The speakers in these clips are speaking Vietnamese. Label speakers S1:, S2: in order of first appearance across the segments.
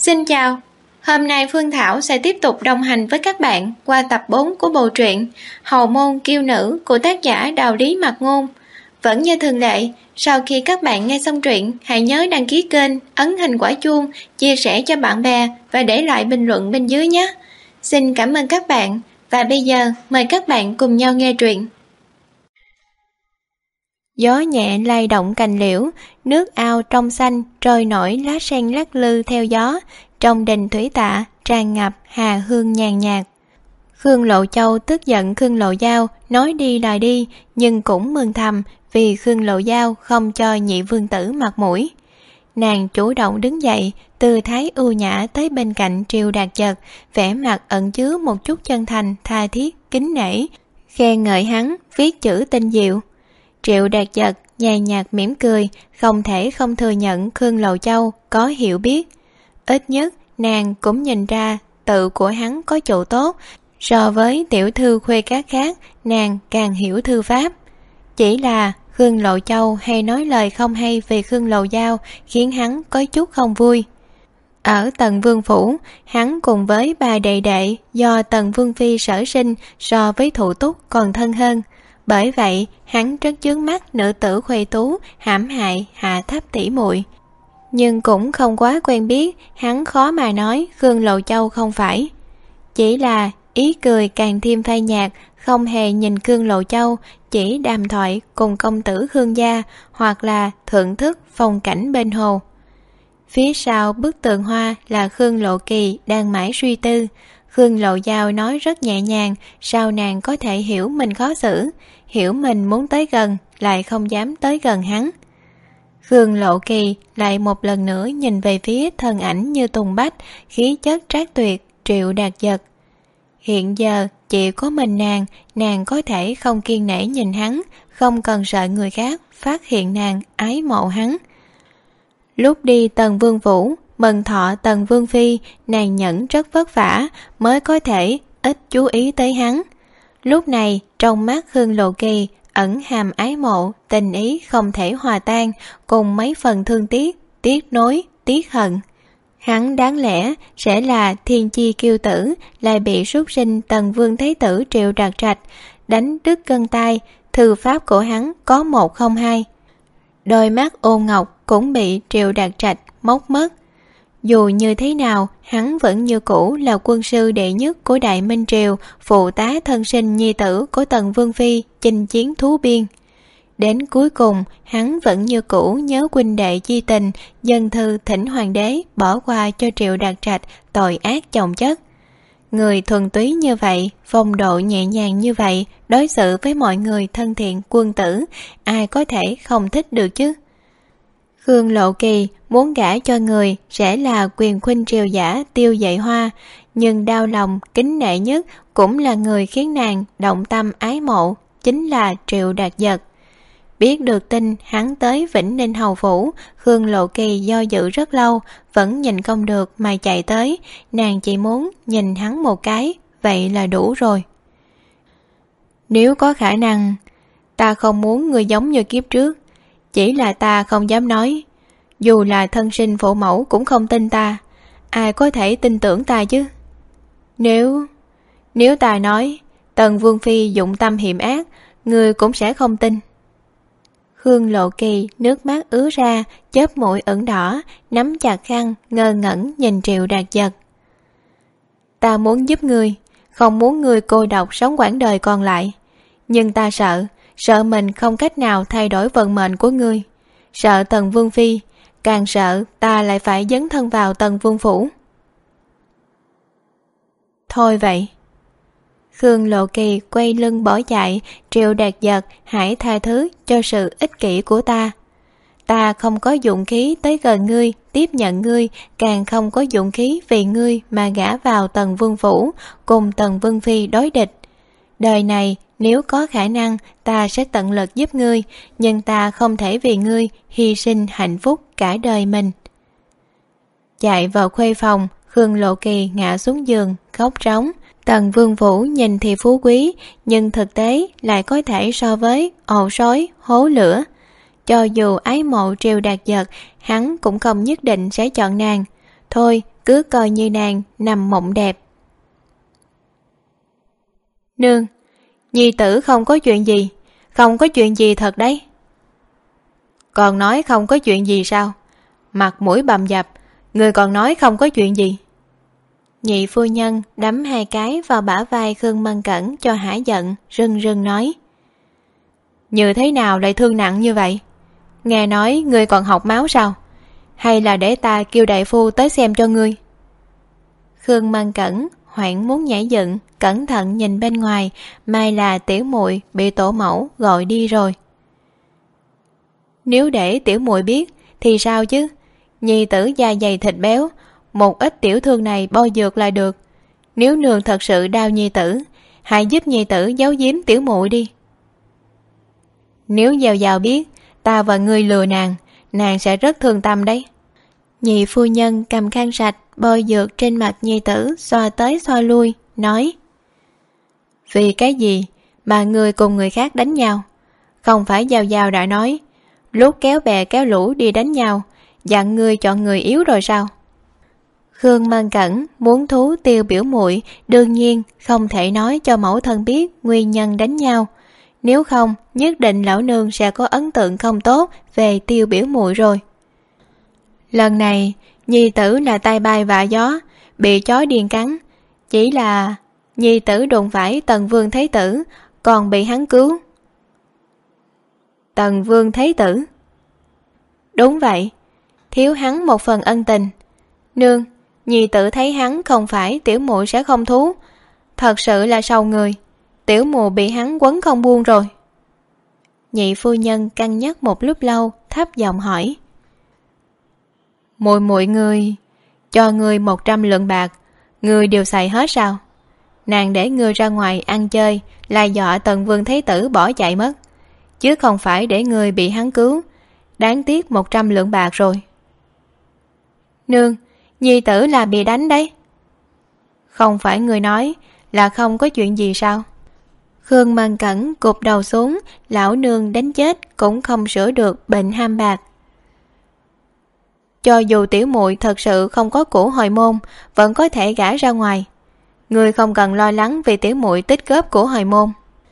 S1: Xin chào, hôm nay Phương Thảo sẽ tiếp tục đồng hành với các bạn qua tập 4 của bộ truyện Hầu môn kiêu nữ của tác giả Đào Lý Mặc Ngôn. Vẫn như thường lệ, sau khi các bạn nghe xong truyện, hãy nhớ đăng ký kênh, ấn hình quả chuông, chia sẻ cho bạn bè và để lại bình luận bên dưới nhé. Xin cảm ơn các bạn, và bây giờ mời các bạn cùng nhau nghe truyện. Gió nhẹ lay động cành liễu, nước ao trong xanh trôi nổi lá sen lắc lư theo gió, trong đình thủy tạ tràn ngập hà hương nhàn nhạt. Khương Lộ Châu tức giận Khương Lộ Giao nói đi là đi, nhưng cũng mừng thầm vì Khương Lộ Giao không cho nhị vương tử mặt mũi. Nàng chủ động đứng dậy, tư thái ưu nhã tới bên cạnh Triệu Đạt Dật, vẻ mặt ẩn chứa một chút chân thành tha thiết kính nể, khen ngợi hắn viết chữ tinh diệu. Triệu Đạt Dật nhàn nhạt mỉm cười, không thể không thừa nhận Khương Lộ Châu có hiểu biết. Ít nhất nàng cũng nhìn ra tự của hắn có chỗ tốt, so với tiểu thư khuê các khác nàng càng hiểu thư pháp. Chỉ là Khương Lộ Châu hay nói lời không hay về Khương Lộ Giao khiến hắn có chút không vui. Ở Tần Vương Phủ, hắn cùng với bà đệ đệ do Tần Vương Phi sở sinh so với Thụ Túc còn thân hơn. Bởi vậy hắn rất chướng mắt nữ tử khuê tú hãm hại hạ thấp tỷ muội. Nhưng cũng không quá quen biết, hắn khó mà nói Khương Lộ Châu không phải. Chỉ là ý cười càng thêm phai nhạt, không hề nhìn Khương Lộ Châu, chỉ đàm thoại cùng công tử Khương gia hoặc là thưởng thức phong cảnh bên hồ. Phía sau bức tường hoa là Khương Lộ Kỳ đang mãi suy tư. Khương Lộ Giao nói rất nhẹ nhàng, sao nàng có thể hiểu mình khó xử, hiểu mình muốn tới gần lại không dám tới gần hắn. Khương Lộ Kỳ lại một lần nữa nhìn về phía thân ảnh như tùng bách, khí chất trác tuyệt Triệu Đạt Dật. Hiện giờ chỉ có mình nàng có thể không kiêng nể nhìn hắn, không cần sợ người khác phát hiện nàng ái mộ hắn. Lúc đi Tần Vương Phủ mừng thọ Tần Vương Phi, nàng nhẫn rất vất vả mới có thể ít chú ý tới hắn. Lúc này trong mắt Khương Lộ Kỳ ẩn hàm ái mộ, tình ý không thể hòa tan, cùng mấy phần thương tiếc, tiếc nối, tiếc hận. Hắn đáng lẽ sẽ là thiên chi kiêu tử, lại bị súc sinh Tần Vương Thái tử Triệu Đạt Trạch đánh đứt gân tay. Thư pháp của hắn có 102. Đôi mắt ôn ngọc cũng bị Triệu Đạt Trạch móc mất. Dù như thế nào, hắn vẫn như cũ là quân sư đệ nhất của Đại Minh Triều, phụ tá thân sinh nhi tử của Tần Vương Phi chinh chiến thú biên. Đến cuối cùng, hắn vẫn như cũ nhớ huynh đệ chi tình, dân thư thỉnh hoàng đế bỏ qua cho Triệu Đạt Trạch tội ác chồng chất. Người thuần túy như vậy, phong độ nhẹ nhàng như vậy, đối xử với mọi người thân thiện quân tử, ai có thể không thích được chứ? Khương Lộ Kỳ muốn gả cho người sẽ là quyền khuynh triều giả Tiêu Dạy Hoa, nhưng đau lòng kính nể nhất cũng là người khiến nàng động tâm ái mộ, chính là Triệu Đạt Dật. Biết được tin hắn tới Vĩnh Ninh Hầu Phủ, Khương Lộ Kỳ do dự rất lâu, vẫn nhìn không được mà chạy tới. Nàng chỉ muốn nhìn hắn một cái, vậy là đủ rồi. Nếu có khả năng, ta không muốn người giống như kiếp trước, chỉ là ta không dám nói. Dù là thân sinh phụ mẫu cũng không tin ta, ai có thể tin tưởng ta chứ? Nếu ta nói Tần Vương Phi dụng tâm hiểm ác, người cũng sẽ không tin. Khương Lộ Kỳ nước mắt ứa ra, chớp mũi ửng đỏ, nắm chặt khăn, ngơ ngẩn nhìn Triệu Đạt Dật. Ta muốn giúp ngươi, không muốn ngươi cô độc sống quãng đời còn lại. Nhưng ta sợ mình không cách nào thay đổi vận mệnh của ngươi. Sợ Tần Vương Phi, càng sợ ta lại phải dấn thân vào Tần Vương Phủ. Thôi vậy. Khương Lộ Kỳ quay lưng bỏ chạy. Triệu Đạt Dật, hãy tha thứ cho sự ích kỷ của ta. Ta không có dũng khí tới gần ngươi, tiếp nhận ngươi, càng không có dũng khí vì ngươi mà gả vào Tần Vương Phủ, cùng Tần Vương Phi đối địch. Đời này nếu có khả năng ta sẽ tận lực giúp ngươi, nhưng ta không thể vì ngươi hy sinh hạnh phúc cả đời mình. Chạy vào khuê phòng, Khương Lộ Kỳ ngã xuống giường khóc rống. Tần Vương Vũ nhìn thì phú quý, nhưng thực tế lại có thể so với ổ sói hố lửa. Cho dù ái mộ Triệu Đạt Dật, hắn cũng không nhất định sẽ chọn nàng. Thôi, cứ coi như nàng nằm mộng đẹp. Nương, nhi tử không có chuyện gì, không có chuyện gì thật đấy. Còn nói không có chuyện gì sao? Mặt mũi bầm dập, người còn nói không có chuyện gì. Nhị phu nhân đấm 2 cái vào bả vai Khương Mân Cẩn cho hả giận, rưng rưng nói: Như thế nào lại thương nặng như vậy? Nghe nói ngươi còn học máu sao? Hay là để ta kêu đại phu tới xem cho ngươi? Khương Mân Cẩn hoảng muốn nhảy dựng, cẩn thận nhìn bên ngoài, may là tiểu muội bị tổ mẫu gọi đi rồi. Nếu để tiểu muội biết thì sao chứ? Nhi tử da dày thịt béo, một ít tiểu thương này bôi dược là được. Nếu nương thật sự đau nhi tử, hãy giúp nhi tử giấu giếm tiểu muội đi. Nếu Giao Giao biết ta và ngươi lừa nàng sẽ rất thương tâm đấy. Nhị phu nhân cầm khăn sạch bôi dược trên mặt nhi tử, xoa tới xoa lui, nói: Vì cái gì mà ngươi cùng người khác đánh nhau? Không phải Giao Giao đã nói lúc kéo bè kéo lũ đi đánh nhau, dặn ngươi chọn người yếu rồi sao? Khương Mân Cẩn muốn thú Tiêu biểu muội, đương nhiên không thể nói cho mẫu thân biết nguyên nhân đánh nhau. Nếu không, nhất định lão nương sẽ có ấn tượng không tốt về Tiêu biểu muội rồi. Lần này, nhi tử là tai bay vạ gió, bị chó điên cắn. Chỉ là nhi tử đụng phải Tần Vương Thế Tử, còn bị hắn cứu. Tần Vương Thế Tử? Đúng vậy, thiếu hắn một phần ân tình. Nương, nhi tử thấy hắn không phải tiểu muội sẽ không thú. Thật sự là sầu người, tiểu muội bị hắn quấn không buông rồi. Nhị phu nhân cân nhắc một lúc lâu, thấp giọng hỏi: Muội ngươi cho ngươi 100 lượng bạc, ngươi đều xài hết sao? Nàng để ngươi ra ngoài ăn chơi là dọa Tần Vương Thế Tử bỏ chạy mất, chứ không phải để ngươi bị hắn cứu. Đáng tiếc 100 lượng bạc rồi. Nương, nhi tử là bị đánh đấy. Không phải ngươi nói là không có chuyện gì sao? Khương Mân Cẩn cụp đầu xuống, lão nương đánh chết cũng không sửa được bệnh ham bạc. Cho dù tiểu muội thật sự không có của hồi môn, vẫn có thể gả ra ngoài. Ngươi không cần lo lắng vì tiểu muội tích góp của hồi môn.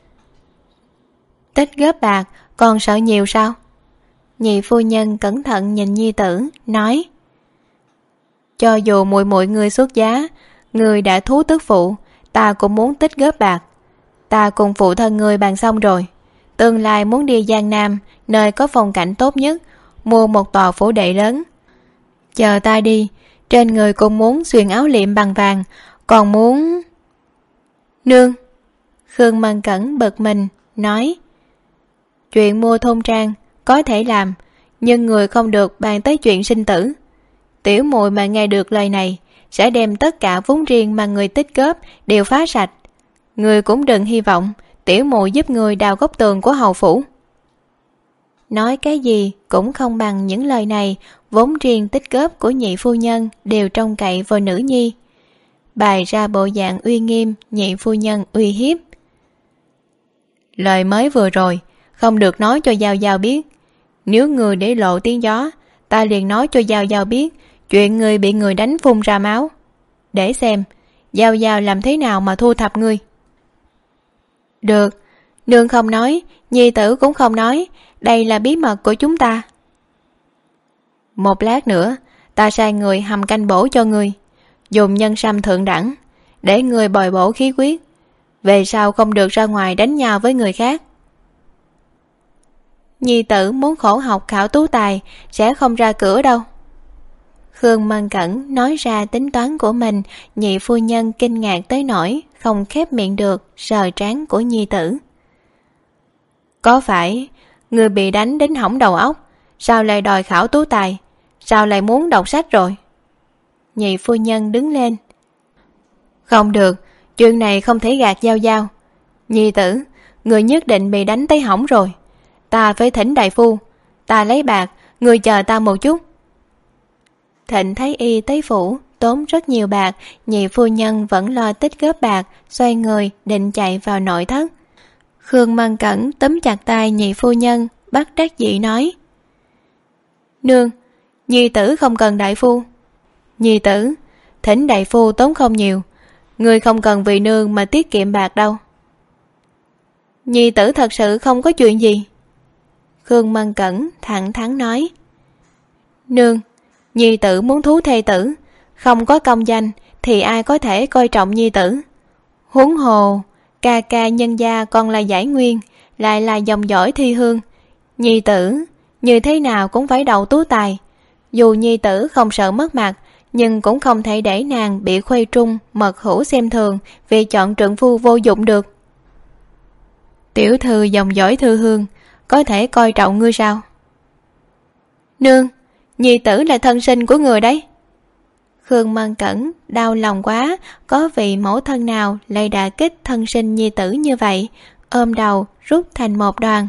S1: Tích góp bạc còn sợ nhiều sao? Nhị phu nhân cẩn thận nhìn nhi tử, nói: Cho dù muội muội ngươi xuất giá, ngươi đã thú tức phụ, ta cũng muốn tích góp bạc. Ta cùng phụ thân ngươi bàn xong rồi, tương lai muốn đi Giang Nam, nơi có phong cảnh tốt nhất, mua một tòa phủ đệ lớn. Chờ ta đi, trên người cũng muốn xuyên áo liệm bằng vàng, còn muốn... Nương! Khương Mân Cẩn bực mình, nói: Chuyện mua thôn trang có thể làm, nhưng người không được bàn tới chuyện sinh tử. Tiểu muội mà nghe được lời này sẽ đem tất cả vốn riêng mà người tích góp đều phá sạch. Người cũng đừng hy vọng tiểu muội giúp người đào góc tường của hầu phủ. Nói cái gì cũng không bằng những lời này. Vốn riêng tích góp của nhị phu nhân đều trông cậy vào nữ nhi, bày ra bộ dạng uy nghiêm. Nhị phu nhân uy hiếp: Lời mới vừa rồi không được nói cho Giao Giao biết. Nếu người để lộ tiếng gió, ta liền nói cho Giao Giao biết chuyện người bị người đánh phun ra máu, để xem Giao Giao làm thế nào mà thu thập ngươi. Được, nương không nói, nhi tử cũng không nói, đây là bí mật của chúng ta. Một lát nữa ta sai người hầm canh bổ cho ngươi, dùng nhân sâm thượng đẳng, để ngươi bồi bổ khí huyết, về sau không được ra ngoài đánh nhau với người khác. Nhi tử muốn khổ học khảo tú tài sẽ không ra cửa đâu. Khương Mân Cẩn nói ra tính toán của mình. Nhị phu nhân kinh ngạc tới nỗi không khép miệng được, sờ trán của nhi tử. Có phải người bị đánh đến hỏng đầu óc, sao lại đòi khảo tú tài, sao lại muốn đọc sách rồi? Nhị phu nhân đứng lên: Không được, chuyện này không thể gạt Giao Giao. Nhi tử, người nhất định bị đánh tới hỏng rồi, ta phải thỉnh đại phu, ta lấy bạc, người chờ ta một chút. Thịnh Thái Y tới phủ tốn rất nhiều bạc. Nhị phu nhân vẫn lo tích góp bạc, xoay người định chạy vào nội thất. Khương Mân Cẩn túm chặt tay nhị phu nhân, bất đắc dĩ nói: Nương, nhi tử không cần đại phu. Nhi tử, thỉnh đại phu tốn không nhiều, ngươi không cần vì nương mà tiết kiệm bạc đâu. Nhi tử thật sự không có chuyện gì. Khương Mân Cẩn thẳng thắn nói. Nương, nhi tử muốn thú thê tử, không có công danh thì ai có thể coi trọng nhi tử. Huống hồ ca ca nhân gia còn là giải nguyên, lại là dòng dõi thi hương, nhi tử như thế nào cũng phải đậu tú tài. Dù nhi tử không sợ mất mặt, nhưng cũng không thể để nàng bị khuê trung mật hữu xem thường vì chọn trượng phu vô dụng được. Tiểu thư dòng dõi thư hương có thể coi trọng ngươi sao? Nương, nhi tử là thân sinh của người đấy. Khương Mân Cẩn đau lòng quá, có vị mẫu thân nào lại đả kích thân sinh nhi tử như vậy, ôm đầu rút thành một đoàn.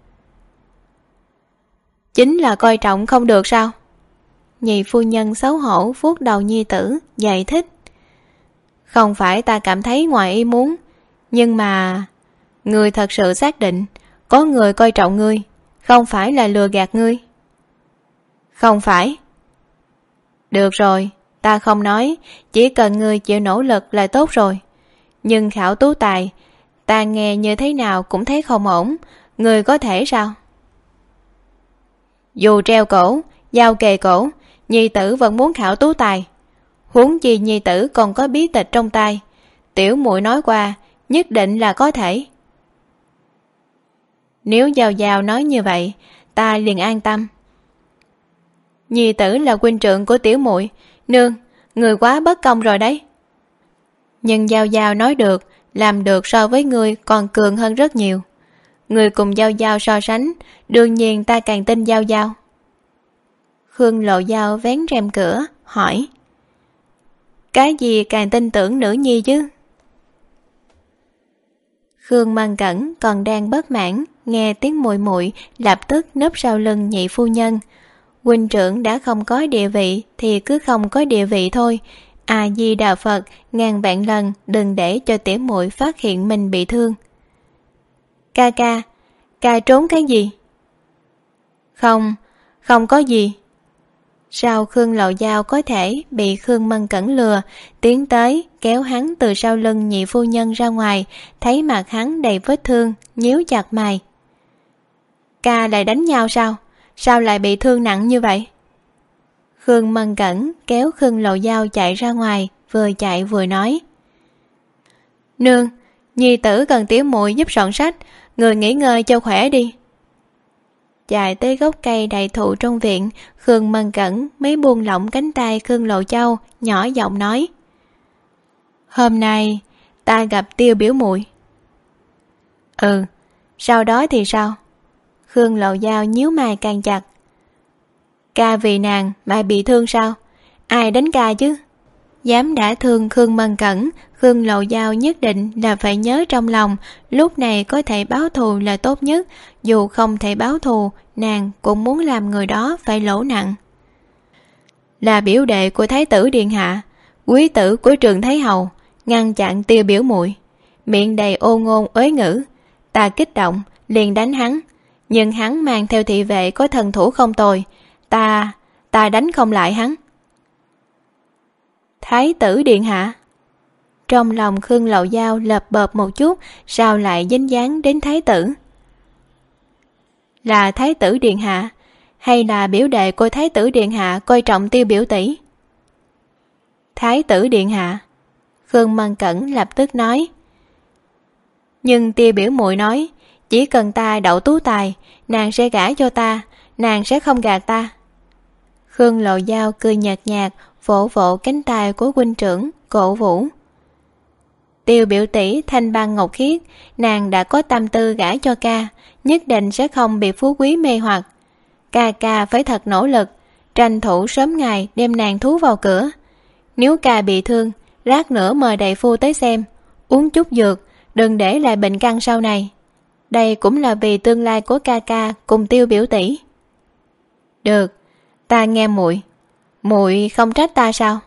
S1: Chính là coi trọng không được sao? Nhị phu nhân xấu hổ vuốt đầu nhi tử, giải thích. Không phải ta cảm thấy ngoài ý muốn, nhưng mà ngươi thật sự xác định có người coi trọng ngươi, không phải là lừa gạt ngươi? Không phải. Được rồi, ta không nói, chỉ cần ngươi chịu nỗ lực là tốt rồi. Nhưng khảo tú tài, ta nghe như thế nào cũng thấy không ổn, ngươi có thể sao? Dù treo cổ, dao kề cổ, nhi tử vẫn muốn khảo tú tài. Huống chi nhi tử còn có bí tịch trong tay, tiểu muội nói qua, nhất định là có thể. Nếu Giao Giao nói như vậy, ta liền an tâm. Nhi tử là huynh trưởng của tiểu muội, nương, người quá bất công rồi đấy. Nhưng Giao Giao nói được, làm được so với ngươi còn cường hơn rất nhiều. Người cùng Giao Giao so sánh, đương nhiên ta càng tin Giao Giao. Khương Lộ Giao vén rèm cửa, hỏi. Cái gì càng tin tưởng nữ nhi chứ? Khương Mân Cẩn còn đang bất mãn, nghe tiếng muội muội lập tức núp sau lưng nhị phu nhân. Huynh trưởng đã không có địa vị thì cứ không có địa vị thôi. A Di Đà Phật, ngàn vạn lần đừng để cho tiểu muội phát hiện mình bị thương. Ca ca, ca trốn cái gì? Không có gì. Sao Khương Lộ Giao có thể bị Khương Mân Cẩn lừa, tiến tới kéo hắn từ sau lưng nhị phu nhân ra ngoài, thấy mặt hắn đầy vết thương, nhíu chặt mày. Ca lại đánh nhau sao? Sao lại bị thương nặng như vậy? Khương Mân Cẩn kéo Khương Lộ Giao chạy ra ngoài, vừa chạy vừa nói. Nương, nhi tử cần tiểu muội giúp soạn sách, người nghỉ ngơi cho khỏe đi. Chạy tới gốc cây đại thụ trong viện, Khương Mân Cẩn mới buông lỏng cánh tay Khương Lộ Châu, nhỏ giọng nói. Hôm nay ta gặp Tiêu biểu muội. Sau đó thì sao? Khương Lộ Giao nhíu mày càng chặt. Ca vì nàng mà bị thương sao? Ai đánh ca chứ? Dám đã thương Khương Mân Cẩn, Khương Lộ Giao nhất định là phải nhớ trong lòng, lúc này có thể báo thù là tốt nhất, dù không thể báo thù, nàng cũng muốn làm người đó phải lỗ nặng. Là biểu đệ của Thái tử Điện Hạ, quý tử của Trường Thái Hầu, ngăn chặn Tiêu biểu muội, miệng đầy ô ngôn uế ngữ, ta kích động, liền đánh hắn, nhưng hắn mang theo thị vệ có thần thủ không tồi, ta đánh không lại hắn. Thái tử Điện Hạ? Trong lòng Khương Lộ Giao lập bợp một chút, sao lại dính dáng đến thái tử? Là Thái tử Điện Hạ, hay là biểu đệ của Thái tử Điện Hạ coi trọng Tiêu biểu tỷ? Thái tử Điện Hạ. Khương Mân Cẩn lập tức nói. Nhưng Tiêu biểu muội nói, chỉ cần ta đậu tú tài, nàng sẽ gả cho ta, nàng sẽ không gạt ta. Khương Lộ Giao cười nhạt nhạt, vỗ vỗ cánh tay của huynh trưởng, cổ vũ. Tiêu biểu tỷ thanh băng ngọc khiết, nàng đã có tâm tư gả cho ca, nhất định sẽ không bị phú quý mê hoặc. Ca phải thật nỗ lực, tranh thủ sớm ngày đem nàng thú vào cửa. Nếu ca bị thương, lát nữa mời đại phu tới xem, uống chút dược, đừng để lại bệnh căn sau này. Đây cũng là vì tương lai của ca cùng Tiêu biểu tỷ. Được, ta nghe muội. Muội không trách ta sao?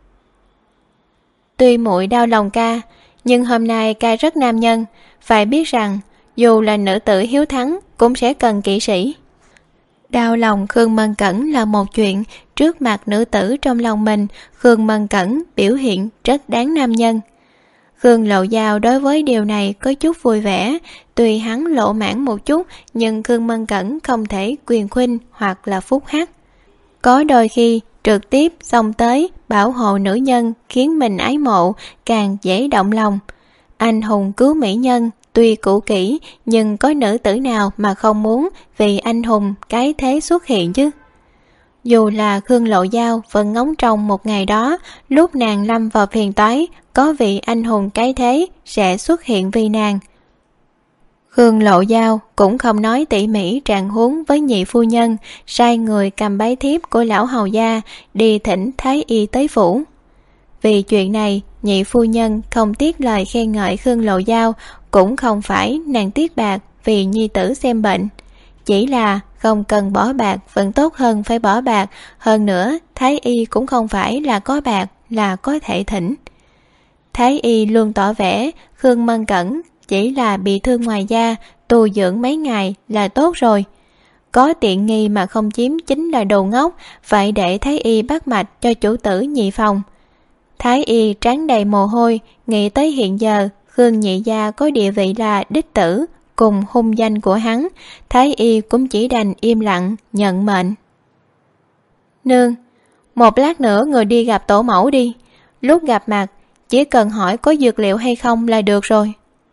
S1: Tuy muội đau lòng ca, nhưng hôm nay ca rất nam nhân, phải biết rằng dù là nữ tử hiếu thắng cũng sẽ cần kỵ sĩ. Đau lòng Khương Mân Cẩn là một chuyện, trước mặt nữ tử trong lòng mình, Khương Mân Cẩn biểu hiện rất đáng nam nhân. Khương Lộ Giao đối với điều này có chút vui vẻ, tuy hắn lộ mãn một chút nhưng Khương Mân Cẩn không thể quyền khuynh hoặc là phúc hắc. Có đôi khi trực tiếp xông tới bảo hộ nữ nhân khiến mình ái mộ, càng dễ động lòng. Anh hùng cứu mỹ nhân tuy cũ kỹ, nhưng có nữ tử nào mà không muốn vì anh hùng cái thế xuất hiện chứ. Dù là Khương Lộ Giao vẫn ngóng trông một ngày đó, lúc nàng lâm vào phiền toái, có vị anh hùng cái thế sẽ xuất hiện vì nàng. Khương Lộ Giao cũng không nói tỉ mỉ trạng huống với nhị phu nhân, sai người cầm bái thiếp của lão hầu gia đi thỉnh thái y tới phủ. Vì chuyện này, nhị phu nhân không tiếc lời khen ngợi Khương Lộ Giao, cũng không phải nàng tiếc bạc vì nhi tử xem bệnh. Chỉ là không cần bỏ bạc vẫn tốt hơn phải bỏ bạc, hơn nữa thái y cũng không phải là có bạc là có thể thỉnh. Thái y luôn tỏ vẻ Khương Mân Cẩn chỉ là bị thương ngoài da, tu dưỡng mấy ngày là tốt rồi. Có tiện nghi mà không chiếm chính là đồ ngốc, phải để thái y bắt mạch cho chủ tử nhị phòng. Thái y trán đầy mồ hôi, nghĩ tới hiện giờ Khương nhị gia có địa vị là đích tử cùng hung danh của hắn, thái y cũng chỉ đành im lặng nhận mệnh. Nương, một lát nữa người đi gặp tổ mẫu đi, lúc gặp mặt chỉ cần hỏi có dược liệu hay không là được rồi.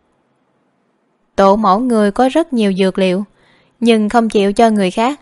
S1: Tổ mẫu người có rất nhiều dược liệu, nhưng không chịu cho người khác.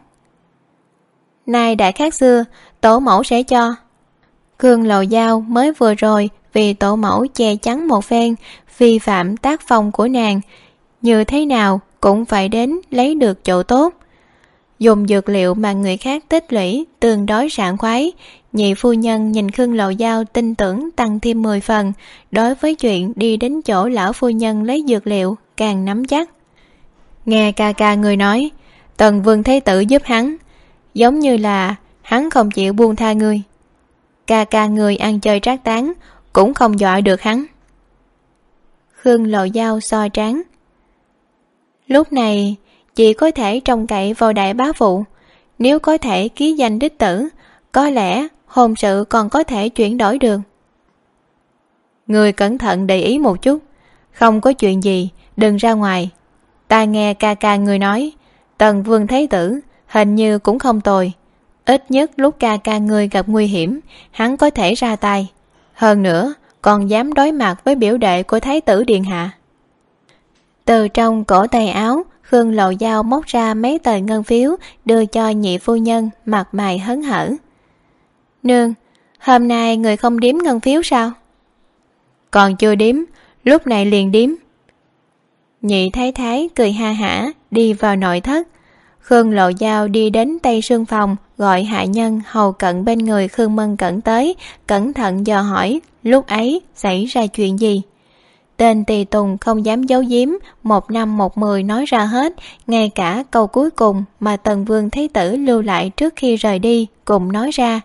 S1: Nay đã khác xưa, tổ mẫu sẽ cho. Khương Lộ Giao mới vừa rồi vì tổ mẫu che chắn một phen, vi phạm tác phong của nàng, như thế nào cũng phải đến lấy được chỗ tốt. Dùng dược liệu mà người khác tích lũy tương đối sảng khoái, nhị phu nhân nhìn Khương Lộ Giao tin tưởng tăng thêm 10 phần, đối với chuyện đi đến chỗ lão phu nhân lấy dược liệu càng nắm chắc. Nghe ca ca người nói, Tần Vương Thế Tử giúp hắn, giống như là hắn không chịu buông tha ngươi. Ca ca người ăn chơi trác tán, cũng không dọa được hắn. Khương Lộ Giao soi trán. Lúc này chỉ có thể trông cậy vào đại bá phụ, nếu có thể ký danh đích tử, có lẽ hôn sự còn có thể chuyển đổi được. Người cẩn thận để ý một chút, không có chuyện gì đừng ra ngoài. Ta nghe ca ca người nói Tần Vương Thế Tử hình như cũng không tồi, ít nhất lúc ca ca người gặp nguy hiểm hắn có thể ra tay, hơn nữa còn dám đối mặt với biểu đệ của Thái tử điện hạ. Từ trong cổ tay áo, Khương Lộ Giao móc ra mấy tờ ngân phiếu đưa cho nhị phu nhân, mặt mày hớn hở. Nương, hôm nay người không điếm ngân phiếu sao? Còn chưa điếm, lúc này liền điếm. Nhị thái thái cười ha hả đi vào nội thất. Khương Lộ Giao đi đến Tây Sương phòng, gọi hạ nhân hầu cận bên người Khương Mân Cẩn tới, cẩn thận dò hỏi lúc ấy xảy ra chuyện gì. Tên tùy tùng không dám giấu giếm, 1 năm 1 mười nói ra hết, ngay cả câu cuối cùng mà Tần Vương Thế Tử lưu lại trước khi rời đi cùng nói ra.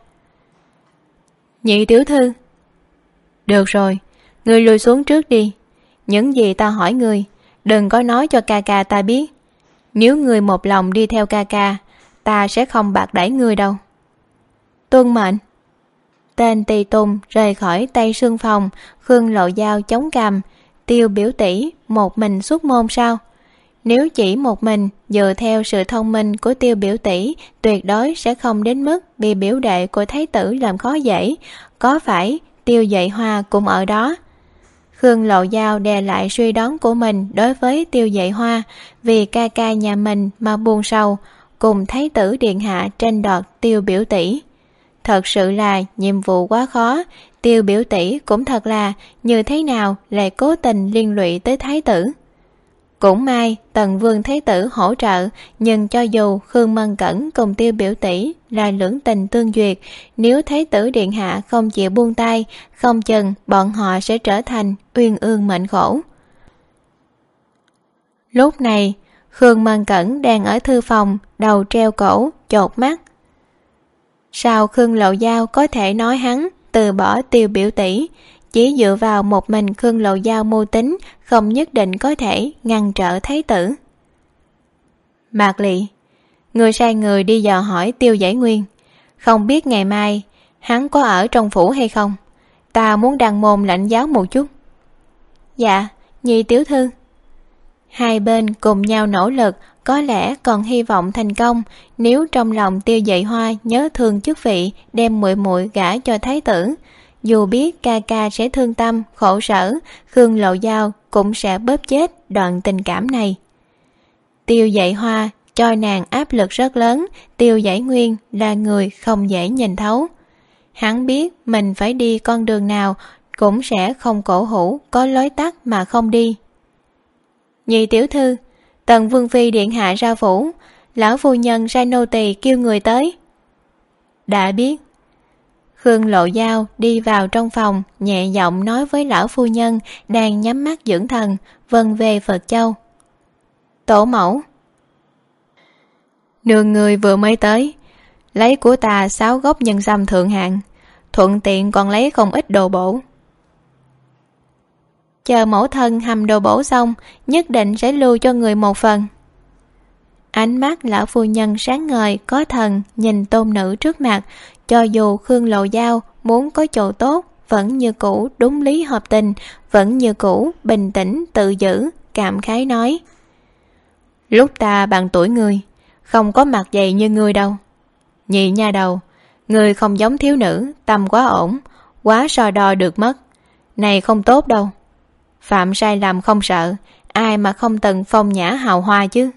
S1: Nhị tiểu thư, được rồi, ngươi lui xuống trước đi. Những gì ta hỏi ngươi, đừng có nói cho ca ca ta biết. Nếu ngươi một lòng đi theo ca ca, ta sẽ không bạc đãi ngươi đâu. Tuân mệnh. Tên tùy tùng rời khỏi Tây Sương phòng. Khương Lộ Giao chống cằm. Tiêu biểu tỷ một mình xuất môn sao? Nếu chỉ một mình, dựa theo sự thông minh của Tiêu biểu tỷ, tuyệt đối sẽ không đến mức bị biểu đệ của Thái tử làm khó dễ. Có phải Tiêu Dậy Hoa cũng ở đó? Khương Lộ Giao đè lại suy đoán của mình đối với Tiêu Dậy Hoa, vì ca ca nhà mình mà buồn sầu, cùng Thái tử điện hạ tranh đoạt Tiêu biểu tỷ. Thật sự là nhiệm vụ quá khó. Tiêu biểu tỷ cũng thật là như thế nào lại cố tình liên lụy tới Thái tử. Cũng may Tần Vương Thái tử hỗ trợ, nhưng cho dù Khương Mân Cẩn cùng Tiêu biểu tỷ là lưỡng tình tương duyệt, nếu Thái tử điện hạ không chịu buông tay, không chừng bọn họ sẽ trở thành uyên ương mệnh khổ. Lúc này Khương Mân Cẩn đang ở thư phòng, đầu treo cổ, chột mắt. Sao Khương Lộ Giao có thể nói hắn từ bỏ Tiêu biểu tỷ? Chỉ dựa vào một mình Khương Lộ Giao mưu tính, không nhất định có thể ngăn trở Thái tử. Mạc Lị, Người sai người đi dò hỏi Tiêu Giải Nguyên, không biết ngày mai hắn có ở trong phủ hay không. Ta muốn đăng môn lãnh giáo một chút. Dạ, nhị tiểu thư. Hai bên cùng nhau nỗ lực, có lẽ còn hy vọng thành công nếu trong lòng Tiêu Dậy Hoa nhớ thương chức vị đem muội muội gả cho thái tử. Dù biết ca ca sẽ thương tâm, khổ sở, Khương Lộ Giao cũng sẽ bóp chết đoạn tình cảm này. Tiêu Dậy Hoa cho nàng áp lực rất lớn. Tiêu Giải Nguyên là người không dễ nhìn thấu. Hắn biết mình phải đi con đường nào cũng sẽ không cổ hủ có lối tắt mà không đi. Nhị tiểu thư, Tần Vương Phi điện hạ ra phủ, lão phu nhân sai nô tỳ kêu người tới. Đã biết. Khương Lộ Giao đi vào trong phòng, nhẹ giọng nói với lão phu nhân đang nhắm mắt dưỡng thần, vâng về Phật Châu. Tổ mẫu. Nương người vừa mới tới, lấy của ta 6 gốc nhân sâm thượng hạng, thuận tiện còn lấy không ít đồ bổ. Chờ mẫu thân hầm đồ bổ xong, nhất định sẽ lưu cho người một phần. Ánh mắt lão phu nhân sáng ngời có thần nhìn tôn nữ trước mặt, cho dù Khương Lộ Giao muốn có chỗ tốt, vẫn như cũ đúng lý hợp tình, vẫn như cũ bình tĩnh tự giữ, cảm khái nói: lúc ta bằng tuổi người, không có mặt dày như ngươi đâu. Nhị nha đầu, ngươi không giống thiếu nữ, tâm quá ổn, quá so đo được mất. Này không tốt đâu. Phạm sai lầm không sợ, ai mà không từng phong nhã hào hoa chứ.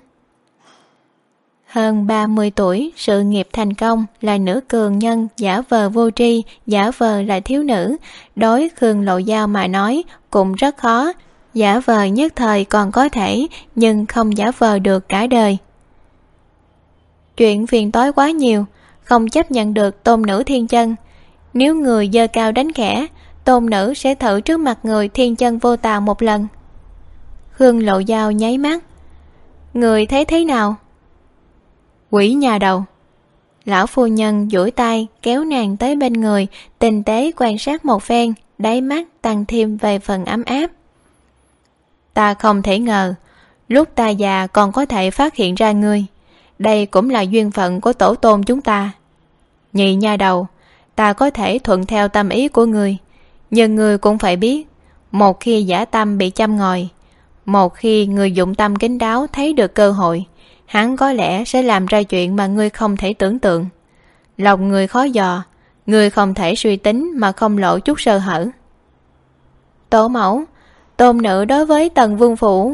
S1: Hơn 30 tuổi, sự nghiệp thành công, là nữ cường nhân giả vờ vô tri, giả vờ là thiếu nữ. Đối Khương Lộ Giao mà nói cũng rất khó. Giả vờ nhất thời còn có thể, nhưng không giả vờ được cả đời. Chuyện phiền toái quá nhiều, không chấp nhận được tôn nữ thiên chân. Nếu người giơ cao đánh khẽ, tôn nữ sẽ thử trước mặt người thiên chân vô tà một lần. Khương Lộ Giao nháy mắt. Người thấy thế nào? Quỷ nhà đầu. Lão phu nhân duỗi tay kéo nàng tới bên người, tinh tế quan sát một phen, đáy mắt tăng thêm vài phần ấm áp. Ta không thể ngờ lúc ta già còn có thể phát hiện ra ngươi. Đây cũng là duyên phận của tổ tôn chúng ta. Nhị nha đầu, ta có thể thuận theo tâm ý của ngươi, nhưng ngươi cũng phải biết, một khi giả tâm bị châm ngòi, một khi người dụng tâm kín đáo thấy được cơ hội, hắn có lẽ sẽ làm ra chuyện mà ngươi không thể tưởng tượng. Lòng người khó dò, ngươi không thể suy tính mà không lộ chút sơ hở. Tổ mẫu, tôn nữ đối với Tần Vương phủ.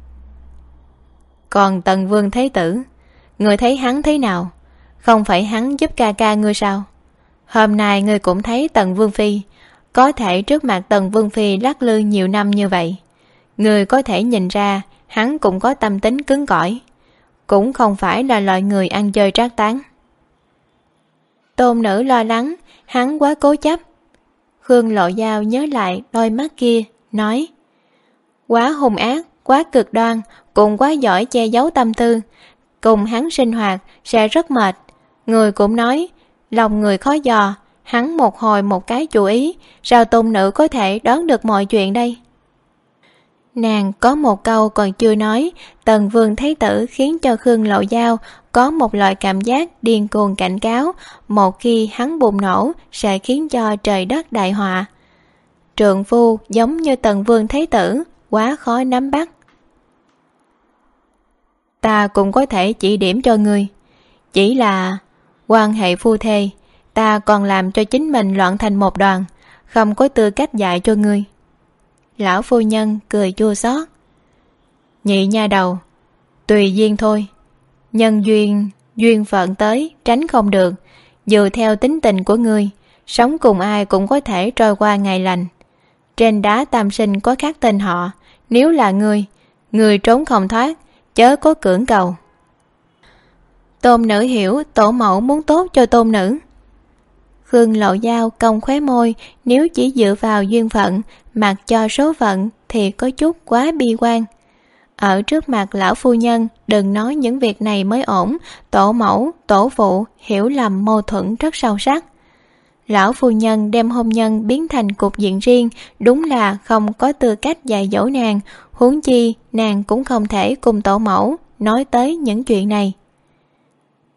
S1: Còn Tần Vương Thế Tử, ngươi thấy hắn thế nào? Không phải hắn giúp ca ca ngươi sao? Hôm nay ngươi cũng thấy Tần Vương Phi, có thể trước mặt Tần Vương Phi lắc lư nhiều năm như vậy. Ngươi có thể nhìn ra hắn cũng có tâm tính cứng cỏi, cũng không phải là loại người ăn chơi trác tán. Tôn nữ lo lắng hắn quá cố chấp. Khương Lộ Giao nhớ lại đôi mắt kia, nói: quá hung ác, quá cực đoan, cũng quá giỏi che giấu tâm tư. Cùng hắn sinh hoạt sẽ rất mệt. Người cũng nói lòng người khó dò, hắn một hồi một cái chủ ý, sao tôn nữ có thể đoán được mọi chuyện đây? Nàng có một câu còn chưa nói, Tần Vương Thái Tử khiến cho Khương Lộ Giao có một loại cảm giác điên cuồng cảnh cáo, một khi hắn bùng nổ sẽ khiến cho trời đất đại họa. Trượng phu giống như Tần Vương Thái Tử quá khó nắm bắt. Ta cũng có thể chỉ điểm cho ngươi, chỉ là quan hệ phu thê, ta còn làm cho chính mình loạn thành một đoàn, không có tư cách dạy cho ngươi. Lão phu nhân cười chua xót. Nhị nha đầu, tùy duyên thôi. Nhân duyên, duyên phận tới, tránh không được. Dựa theo tính tình của ngươi, sống cùng ai cũng có thể trôi qua ngày lành. Trên đá tam sinh có khắc tên họ, nếu là ngươi trốn không thoát, chớ có cưỡng cầu. Tôn nữ hiểu tổ mẫu muốn tốt cho tôn nữ. Khương Lộ Giao cong khóe môi, nếu chỉ dựa vào duyên phận, mặc cho số phận thì có chút quá bi quan. Ở trước mặt lão phu nhân, đừng nói những việc này mới ổn, tổ mẫu, tổ phụ hiểu lầm mâu thuẫn rất sâu sắc. Lão phu nhân đem hôn nhân biến thành cục diện riêng, đúng là không có tư cách dạy dỗ nàng, huống chi nàng cũng không thể cùng tổ mẫu nói tới những chuyện này.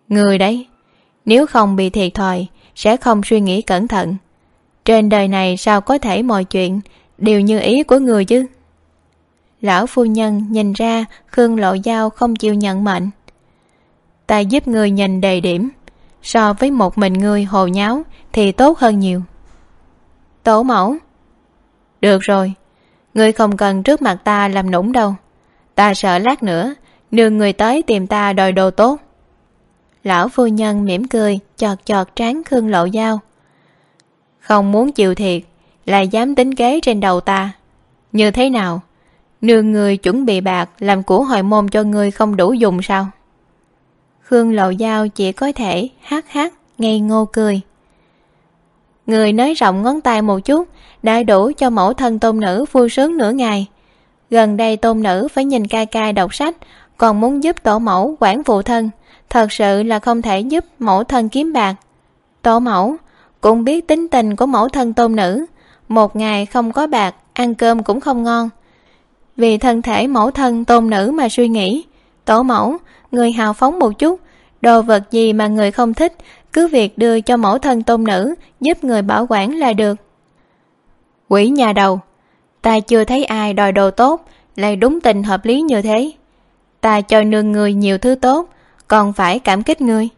S1: Người đấy, nếu không bị thiệt thòi sẽ không suy nghĩ cẩn thận. Trên đời này sao có thể mọi chuyện đều như ý của người chứ? Lão phu nhân nhìn ra Khương Lộ Giao không chịu nhận mệnh. Ta giúp người nhìn đề điểm, so với một mình người hồ nháo thì tốt hơn nhiều. Tổ mẫu, được rồi, người không cần trước mặt ta làm nũng đâu. Ta sợ lát nữa nương người tới tìm ta đòi đồ tốt. Lão phu nhân mỉm cười chọt chọt trán Khương Lộ Giao. Không muốn chịu thiệt lại dám tính kế trên đầu ta. Như thế nào, nương người chuẩn bị bạc làm của hồi môn cho người không đủ dùng sao? Khương Lộ Giao chỉ có thể hắc hắc ngây ngô cười. Người nới rộng ngón tay một chút đã đủ cho mẫu thân tôn nữ vui sướng nửa ngày. Gần đây tôn nữ phải nhìn ca ca đọc sách, còn muốn giúp tổ mẫu quản phụ thân, thật sự là không thể giúp mẫu thân kiếm bạc. Tổ mẫu cũng biết tính tình của mẫu thân tôn nữ, một ngày không có bạc ăn cơm cũng không ngon. Vì thân thể mẫu thân tôn nữ mà suy nghĩ. Tổ mẫu, người hào phóng một chút, đồ vật gì mà người không thích cứ việc đưa cho mẫu thân tôn nữ giúp người bảo quản là được. Quỷ nhà đầu, ta chưa thấy ai đòi đồ tốt lại đúng tình hợp lý như thế. Ta cho nương người nhiều thứ tốt, còn phải cảm kích ngươi.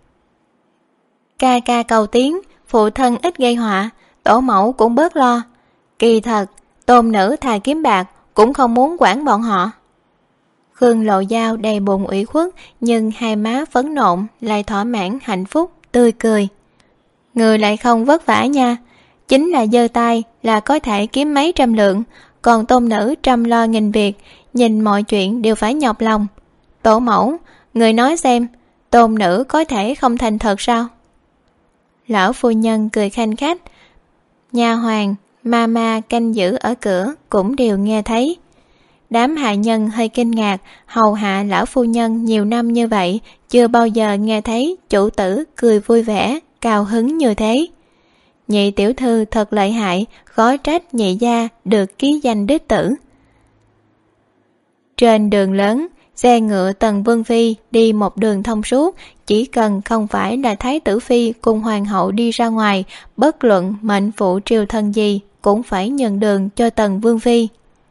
S1: Ca ca cầu tiến, phụ thân ít gây họa, tổ mẫu cũng bớt lo. Kỳ thật, tôn nữ thà kiếm bạc cũng không muốn quản bọn họ. Khương Lộ Giao đầy bụng ủy khuất, nhưng hai má phấn nộn lại thỏa mãn hạnh phúc, tươi cười. Người lại không vất vả nha, chính là giơ tay là có thể kiếm mấy trăm lượng, còn tôn nữ trăm lo nghìn việc, nhìn mọi chuyện đều phải nhọc lòng. Tổ mẫu, người nói xem, tôn nữ có thể không thành thật sao? Lão phu nhân cười khanh khách. Nha hoàn, mama canh giữ ở cửa cũng đều nghe thấy. Đám hạ nhân hơi kinh ngạc, hầu hạ lão phu nhân nhiều năm như vậy, chưa bao giờ nghe thấy chủ tử cười vui vẻ, cao hứng như thế. Nhị tiểu thư thật lợi hại, khó trách nhị gia được ký danh đích tử. Trên đường lớn, xe ngựa Tần Vương Phi đi một đường thông suốt, chỉ cần không phải là Thái tử Phi cùng Hoàng hậu đi ra ngoài, bất luận mệnh phụ triều thần gì cũng phải nhường đường cho Tần Vương Phi.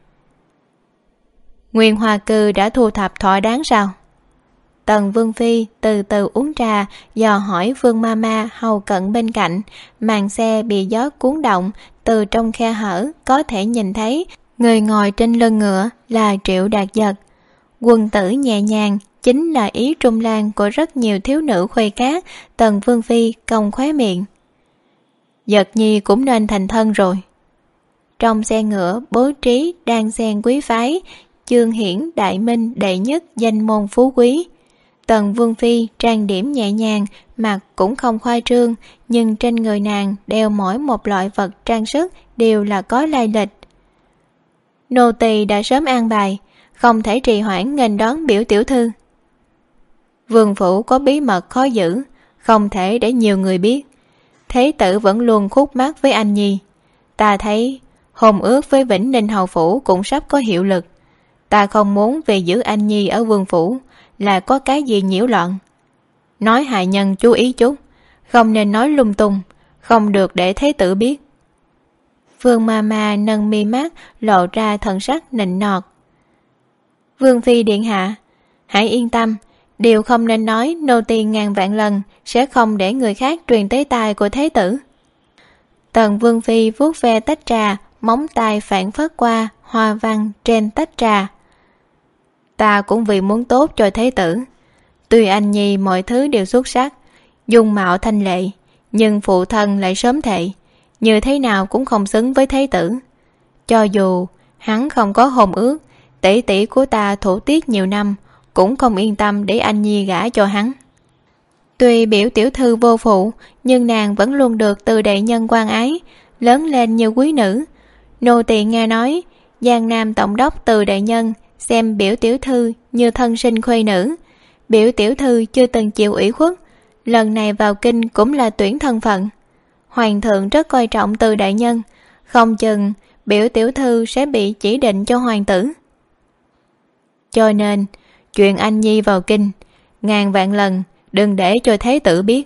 S1: Nguyên Hoa Cư đã thu thập thỏa đáng sao? Tần Vương Phi từ từ uống trà, dò hỏi Vương Mama hầu cận bên cạnh. Màn xe bị gió cuốn động, từ trong khe hở có thể nhìn thấy người ngồi trên lưng ngựa là Triệu Đạt Dật. Quân tử nhẹ nhàng chính là ý trung lan của rất nhiều thiếu nữ khuê cát. Tần Vương Phi cong khóe miệng. Dật nhi cũng nên thành thân rồi. Trong xe ngựa bố trí đan xen quý phái, chương hiển đại minh đệ nhất danh môn phú quý. Tần Vương Phi trang điểm nhẹ nhàng, mặt cũng không khoa trương, nhưng trên người nàng đeo mỗi một loại vật trang sức đều là có lai lịch. Nô tỳ đã sớm an bài, không thể trì hoãn nghênh đón biểu tiểu thư. Vương phủ có bí mật khó giữ, không thể để nhiều người biết. Thế tử vẫn luôn khúc mắc với anh nhi. Ta thấy hôn ước với Vĩnh Ninh hầu phủ cũng sắp có hiệu lực. Ta không muốn vì giữ anh nhi ở vương phủ là có cái gì nhiễu loạn. Nói hại nhân chú ý chút, không nên nói lung tung, không được để thế tử biết. Vương Mama nâng mi mắt lộ ra thần sắc nịnh nọt. Vương Phi điện hạ, hãy yên tâm, điều không nên nói nô tỳ ngàn vạn lần sẽ không để người khác truyền tới tai của thế tử. Tần Vương Phi vuốt ve tách trà, móng tay phản phất qua hoa văn trên tách trà. Ta cũng vì muốn tốt cho thế tử. Tuy anh nhi mọi thứ đều xuất sắc, dung mạo thanh lệ, nhưng phụ thân lại sớm thệ, như thế nào cũng không xứng với thế tử. Cho dù hắn không có hôn ước, tỷ tỷ của ta thủ tiết nhiều năm cũng không yên tâm để anh nhi gả cho hắn. Tuy biểu tiểu thư vô phụ, nhưng nàng vẫn luôn được từ đệ nhân quan ái, lớn lên như quý nữ. Nô tỳ nghe nói Giang Nam tổng đốc Từ đại nhân xem biểu tiểu thư như thân sinh khuê nữ. Biểu tiểu thư chưa từng chịu ủy khuất, lần này vào kinh cũng là tuyển thân phận. Hoàng thượng rất coi trọng Từ đại nhân, không chừng biểu tiểu thư sẽ bị chỉ định cho hoàng tử. Cho nên chuyện anh nhi vào kinh, ngàn vạn lần
S2: đừng để cho thế tử biết.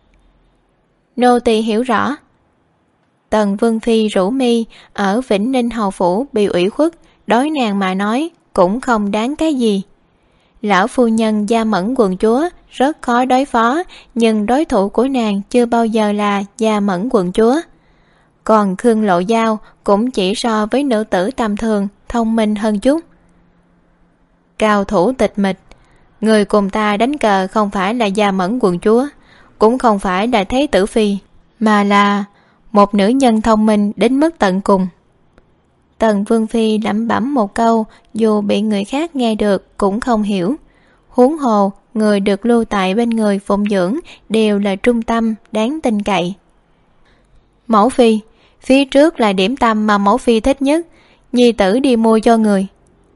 S1: Nô tỳ hiểu rõ. Tần Vương Phi rủ Mi ở Vĩnh Ninh hầu phủ bị ủy khuất, đối nàng mà nói cũng không đáng cái gì. Lão phu nhân Gia Mẫn quận chúa rất khó đối phó, nhưng đối thủ của nàng chưa bao giờ là Gia Mẫn quận chúa. Còn Khương Lộ Giao cũng chỉ so với nữ tử tầm thường, thông minh hơn chút.
S2: Cao thủ tịch mịch, người cùng ta đánh cờ không phải là Gia Mẫn quận chúa, cũng không phải là Thế tử Phi, mà là một nữ nhân thông minh đến mức tận cùng.
S1: Tần Vương Phi lẩm bẩm một câu, dù bị người khác nghe được cũng không hiểu. Huống hồ, người được lưu tại bên người phụng dưỡng đều là trung tâm, đáng tin cậy.
S2: Mẫu Phi, phía trước là điểm tâm mà Mẫu Phi thích nhất, nhi tử đi mua cho người.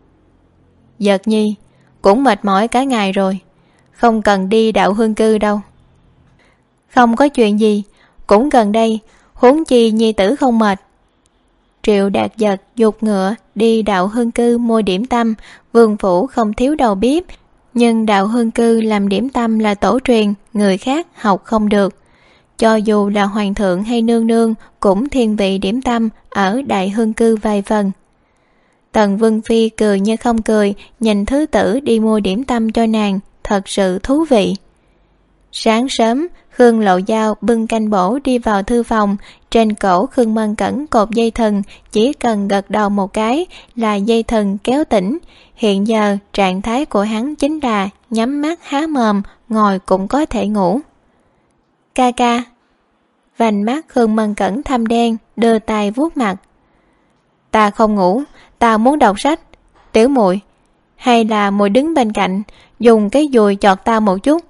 S2: Giật Nhi, cũng mệt mỏi cả ngày rồi, không cần đi đạo hương cư đâu.
S1: Không có chuyện gì, cũng gần đây, huống chi nhi tử không mệt. Triệu Đạt Giật giục ngựa đi đạo hương cư mua điểm tâm. Vương phủ không thiếu đầu bếp, nhưng đạo hương cư làm điểm tâm là tổ truyền, người khác học không được. Cho dù là hoàng thượng hay nương nương cũng thiên vị điểm tâm ở đại hương cư vài phần. Tần Vương Phi cười như không cười, nhìn thứ tử đi mua điểm tâm cho nàng, thật sự thú vị. Sáng sớm, Khương Lộ Giao bưng canh bổ đi vào thư phòng. Trên cổ Khương Mân Cẩn cột dây thừng, chỉ cần gật đầu một cái là dây thừng kéo tỉnh. Hiện giờ trạng thái của hắn chính là nhắm mắt há mồm, ngồi cũng có thể ngủ. Ca ca. Vành mắt Khương Mân Cẩn thâm đen, đưa tay vuốt mặt.
S2: Ta không ngủ, ta muốn đọc sách. Tiểu muội, hay là muội đứng bên cạnh dùng cái dùi chọt ta một chút.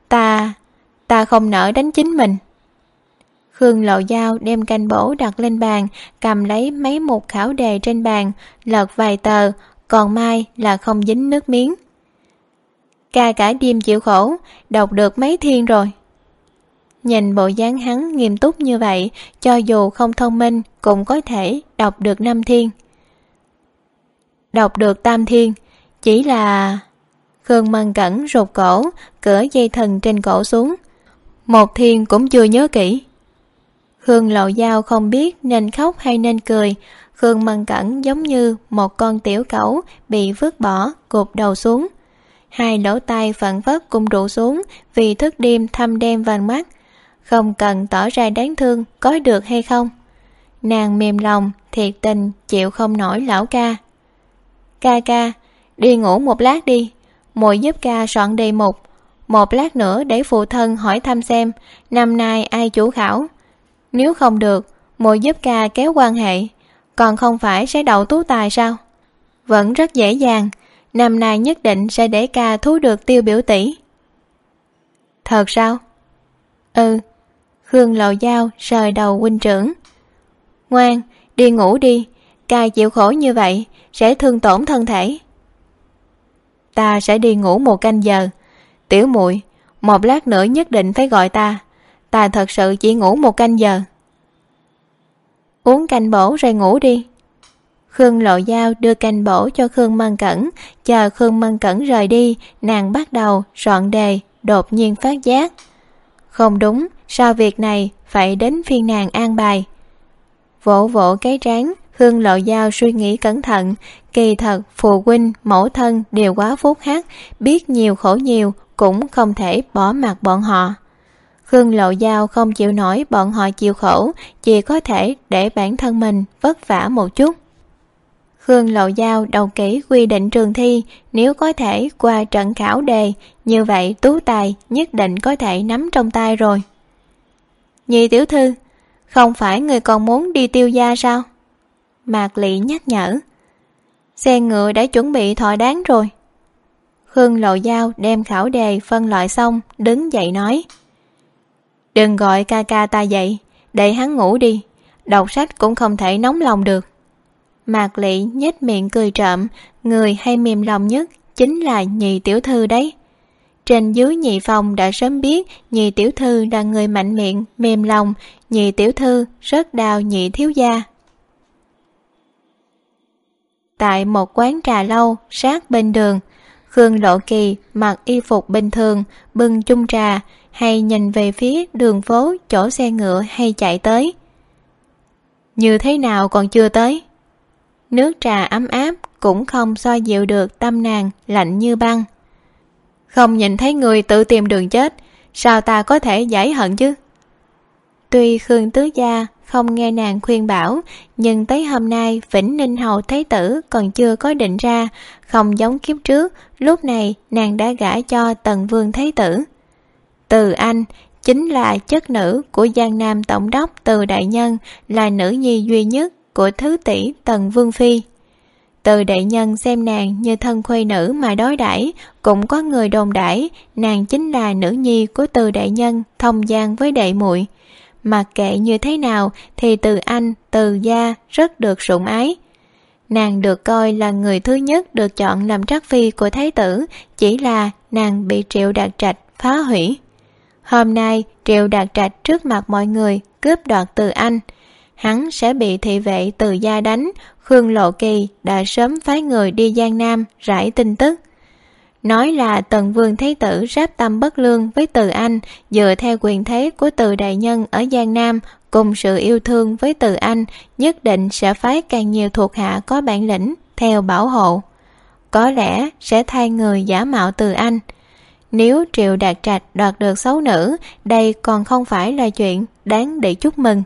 S2: Ta không nỡ đánh chính mình.
S1: Khương Lộ Giao đem canh bổ đặt lên bàn, cầm lấy mấy mục khảo đề trên bàn, lật vài tờ, còn mai là không dính nước miếng. Ca cả đêm chịu khổ, đọc được mấy thiên rồi. Nhìn bộ dáng hắn nghiêm túc như vậy, cho dù không thông minh cũng có thể đọc được 5 thiên. Đọc được 8 thiên, chỉ là... Khương Mân Cẩn rụt cổ, cỡ dây thừng trên cổ xuống.
S2: 1 thiên cũng chưa nhớ kỹ.
S1: Khương Lộ Giao không biết nên khóc hay nên cười. Khương Mân Cẩn giống như một con tiểu cẩu bị vứt bỏ, gục đầu xuống. Hai lỗ tai phận phất cũng rụ xuống vì thức đêm thâm đen vàng mắt. Không cần tỏ ra đáng thương, có được hay không? Nàng mềm lòng, thiệt tình, chịu không nổi lão ca. Ca ca, đi ngủ một lát đi. Muội giúp ca soạn đề mục. Một lát nữa để phụ thân hỏi thăm xem năm nay ai chủ khảo. Nếu không được, muội giúp ca kéo quan hệ. Còn không phải sẽ đậu tú tài sao? Vẫn rất dễ dàng. Năm nay nhất định sẽ để ca thú được Tiêu biểu tỷ.
S2: Thật sao?
S1: Ừ. Khương Lộ Giao sờ đầu huynh trưởng. Ngoan, đi ngủ đi. Ca chịu khổ như vậy sẽ thương tổn thân thể.
S2: Ta sẽ đi ngủ 1 canh giờ. Tiểu muội, một lát nữa nhất định phải gọi ta. Ta thật sự chỉ ngủ 1 canh giờ.
S1: Uống canh bổ rồi ngủ đi. Khương Lộ Giao đưa canh bổ cho Khương Mân Cẩn. Chờ Khương Mân Cẩn rời đi, nàng bắt đầu soạn đề, đột nhiên phát giác. Không đúng, sao việc này phải đến phiên nàng an bài. Vỗ vỗ cái trán, Khương Lộ Giao suy nghĩ cẩn thận. Kỳ thật phụ huynh, mẫu thân đều quá phúc hắc, biết nhiều khổ nhiều cũng không thể bỏ mặc bọn họ. Khương Lộ Giao không chịu nổi bọn họ chịu khổ, chỉ có thể để bản thân mình vất vả một chút. Khương Lộ Giao đầu kỹ quy định trường thi, nếu có thể qua trận khảo đề, như vậy tú tài nhất định có thể nắm trong tay rồi. Nhị tiểu thư, không phải người còn muốn đi Tiêu gia sao? Mạc Lị nhắc nhở. Xe ngựa đã chuẩn bị thỏa đáng rồi. Khương Lộ Giao đem khảo đề phân loại xong, đứng dậy nói. Đừng gọi ca ca ta dậy, để hắn ngủ đi, đọc sách cũng không thể nóng lòng được. Mạc Lị nhếch miệng cười trộm, người hay mềm lòng nhất chính là nhị tiểu thư đấy. Trên dưới nhị phòng đã sớm biết nhị tiểu thư là người mạnh miệng, mềm lòng, nhị tiểu thư rất đào nhị thiếu gia. Tại một quán trà lâu sát bên đường, Khương Lộ Kỳ mặc y phục bình thường, bưng chung trà, hay nhìn về phía đường phố chỗ xe ngựa hay chạy tới. Như thế nào còn chưa tới? Nước trà ấm áp cũng không xoa dịu được tâm nàng lạnh như băng. Không nhìn thấy người tự tìm đường chết, sao ta có thể giải hận chứ? Tuy Khương tứ gia không nghe nàng khuyên bảo, nhưng tới hôm nay Vĩnh Ninh hầu thái tử còn chưa có định ra, không giống kiếp trước, lúc này nàng đã gả cho Tần Vương thái tử. Từ Anh chính là chất nữ của Giang Nam tổng đốc Từ đại nhân, là nữ nhi duy nhất của thứ tỷ Tần Vương phi. Từ đại nhân xem nàng như thân khuê nữ mà đối đãi, cũng có người đồn đãi nàng chính là nữ nhi của Từ đại nhân thông giang với đệ muội. Mặc kệ như thế nào thì Từ Anh, Từ gia rất được sủng ái. Nàng được coi là người thứ nhất được chọn làm trắc phi của thái tử, chỉ là nàng bị Triệu Đạt Trạch phá hủy. Hôm nay Triệu Đạt Trạch trước mặt mọi người cướp đoạt Từ Anh, hắn sẽ bị thị vệ Từ gia đánh. Khương Lộ Kỳ đã sớm phái người đi Giang Nam rải tin tức, nói là Tần Vương thái tử ráp tâm bất lương với Từ Anh, dựa theo quyền thế của Từ đại nhân ở Giang Nam cùng sự yêu thương với Từ Anh, nhất định sẽ phái càng nhiều thuộc hạ có bản lĩnh theo bảo hộ, có lẽ sẽ thay người giả mạo Từ Anh. Nếu Triệu Đạt Trạch đoạt được xấu nữ, đây còn không phải là chuyện đáng để chúc mừng.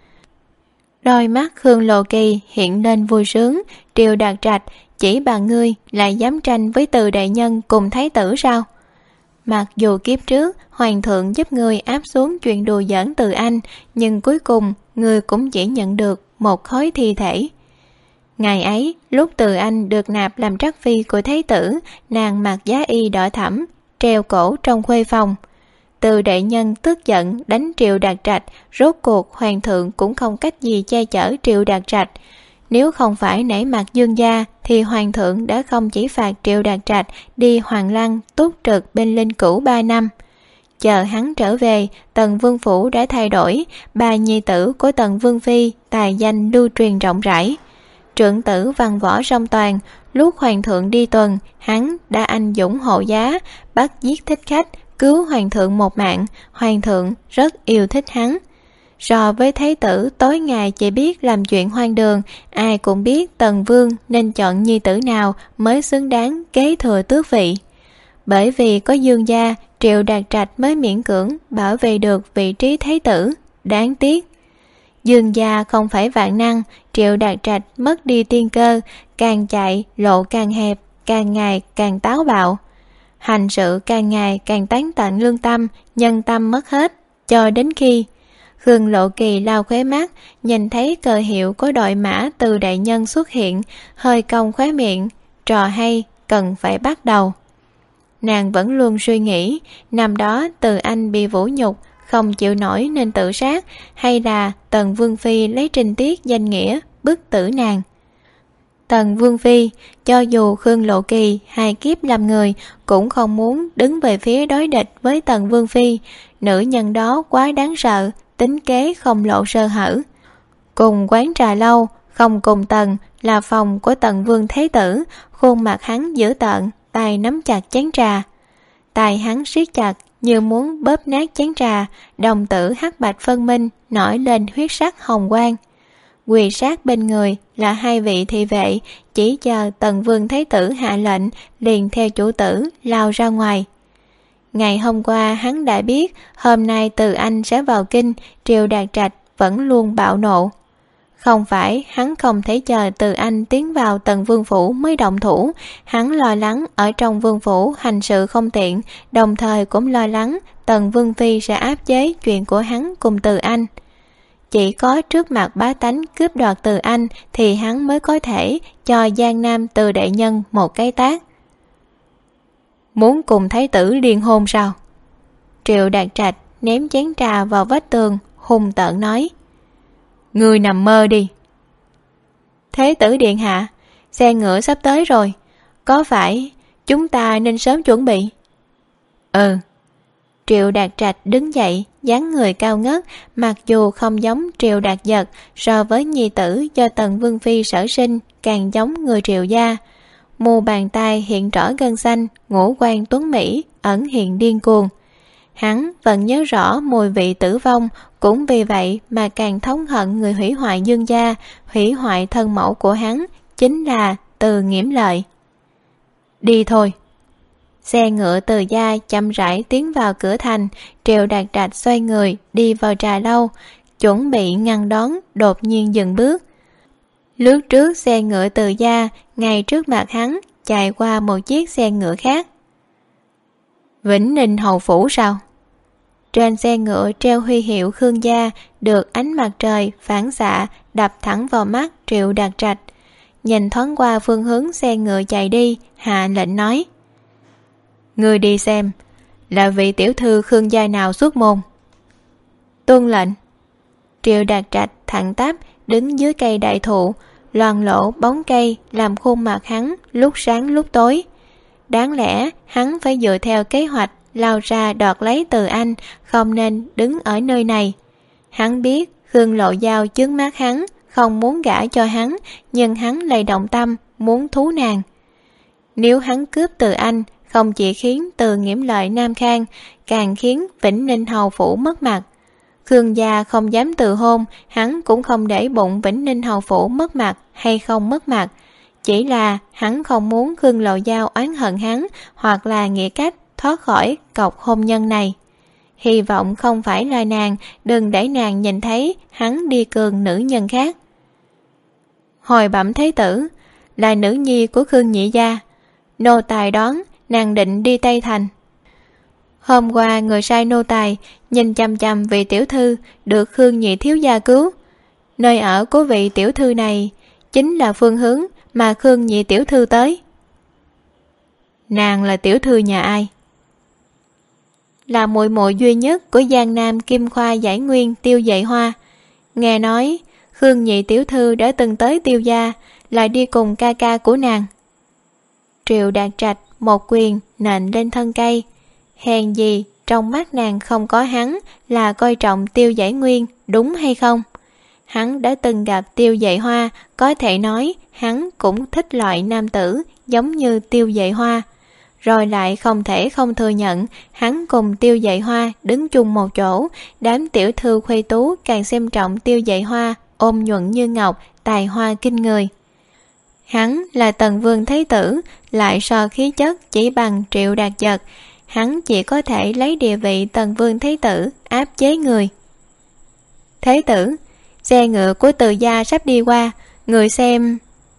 S1: Đôi mắt Khương Lộ Kỳ hiện lên vui sướng. Triệu Đạt Trạch, chỉ bằng ngươi lại dám tranh với Từ đại nhân cùng thái tử sao? Mặc dù kiếp trước hoàng thượng giúp ngươi áp xuống chuyện đùa giỡn Từ Anh, nhưng cuối cùng ngươi cũng chỉ nhận được một khối thi thể. Ngày ấy, lúc Từ Anh được nạp làm trắc phi của thái tử, nàng mặc giá y đỏ thẫm, treo cổ trong khuê phòng. Từ đại nhân tức giận đánh Triệu Đạt Trạch, rốt cuộc hoàng thượng cũng không cách gì che chở Triệu Đạt Trạch. Nếu không phải nể mặt Dương gia thì hoàng thượng đã không chỉ phạt Triệu Đạt Trạch đi Hoàng Lăng túc trực bên Linh Cữu 3 năm. Chờ hắn trở về, Tần Vương phủ đã thay đổi, ba nhi tử của Tần Vương phi tài danh lưu truyền rộng rãi. Trưởng tử văn võ song toàn, lúc hoàng thượng đi tuần, hắn đã anh dũng hộ giá, bắt giết thích khách, cứu hoàng thượng một mạng. Hoàng thượng rất yêu thích hắn. So với thái tử tối ngày chỉ biết làm chuyện hoang đường, ai cũng biết Tần Vương nên chọn nhi tử nào mới xứng đáng kế thừa tước vị. Bởi vì có Dương gia, Triệu Đạt Trạch mới miễn cưỡng bảo vệ được vị trí thái tử. Đáng tiếc Dương gia không phải vạn năng, Triệu Đạt Trạch mất đi tiên cơ, càng chạy lộ càng hẹp, càng ngày càng táo bạo, hành sự càng ngày càng tán tận lương tâm, nhân tâm mất hết. Cho đến khi Khương Lộ Kỳ lau khóe mắt, nhìn thấy cờ hiệu của đội mã Từ đại nhân xuất hiện, hơi cong khóe miệng. Trò hay cần phải bắt đầu. Nàng vẫn luôn suy nghĩ, năm đó Từ Anh bị vũ nhục không chịu nổi nên tự sát, hay là Tần Vương phi lấy trinh tiết danh nghĩa bức tử nàng. Tần Vương phi, cho dù Khương Lộ Kỳ hai kiếp làm người, cũng không muốn đứng về phía đối địch với Tần Vương phi. Nữ nhân đó quá đáng sợ, tính kế không lộ sơ hở. Cùng quán trà lâu, không cùng tầng, là phòng của Tần Vương Thế Tử. Khuôn mặt hắn dữ tợn, tay nắm chặt chén trà. Tay hắn siết chặt như muốn bóp nát chén trà, đồng tử hắc bạch phân minh, nổi lên huyết sắc hồng quang. Quỳ sát bên người là hai vị thị vệ, chỉ chờ Tần Vương Thế Tử hạ lệnh, liền theo chủ tử lao ra ngoài. Ngày hôm qua hắn đã biết hôm nay Từ Anh sẽ vào kinh, Triệu Đạt Trạch vẫn luôn bạo nộ. Không phải hắn không thể chờ Từ Anh tiến vào Tần Vương phủ mới động thủ, hắn lo lắng ở trong vương phủ hành sự không tiện, đồng thời cũng lo lắng Tần Vương phi sẽ áp chế chuyện của hắn cùng Từ Anh. Chỉ có trước mặt bá tánh cướp đoạt Từ Anh thì hắn mới có thể cho Giang Nam Từ đại nhân một cái tát. Muốn cùng thái tử liên hôn sao? Triệu Đạt Trạch ném chén trà vào vách tường, hung tợn nói. Ngươi nằm mơ đi. Thế tử điện hạ, xe ngựa sắp tới rồi, có phải chúng ta nên sớm chuẩn bị? Ừ. Triệu Đạt Trạch đứng dậy, dáng người cao ngất, mặc dù không giống Triệu Đạt Giật, so với nhi tử do Tần Vương phi sở sinh càng giống người Triệu gia. mu bàn tay hiện rõ gân xanh, ngũ quan tuấn mỹ ẩn hiện điên cuồng. Hắn vẫn nhớ rõ mùi vị tử vong, cũng vì vậy mà càng thống hận người hủy hoại Dương gia, hủy hoại thân mẫu của hắn chính là Từ Nghiễm Lợi. Đi thôi. Xe ngựa Từ gia chậm rãi tiến vào cửa thành. Triệu Đạt Trạch xoay người đi vào trà lâu, chuẩn bị ngăn đón, đột nhiên dừng bước. Lướt trước xe ngựa Từ gia, ngay trước mặt hắn chạy qua một chiếc xe ngựa khác. Vĩnh Ninh hầu phủ sao? Trên xe ngựa treo huy hiệu Khương gia, được ánh mặt trời phản xạ đập thẳng vào mắt Triệu Đạt Trạch. Nhìn thoáng qua phương hướng xe ngựa chạy đi, hạ lệnh nói: Người đi xem, là vị tiểu thư Khương gia nào xuất môn? Tuân lệnh. Triệu Đạt Trạch thẳng tắp đứng dưới cây đại thụ, loang lổ bóng cây làm khuôn mặt hắn lúc sáng lúc tối. Đáng lẽ hắn phải dựa theo kế hoạch lao ra đoạt lấy Từ Anh, không nên đứng ở nơi này. Hắn biết Khương Lộ Giao chướng mắt hắn, không muốn gả cho hắn, nhưng hắn lại động tâm muốn thú nàng. Nếu hắn cướp Từ Anh, không chỉ khiến Từ Nghiễm Lợi nam khang, càng khiến Vĩnh Ninh hầu phủ mất mặt. Khương gia không dám từ hôn, hắn cũng không để bụng Vĩnh Ninh hầu phủ mất mặt hay không mất mặt. Chỉ là hắn không muốn Khương Lộ Giao oán hận hắn, hoặc là nghĩ cách thoát khỏi cọc hôn nhân này. Hy vọng không phải là nàng, đừng để nàng nhìn thấy hắn đi cường nữ nhân khác. Hồi bẩm thái tử, là nữ nhi của Khương nhị gia. Nô tài đoán nàng định đi Tây Thành. Hôm qua người sai nô tài nhìn chằm chằm vị tiểu thư được Khương nhị thiếu gia cứu. Nơi ở của vị tiểu thư này chính là phương hướng mà Khương nhị tiểu thư tới. Nàng là tiểu thư nhà ai? Là muội muội duy nhất của Giang Nam Kim Khoa Giải Nguyên Tiêu Dạy Hoa. Nghe nói Khương nhị tiểu thư đã từng tới Tiêu gia, lại đi cùng ca ca của nàng. Triệu Đạt Trạch một quyền nện lên thân cây. Hèn gì trong mắt nàng không có hắn là coi trọng Tiêu Giải Nguyên, đúng hay không? Hắn đã từng gặp Tiêu Dạy Hoa, có thể nói hắn cũng thích loại nam tử giống như Tiêu Dạy Hoa. Rồi lại không thể không thừa nhận hắn cùng Tiêu Dạy Hoa đứng chung một chỗ. Đám tiểu thư khuê tú càng xem trọng Tiêu Dạy Hoa, ôn nhuận như ngọc, tài hoa kinh người. Hắn là Tần Vương Thái tử, lại so khí chất chỉ bằng Triệu Đạt Trạch. Hắn chỉ có thể lấy địa vị Tần Vương Thái tử áp chế người. Thái tử, xe ngựa của Từ gia sắp đi qua, người xem.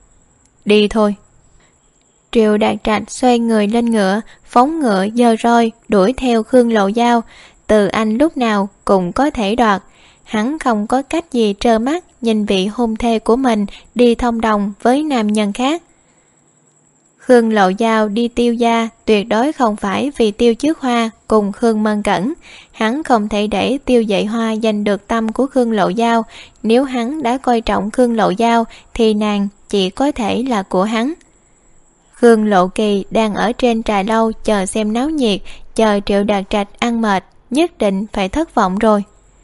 S1: Đi thôi. Triệu Đạt Trạch xoay người lên ngựa, phóng ngựa giơ roi đuổi theo Khương Lộ Giao. Từ Anh lúc nào cũng có thể đoạt. Hắn không có cách gì trơ mắt nhìn vị hôn thê của mình đi thông đồng với nam nhân khác. Khương Lộ Giao đi Tiêu gia tuyệt đối không phải vì Tiêu Trước Hoa cùng Khương Mân Cẩn. Hắn không thể để Tiêu Dạy Hoa giành được tâm của Khương Lộ Giao. Nếu hắn đã coi trọng Khương Lộ Giao thì nàng chỉ có thể là của hắn. Khương Lộ Kỳ đang ở trên trà lâu chờ xem náo nhiệt, chờ Triệu Đạt Trạch ăn mệt, nhất định phải thất vọng rồi.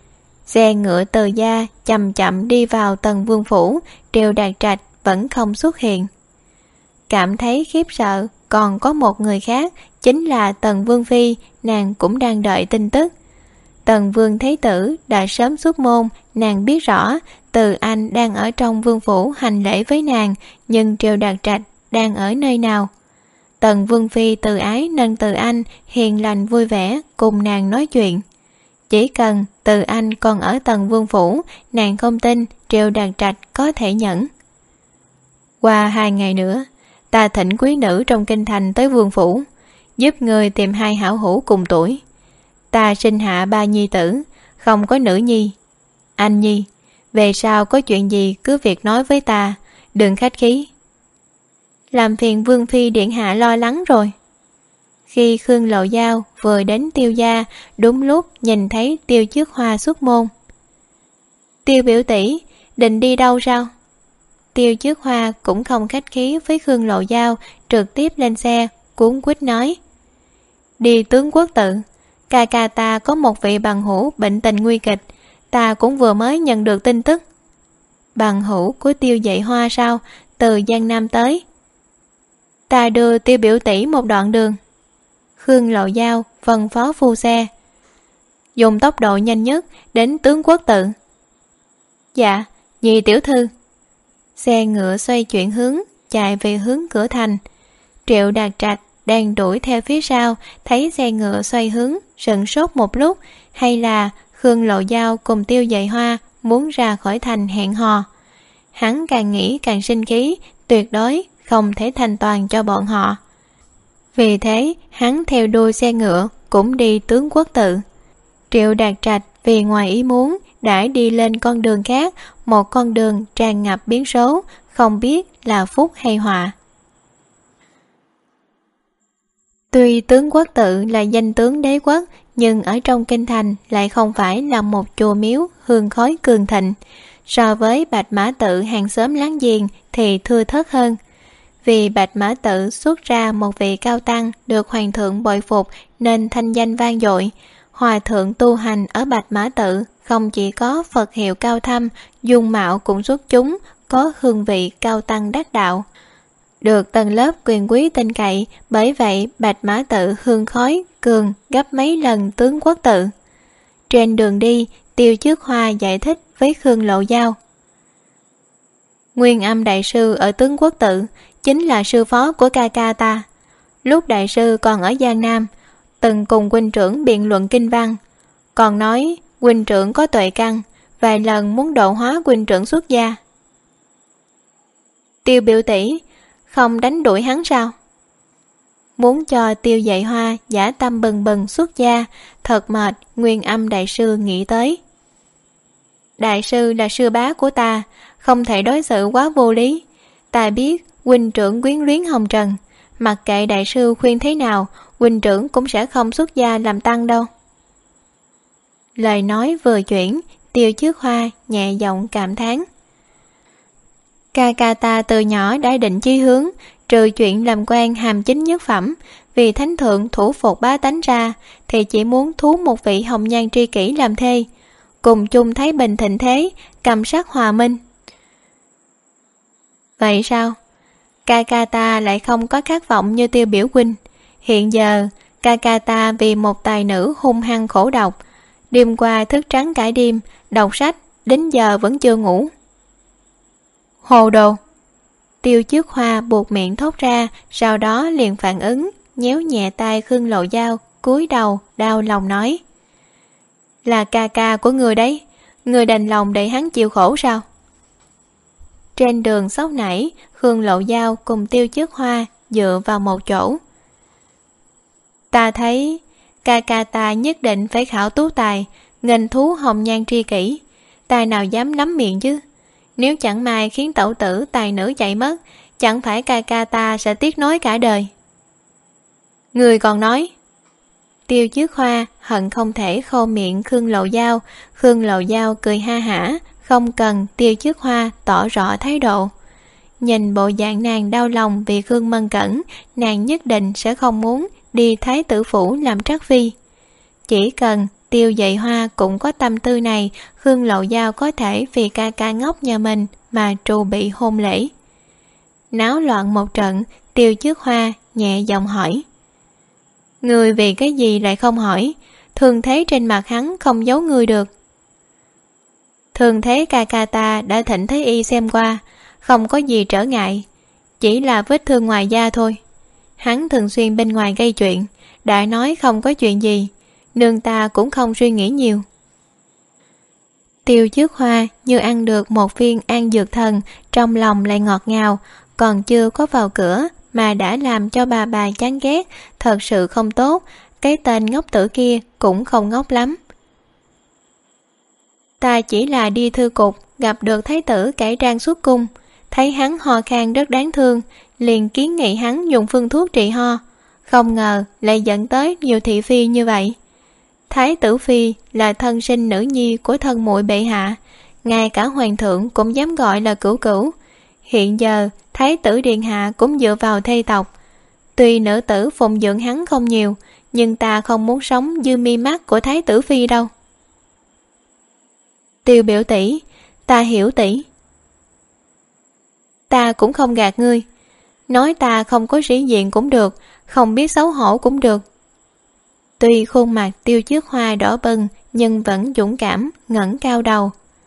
S1: Xe ngựa Từ gia chậm chậm đi vào Tần Vương phủ, Triệu Đạt Trạch vẫn không xuất hiện. Cảm thấy khiếp sợ, còn có một người khác, chính là Tần Vương phi, nàng cũng đang đợi tin tức. Tần Vương Thái tử đã sớm xuất môn, nàng biết rõ Từ Anh đang ở trong vương phủ hành lễ với nàng, nhưng Triệu Đạt Trạch đang ở nơi nào? Tần Vương phi từ ái nên Từ Anh hiền lành vui vẻ cùng nàng nói chuyện. Chỉ cần Từ Anh còn ở Tần Vương phủ, nàng không tin Triệu Đạt Trạch có thể nhẫn. Qua 2 ngày nữa, ta thỉnh quý nữ trong kinh thành tới vương phủ, giúp người tìm 2 hảo hữu cùng tuổi. Ta sinh hạ 3 nhi tử, không có nữ nhi. Anh nhi, về sau có chuyện gì cứ việc nói với ta, đừng khách khí. Làm phiền Vương phi điện hạ lo lắng rồi. Khi Khương Lộ Giao vừa đến Tiêu gia, đúng lúc nhìn thấy Tiêu Trước Hoa xuất môn. Tiêu biểu tỷ, định đi đâu sao? Tiêu Trước Hoa cũng không khách khí với Khương Lộ Giao, trực tiếp lên xe, cuống quýt nói: Đi tướng quốc tự, ca ca ta có một vị bằng hữu bệnh tình nguy kịch, ta cũng vừa mới nhận được tin tức. Bằng hữu của Tiêu Dạy Hoa sao? Từ Giang Nam tới.
S2: Ta đưa Tiêu biểu tỷ một đoạn đường. Khương Lộ Giao phân phó phu xe. Dùng tốc độ nhanh nhất đến tướng quốc tự. Dạ, nhị tiểu thư. Xe ngựa xoay chuyển hướng, chạy về hướng cửa thành. Triệu Đạt Trạch đang đuổi theo phía sau, thấy xe ngựa xoay hướng, sửng sốt một lúc, hay là Khương Lộ Giao cùng Tiêu Dạy Hoa muốn ra khỏi thành hẹn hò. Hắn càng nghĩ càng sinh khí, tuyệt đối không thể thành toàn cho bọn họ. Vì thế, hắn theo đuôi xe ngựa cũng đi tướng quốc tự. Triệu Đạt Trạch vì ngoài ý muốn đã đi lên con đường khác, một con đường tràn ngập biến số, không biết là phúc hay họa. Tuy tướng quốc tự là danh tướng đế quốc, nhưng ở trong kinh thành lại không phải là một chùa miếu hương khói cường thịnh. So với Bạch Mã Tự hàng xóm láng giềng thì thưa thớt hơn. Vì Bạch Mã Tự xuất ra một vị cao tăng được hoàng thượng bội phục nên thanh danh vang dội. Hòa thượng tu hành ở Bạch Mã Tự không chỉ có Phật hiệu cao thâm, dung mạo cũng xuất chúng, có hương vị cao tăng đắc đạo. Được tầng lớp quyền quý tin cậy, bởi vậy Bạch Mã Tự hương khói cường gấp mấy lần tướng quốc tự. Trên đường đi, Tiêu Trước Hoa giải thích với Khương Lộ Giao. Nguyên Âm đại sư ở tướng quốc tự chính là sư phó của ca ca ta. Lúc đại sư còn ở Giang Nam, từng cùng huynh trưởng biện luận kinh văn, còn nói huynh trưởng có tuệ căn, vài lần muốn độ hóa huynh trưởng xuất gia. Tiêu biểu tỷ không đánh đuổi hắn sao? Muốn cho Tiêu Dạy Hoa giả tâm bừng bừng xuất gia, thật mệt. Nguyên Âm đại sư nghĩ tới. Đại sư là sư bá của ta, không thể đối xử quá vô lý. Ta biết huynh trưởng quyến luyến hồng trần, mặc kệ đại sư khuyên thế nào, huynh trưởng cũng sẽ không xuất gia làm tăng đâu. Lời nói vừa chuyển, Tiêu Trước Hoa nhẹ giọng cảm thán. Ca ca ta từ nhỏ đã định chí hướng, trừ chuyện làm quan hàm chính nhất phẩm, vì thánh thượng thủ phục bá tánh ra, thì chỉ muốn thú một vị hồng nhan tri kỷ làm thê, cùng chung thái bình thịnh thế, cầm sắc hòa minh. Vậy sao? Ca ca ta lại không có khát vọng như Tiêu biểu huynh. Hiện giờ, ca ca ta vì một tài nữ hung hăng khổ độc, đêm qua thức trắng cả đêm, đọc sách, đến giờ vẫn chưa ngủ. Hồ đồ! Tiêu Trước Hoa buộc miệng thốt ra, sau đó liền phản ứng, nhéo nhẹ tay Khương Lộ Giao, cúi đầu, đau lòng nói. Là ca ca của người đấy, người đành lòng để hắn chịu khổ sao? Trên đường sóc nảy, Khương Lộ Giao cùng Tiêu Trước Hoa dựa vào một chỗ. Ta thấy ca ca ta nhất định phải khảo tú tài, nghênh thú hồng nhan tri kỷ. Ta nào dám lắm miệng chứ? Nếu chẳng may khiến tẩu tử tài nữ chạy mất, chẳng phải ca ca ta sẽ tiếc nói cả đời. Người còn nói. Tiêu Trước Hoa hận không thể khô miệng Khương Lộ Giao. Khương Lộ Giao cười ha hả, không cần Tiêu Trước Hoa tỏ rõ thái độ. Nhìn bộ dạng nàng đau lòng vì Khương Mân Cẩn, nàng nhất định sẽ không muốn đi thái tử phủ làm trắc phi. Chỉ cần Tiêu Dạy Hoa cũng có tâm tư này, Khương Lộ Giao có thể vì ca ca ngốc nhà mình mà trù bị hôn lễ. Náo loạn một trận, Tiêu Trước Hoa nhẹ giọng hỏi. Người vì cái gì lại không hỏi? Thường thế trên mặt hắn không giấu người được. Thường thế ca ca ta đã thỉnh Thái Y xem qua, không có gì trở ngại, chỉ là vết thương ngoài da thôi. Hắn thường xuyên bên ngoài gây chuyện, đã nói không có chuyện gì, nương ta cũng không suy nghĩ nhiều. Tiêu Trước Hoa như ăn được một viên an dược thần, trong lòng lại ngọt ngào, còn chưa có vào cửa mà đã làm cho bà chán ghét, thật sự không tốt. Cái tên ngốc tử kia cũng không ngốc lắm. Ta chỉ là đi thư cục, gặp được thái tử cải trang xuất cung, thấy hắn ho khan rất đáng thương, liền kiến nghị hắn dùng phương thuốc trị ho, không ngờ lại dẫn tới nhiều thị phi như vậy. Thái tử phi là thân sinh nữ nhi của thân muội bệ hạ, ngay cả hoàng thượng cũng dám gọi là cửu cửu. Hiện giờ thái tử điện hạ cũng dựa vào thê tộc. Tuy nữ tử phụng dưỡng hắn không nhiều, nhưng ta không muốn sống dưới mi mắt của thái tử phi đâu. Tiêu biểu tỷ, ta hiểu tỷ. Ta cũng không gạt ngươi. Nói ta không có sĩ diện cũng được, không biết xấu hổ cũng được. Tuy khuôn mặt Tiêu Chiết Hoa đỏ bừng, nhưng vẫn dũng cảm ngẩng cao đầu.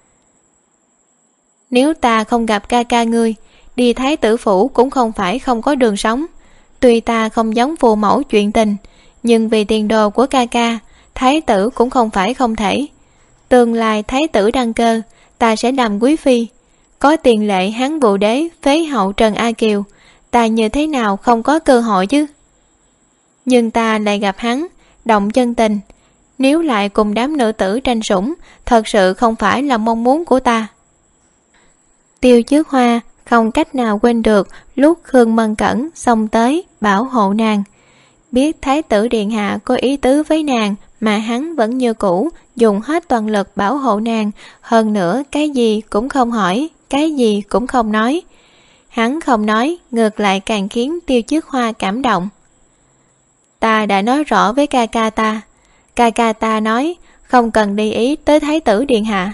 S2: Nếu ta không gặp ca ca ngươi, đi thái tử phủ cũng không phải không có đường sống. Tuy ta không giống phù mẫu chuyện tình, nhưng vì tiền đồ của ca ca, thái tử cũng không phải không thể. Tương lai thái tử đăng cơ, ta sẽ làm quý phi. Có tiền lệ Hán Vũ đế phế hậu Trần A Kiều, ta như thế nào không có cơ hội chứ. Nhưng ta lại gặp hắn, động chân tình. Nếu lại cùng đám nữ tử tranh sủng, thật sự không phải là mong muốn của ta. Tiêu Chiết Hoa không cách nào quên được lúc Khương Mân Cẩn xông tới bảo hộ nàng. Biết thái tử điện hạ có ý tứ với nàng mà hắn vẫn như cũ dùng hết toàn lực bảo hộ nàng, hơn nữa cái gì cũng không hỏi, cái gì cũng không nói. Hắn không nói, ngược lại càng khiến Tiêu Chiết Hoa cảm động. Ta đã nói rõ với ca ca ta nói không cần để ý tới thái tử điện hạ.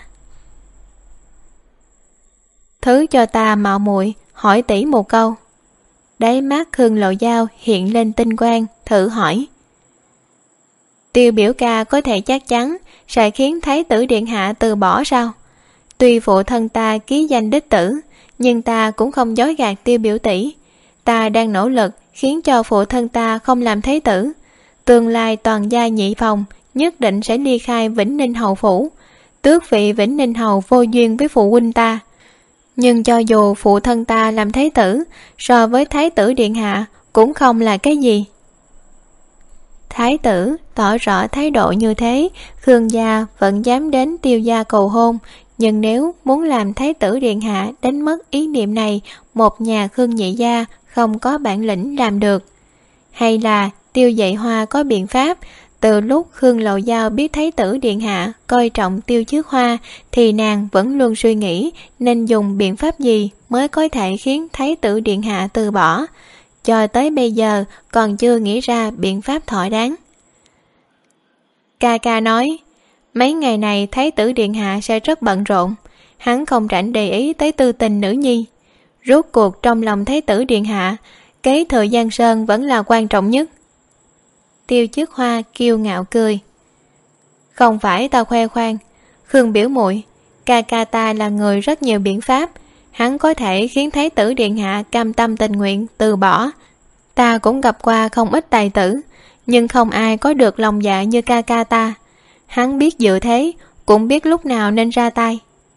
S2: Thứ cho ta mạo muội hỏi tỷ một câu. Đáy mắt Khương Lộ Giao hiện lên tinh quang, thử hỏi. Tiêu biểu ca có thể chắc chắn sẽ khiến thái tử điện hạ từ bỏ sao? Tuy phụ thân ta ký danh đích tử, nhưng ta cũng không dối gạt Tiêu biểu tỷ. Ta đang nỗ lực khiến cho phụ thân ta không làm thái tử. Tương lai toàn gia nhị phòng nhất định sẽ ly khai Vĩnh Ninh hầu phủ. Tước vị Vĩnh Ninh hầu vô duyên với phụ huynh ta. Nhưng cho dù phụ thân ta làm thái tử, so với thái tử điện hạ cũng không là cái gì. Thái tử tỏ rõ thái độ như thế, Khương gia vẫn dám đến Tiêu gia cầu hôn. Nhưng nếu muốn làm thái tử điện hạ đánh mất ý niệm này, một nhà Khương nhị gia không có bản lĩnh làm được. Hay là Tiêu Dạy Hoa có biện pháp? Từ lúc Khương Lộ Giao biết thái tử điện hạ coi trọng Tiêu Chiết Hoa, thì nàng vẫn luôn suy nghĩ nên dùng biện pháp gì mới có thể khiến thái tử điện hạ từ bỏ. Cho tới bây giờ còn chưa nghĩ ra biện pháp thỏa đáng. Ca ca nói, mấy ngày này thái tử điện hạ sẽ rất bận rộn. Hắn không rảnh để ý tới tư tình nữ nhi. Rốt cuộc trong lòng thái tử điện hạ, kế thừa Giang Sơn vẫn là quan trọng nhất. Tiêu Chiết Hoa kiêu ngạo cười. Không phải ta khoe khoang, Khương biểu muội, ca ca ta là người rất nhiều biện pháp. Hắn có thể khiến thái tử điện hạ cam tâm tình nguyện từ bỏ. Ta cũng gặp qua không ít tài tử, nhưng không ai có được lòng dạ như ca ca ta. Hắn biết dự thế, cũng biết lúc nào nên ra tay.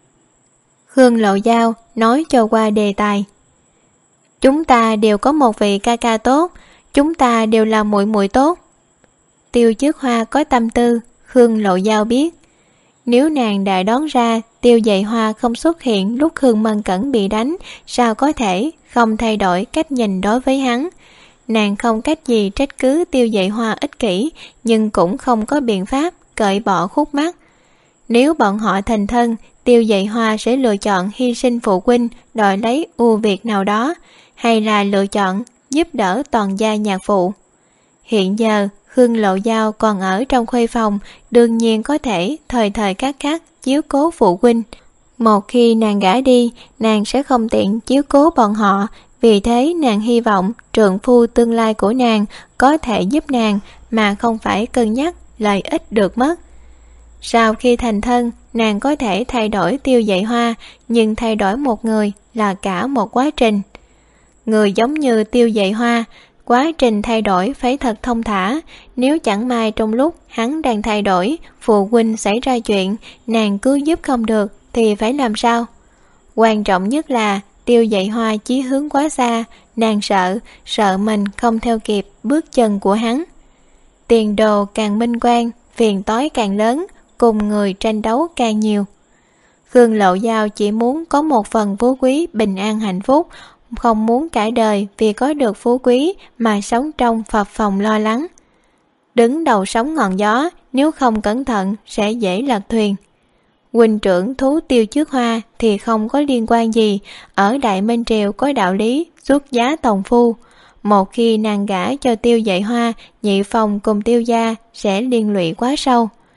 S2: Khương Lộ Giao nói cho qua đề tài. Chúng ta đều có một vị ca ca tốt, chúng ta đều là muội muội tốt. Tiêu Chiết Hoa có tâm tư, Khương Lộ Giao biết. Nếu nàng đã đoán ra Tiêu Dạy Hoa không xuất hiện lúc Khương Mân Cẩn bị đánh, sao có thể không thay đổi cách nhìn đối với hắn. Nàng không cách gì trách cứ Tiêu Dạy Hoa ích kỷ, nhưng cũng không có biện pháp cởi bỏ khúc mắc. Nếu bọn họ thành thân, Tiêu Dạy Hoa sẽ lựa chọn hy sinh phụ huynh đòi lấy ưu việt nào đó, hay là lựa chọn giúp đỡ toàn gia nhạc phụ. Hiện giờ Khương Lộ Giao còn ở trong khuê phòng, đương nhiên có thể thời thời khắc khắc chiếu cố phụ huynh. Một khi nàng gả đi, nàng sẽ không tiện chiếu cố bọn họ. Vì thế nàng hy vọng trượng phu tương lai của nàng có thể giúp nàng mà không phải cân nhắc lợi ích được mất. Sau khi thành thân, nàng có thể thay đổi Tiêu Dạy Hoa, nhưng thay đổi một người là cả một quá trình. Người giống như Tiêu Dạy Hoa, quá trình thay đổi phải thật thông thả. Nếu chẳng may trong lúc hắn đang thay đổi, phụ huynh xảy ra chuyện, nàng cứu giúp không được thì phải làm sao? Quan trọng nhất là Tiêu Dạy Hoa chí hướng quá xa, nàng sợ mình không theo kịp bước chân của hắn. Tiền đồ càng minh quang, phiền toái càng lớn, cùng người tranh đấu càng nhiều. Khương Lộ Giao chỉ muốn có một phần phú quý bình an hạnh phúc, không muốn cả đời vì có được phú quý mà sống trong phập phồng lo lắng. Đứng đầu sóng ngọn gió, nếu không cẩn thận sẽ dễ lật thuyền. Huynh trưởng thú Tiêu Chiết Hoa thì không có liên quan gì, ở Đại Minh Triều có đạo lý xuất giá tòng phu. Một khi nàng gả cho Tiêu Dạy Hoa, nhị phòng cùng Tiêu gia sẽ liên lụy quá sâu.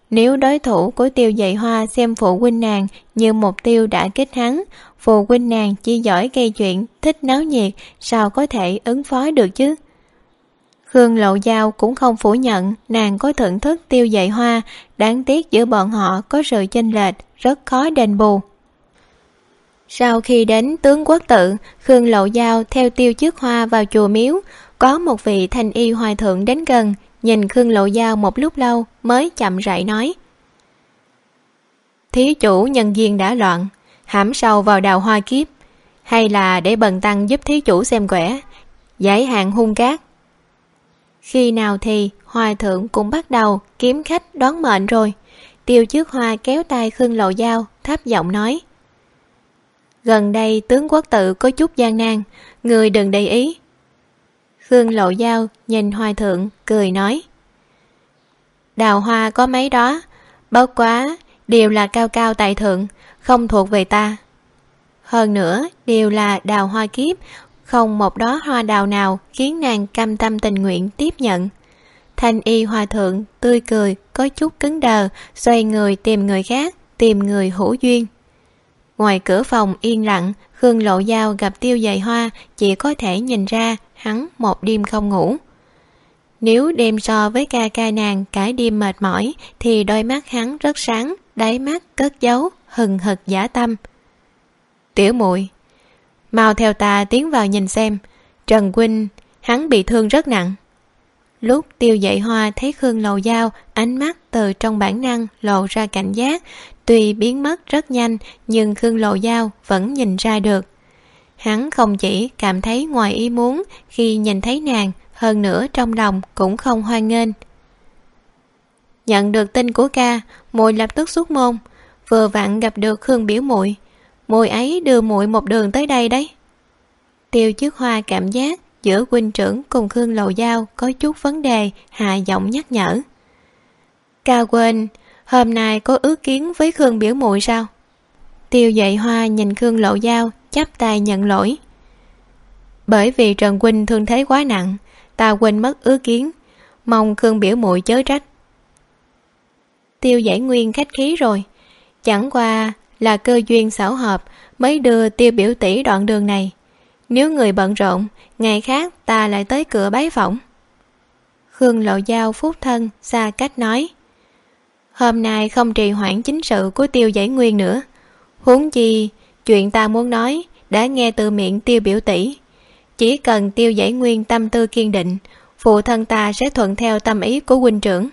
S1: Nếu đối thủ của Tiêu Dạy Hoa xem phụ huynh nàng như mục tiêu đã kích hắn, phụ huynh nàng chỉ giỏi gây chuyện, thích náo nhiệt, sao có thể ứng phó được chứ? Khương Lộ Giao cũng không phủ nhận nàng có thưởng thức Tiêu Dạy Hoa, đáng tiếc giữa bọn họ có sự chênh lệch, rất khó đền bù. Sau khi đến Tướng Quốc Tự, Khương Lộ Giao theo Tiêu Chức Hoa vào chùa miếu, có một vị thanh y hòa thượng đến gần, nhìn Khương Lộ Giao một lúc lâu mới chậm rãi nói: Thí chủ nhân duyên đã loạn, hãm sâu vào đào hoa kiếp, hay là để bần tăng giúp thí chủ xem quẻ, giải hạn hung cát. Khi nào thì hòa thượng cũng bắt đầu kiếm khách đón mệnh rồi. Tiêu Chức Hoa kéo tay Khương Lộ Giao, thấp giọng nói: Gần đây Tướng Quốc Tự có chút gian nan, người đừng để ý. Khương Lộ Giao nhìn hòa thượng cười nói: Đào hoa có mấy đó, bất quá đều là cao cao tại thượng, không thuộc về ta. Hơn nữa đều là đào hoa kiếp, không một đóa hoa đào nào khiến nàng cam tâm tình nguyện tiếp nhận. Thanh y hòa thượng tươi cười có chút cứng đờ, xoay người tìm người khác, tìm người hữu duyên. Ngoài cửa phòng yên lặng, Khương Lộ Giao gặp Tiêu Dạy Hoa, chỉ có thể nhìn ra hắn một đêm không ngủ. Nếu đem so với ca ca nàng cả đêm mệt mỏi, thì đôi mắt hắn rất sáng, đáy mắt cất giấu hừng hực dã tâm. Tiểu muội, mau theo ta tiến vào nhìn xem, Trần huynh hắn bị thương rất nặng. Lúc Tiêu Dạy Hoa thấy Khương Lộ Giao, ánh mắt từ trong bản năng lộ ra cảnh giác, tuy biến mất rất nhanh nhưng Khương Lộ Giao vẫn nhìn ra được. Hắn không chỉ cảm thấy ngoài ý muốn khi nhìn thấy nàng, hơn nữa trong lòng cũng không hoan nghênh. Nhận được tin của ca, muội lập tức xuất môn, vừa vặn gặp được Khương biểu muội, muội ấy đưa muội một đường tới đây đấy. Tiêu Chức Hoa cảm giác giữa huynh trưởng cùng Khương Lộ Giao có chút vấn đề, hạ giọng nhắc nhở: Ca quên, hôm nay có ước kiến với Khương biểu muội sao? Tiêu Dạy Hoa nhìn Khương Lộ Giao, chắp tay nhận lỗi: Bởi vì Trần huynh thương thế quá nặng, ta quên mất ước kiến, mong Khương biểu muội chớ trách. Tiêu Dạy Nguyên khách khí rồi, chẳng qua là cơ duyên xảo hợp mới đưa Tiêu biểu tỷ đoạn đường này. Nếu người bận rộn, ngày khác ta lại tới cửa bái phỏng. Khương Lộ Giao phúc thân xa cách nói: Hôm nay không trì hoãn chính sự của Tiêu Dạy Nguyên nữa, huống chi chuyện ta muốn nói đã nghe từ miệng Tiêu biểu tỷ. Chỉ cần Tiêu Dạy Nguyên tâm tư kiên định, phụ thân ta sẽ thuận theo tâm ý của huynh trưởng.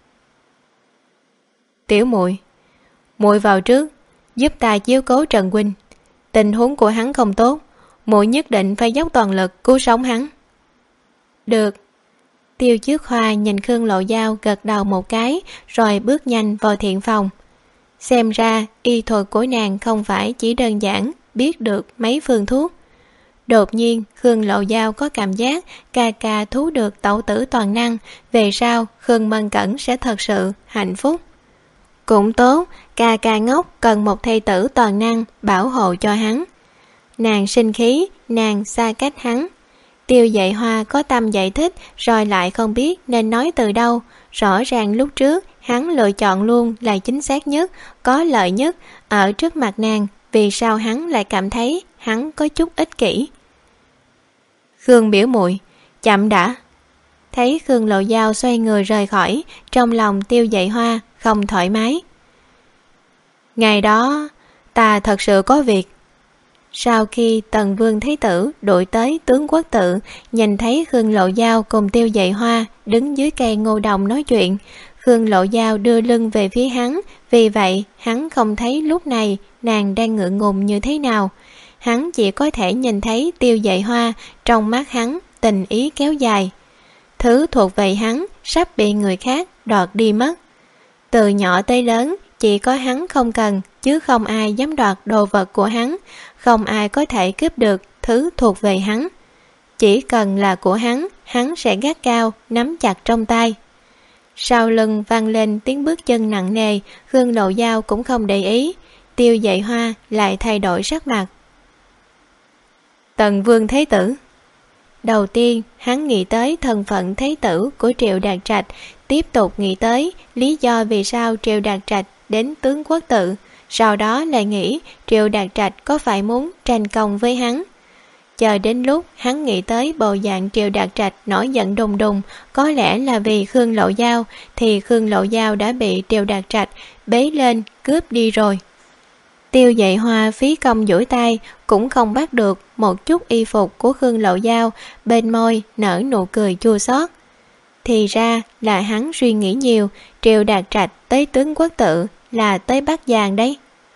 S1: Tiểu muội, muội vào trước, giúp ta chiếu cố Trần huynh. Tình huống của hắn không tốt, muội nhất định phải dốc toàn lực cứu sống hắn. Được. Tiêu Chức Hoa nhìn Khương Lộ Giao gật đầu một cái, rồi bước nhanh vào thiện phòng. Xem ra y thuật của nàng không phải chỉ đơn giản biết được mấy phương thuốc. Đột nhiên Khương Lộ Giao có cảm giác ca ca thú được tẩu tử toàn năng, về sau Khương Mân Cẩn sẽ thật sự hạnh phúc. Cũng tốt, ca ca ngốc cần một thê tử toàn năng bảo hộ cho hắn. Nàng sinh khí, nàng xa cách hắn. Tiêu Dạy Hoa có tâm giải thích rồi lại không biết nên nói từ đâu. Rõ ràng lúc trước hắn lựa chọn luôn là chính xác nhất, có lợi nhất ở trước mặt nàng, vì sao hắn lại cảm thấy hắn có chút ích kỷ. Khương biểu muội, chậm đã. Thấy Khương Lộ Giao xoay người rời khỏi, trong lòng Tiêu Dạy Hoa không thoải mái. Ngày đó ta thật sự có việc. Sau khi Tần Vương Thái Tử đuổi tới Tướng Quốc Tự, nhìn thấy Khương Lộ Giao cùng Tiêu Dạy Hoa đứng dưới cây ngô đồng nói chuyện, Khương Lộ Giao đưa lưng về phía hắn, vì vậy hắn không thấy lúc này nàng đang ngượng ngùng như thế nào. Hắn chỉ có thể nhìn thấy Tiêu Dạy Hoa, trong mắt hắn tình ý kéo dài. Thứ thuộc về hắn sắp bị người khác đoạt đi mất. Từ nhỏ tới lớn, chỉ có hắn không cần, chứ không ai dám đoạt đồ vật của hắn, không ai có thể cướp được thứ thuộc về hắn. Chỉ cần là của hắn, hắn sẽ gắt cao, nắm chặt trong tay. Sau lưng vang lên tiếng bước chân nặng nề, Khương Lộ Giao cũng không để ý. Tiêu Dạy Hoa lại thay đổi sắc mặt. Tần Vương Thế Tử. Đầu tiên hắn nghĩ tới thân phận Thế Tử của Triệu Đạt Trạch, tiếp tục nghĩ tới lý do vì sao Triệu Đạt Trạch đến Tướng Quốc Tự, sau đó lại nghĩ Triệu Đạt Trạch có phải muốn tranh công với hắn. Chờ đến lúc hắn nghĩ tới bộ dạng Triệu Đạt Trạch nổi giận đùng đùng, có lẽ là vì Khương Lộ Giao, thì Khương Lộ Giao đã bị Triệu Đạt Trạch bế lên cướp đi rồi. Tiêu Dệ Hoa phí công duỗi tay cũng không bắt được một chút y phục của Khương Lộ Giao, bên môi nở nụ cười chua xót. Thì ra là hắn suy nghĩ nhiều, Triệu Đạt Trạch tới Tướng Quốc Tự là tới bắt giàng đấy.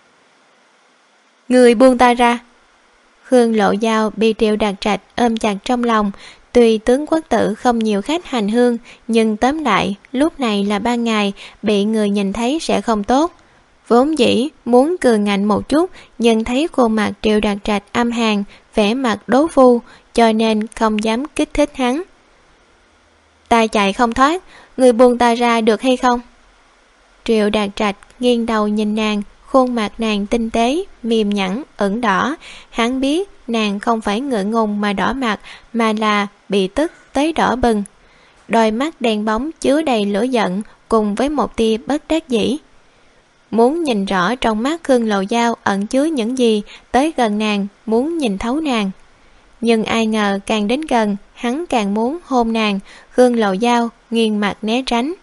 S1: Người buông ta ra. Khương Lộ Giao bị Triệu Đạt Trạch ôm chặt trong lòng. Tuy Tướng Quốc Tự không nhiều khách hành hương, nhưng tóm lại lúc này là ban ngày, bị người nhìn thấy sẽ không tốt. Vốn dĩ muốn cường ngạnh một chút, nhưng thấy khuôn mặt Triệu Đạt Trạch âm hàn, vẻ mặt đố phu, cho nên không dám kích thích hắn. Ta chạy không thoát, người buông ta ra được hay không? Triệu Đạt Trạch nghiêng đầu nhìn nàng, khuôn mặt nàng tinh tế, mềm nhẵn, ửng đỏ. Hắn biết nàng không phải ngượng ngùng mà đỏ mặt, mà là bị tức tới đỏ bừng. Đôi mắt đen bóng chứa đầy lửa giận, cùng với một tia bất đắc dĩ. Muốn nhìn rõ trong mắt Khương Lộ Giao ẩn chứa những gì, tới gần nàng, muốn nhìn thấu nàng. Nhưng ai ngờ càng đến gần, hắn càng muốn hôn nàng. Khương Lộ Giao nghiêng mặt né tránh.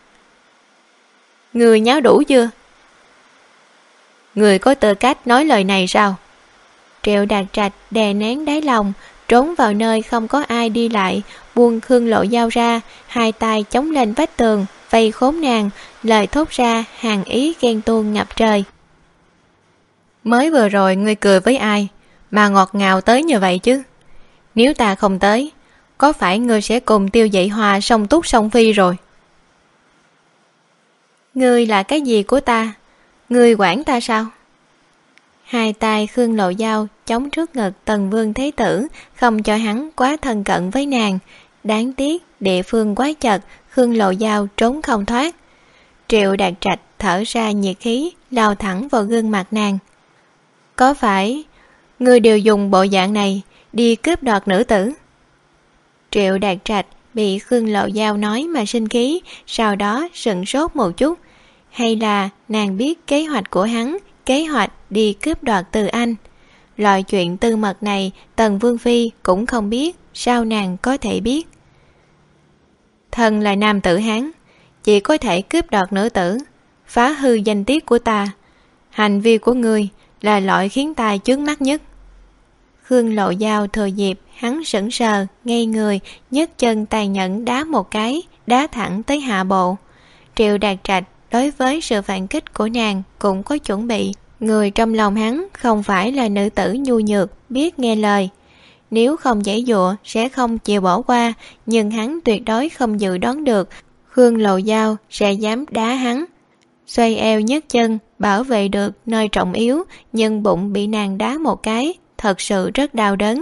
S1: Người nháo đủ chưa? Người có tư cách nói lời này sao? Triệu Đạt Trạch đè nén đáy lòng, trốn vào nơi không có ai đi lại, buông Khương Lộ Giao ra, hai tay chống lên vách tường, vây khốn nàng, lời thốt ra hàn ý ghen tuông ngập trời. Mới vừa rồi ngươi cười với ai mà ngọt ngào tới như vậy chứ? Nếu ta không tới, có phải ngươi sẽ cùng Tiêu Dậy Hoa song túc song phi rồi? Ngươi là cái gì của ta? Ngươi quản ta sao? Hai tay Khương Lộ Giao chống trước ngực Tần Vương Thế Tử, không cho hắn quá thân cận với nàng. Đáng tiếc địa phương quá chật, Khương Lộ Giao trốn không thoát. Triệu Đạt Trạch thở ra nhiệt khí, lao thẳng vào gương mặt nàng. Có phải ngươi đều dùng bộ dạng này đi cướp đoạt nữ tử? Triệu Đạt Trạch bị Khương Lộ Giao nói mà sinh khí, sau đó sững sốt một chút. Hay là nàng biết kế hoạch của hắn, kế hoạch đi cướp đoạt từ anh? Loại chuyện tư mật này Tần Vương Phi cũng không biết, sao nàng có thể biết? Thần là nam tử Hán, chỉ có thể cướp đoạt nữ tử, phá hư danh tiết của ta. Hành vi của ngươi là loại khiến ta chướng mắt nhất. Khương Lộ Giao thừa dịp hắn sững sờ, ngây người, nhấc chân tàn nhẫn đá một cái, đá thẳng tới hạ bộ. Triệu Đạt Trạch đối với sự phản kích của nàng cũng có chuẩn bị. Người trong lòng hắn không phải là nữ tử nhu nhược, biết nghe lời. Nếu không giãy giụa sẽ không chịu bỏ qua, nhưng hắn tuyệt đối không dự đoán được Khương Lộ Giao sẽ dám đá hắn. Xoay eo nhấc chân, bảo vệ được nơi trọng yếu, nhưng bụng bị nàng đá một cái, thật sự rất đau đớn.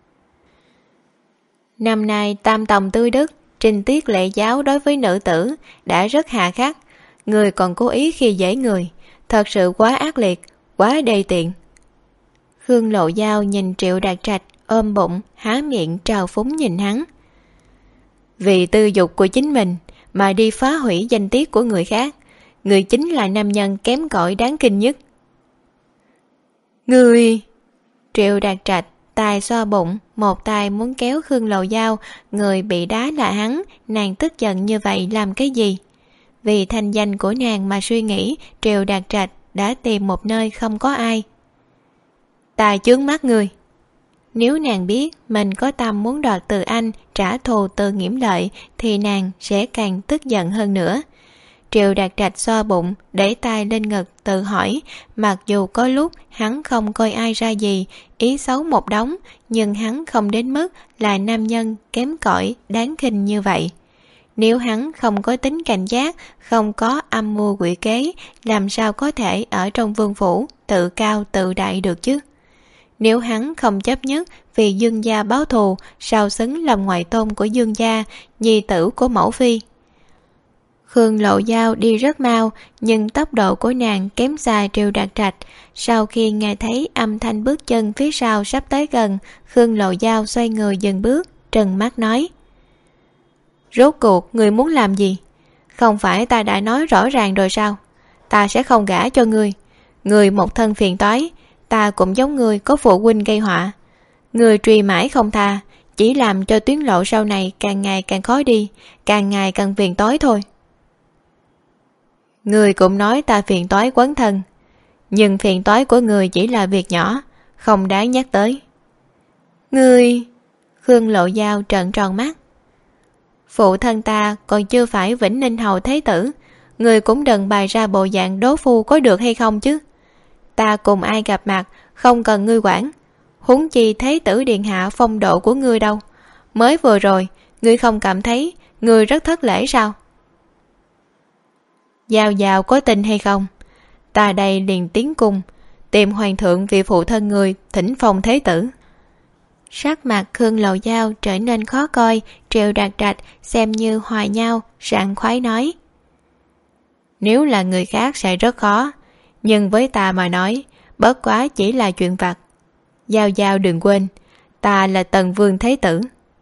S1: Năm nay tam tòng tươi đức, trình tiết lệ giáo đối với nữ tử đã rất hà khắc. Người còn cố ý khi dễ người, thật sự quá ác liệt, quá đê tiện. Khương Lộ Giao nhìn Triệu Đạt Trạch ôm bụng, há miệng trào phúng nhìn hắn. Vì tư dục của chính mình mà đi phá hủy danh tiết của người khác, người chính là nam nhân kém cỏi đáng kinh nhất. Người... Triệu Đạt Trạch tay xoa bụng, một tay muốn kéo Khương Lộ Giao, người bị đá là hắn, nàng tức giận như vậy làm cái gì? Vì thanh danh của nàng mà suy nghĩ, Triệu Đạt Trạch đã tìm một nơi không có ai. Ta chướng mắt người. Nếu nàng biết mình có tâm muốn đoạt từ anh, trả thù từ Nghiễm Lợi, thì nàng sẽ càng tức giận hơn nữa. Triệu Đạt Trạch xoa bụng, để tay lên ngực tự hỏi, mặc dù có lúc hắn không coi ai ra gì, ý xấu một đống, nhưng hắn không đến mức là nam nhân kém cỏi đáng khinh như vậy. Nếu hắn không có tính cảnh giác, không có âm mưu quỷ kế, làm sao có thể ở trong vương phủ tự cao tự đại được chứ? Nếu hắn không chấp nhất vì Dương gia báo thù, sao xứng làm ngoại tôn của Dương gia, nhi tử của mẫu phi? Khương Lộ Giao đi rất mau, nhưng tốc độ của nàng kém xa Triệu Đạt Trạch. Sau khi nghe thấy âm thanh bước chân phía sau sắp tới gần, Khương Lộ Giao xoay người dừng bước, trừng mắt nói: Rốt cuộc người muốn làm gì?
S2: Không phải ta đã nói rõ ràng rồi sao? Ta sẽ không gả cho ngươi. Ngươi một thân phiền toái, ta cũng giống ngươi có phụ huynh gây họa. Ngươi truy mãi không tha, chỉ làm cho tuyến lộ sau này càng ngày càng khó đi, càng ngày càng phiền toái thôi. Ngươi cũng nói ta phiền toái quấn thân, nhưng phiền toái của ngươi chỉ là việc nhỏ, không đáng nhắc tới. Ngươi... Khương Lộ Giao trợn tròn mắt. Phụ thân ta còn chưa phải Vĩnh Ninh Hầu Thế Tử, ngươi cũng đừng bày ra bộ dạng đố phu có được hay không chứ. Ta cùng ai gặp mặt không cần ngươi quản, huống chi Thế Tử điện hạ phong độ của ngươi đâu. Mới vừa rồi ngươi không cảm thấy ngươi rất thất lễ sao? Giao Giao có tin hay không, ta đây liền tiến cung tìm hoàng thượng vì phụ thân ngươi thỉnh phong Thế Tử. Sắc mặt Khương Lộ Giao trở nên khó coi. Triệu Đạt Trạch xem như hòa nhau, sảng khoái nói: Nếu là người khác sẽ rất khó, nhưng với ta mà nói, bất quá chỉ là chuyện vặt. Giao Giao đừng quên, ta là Tần Vương Thế Tử.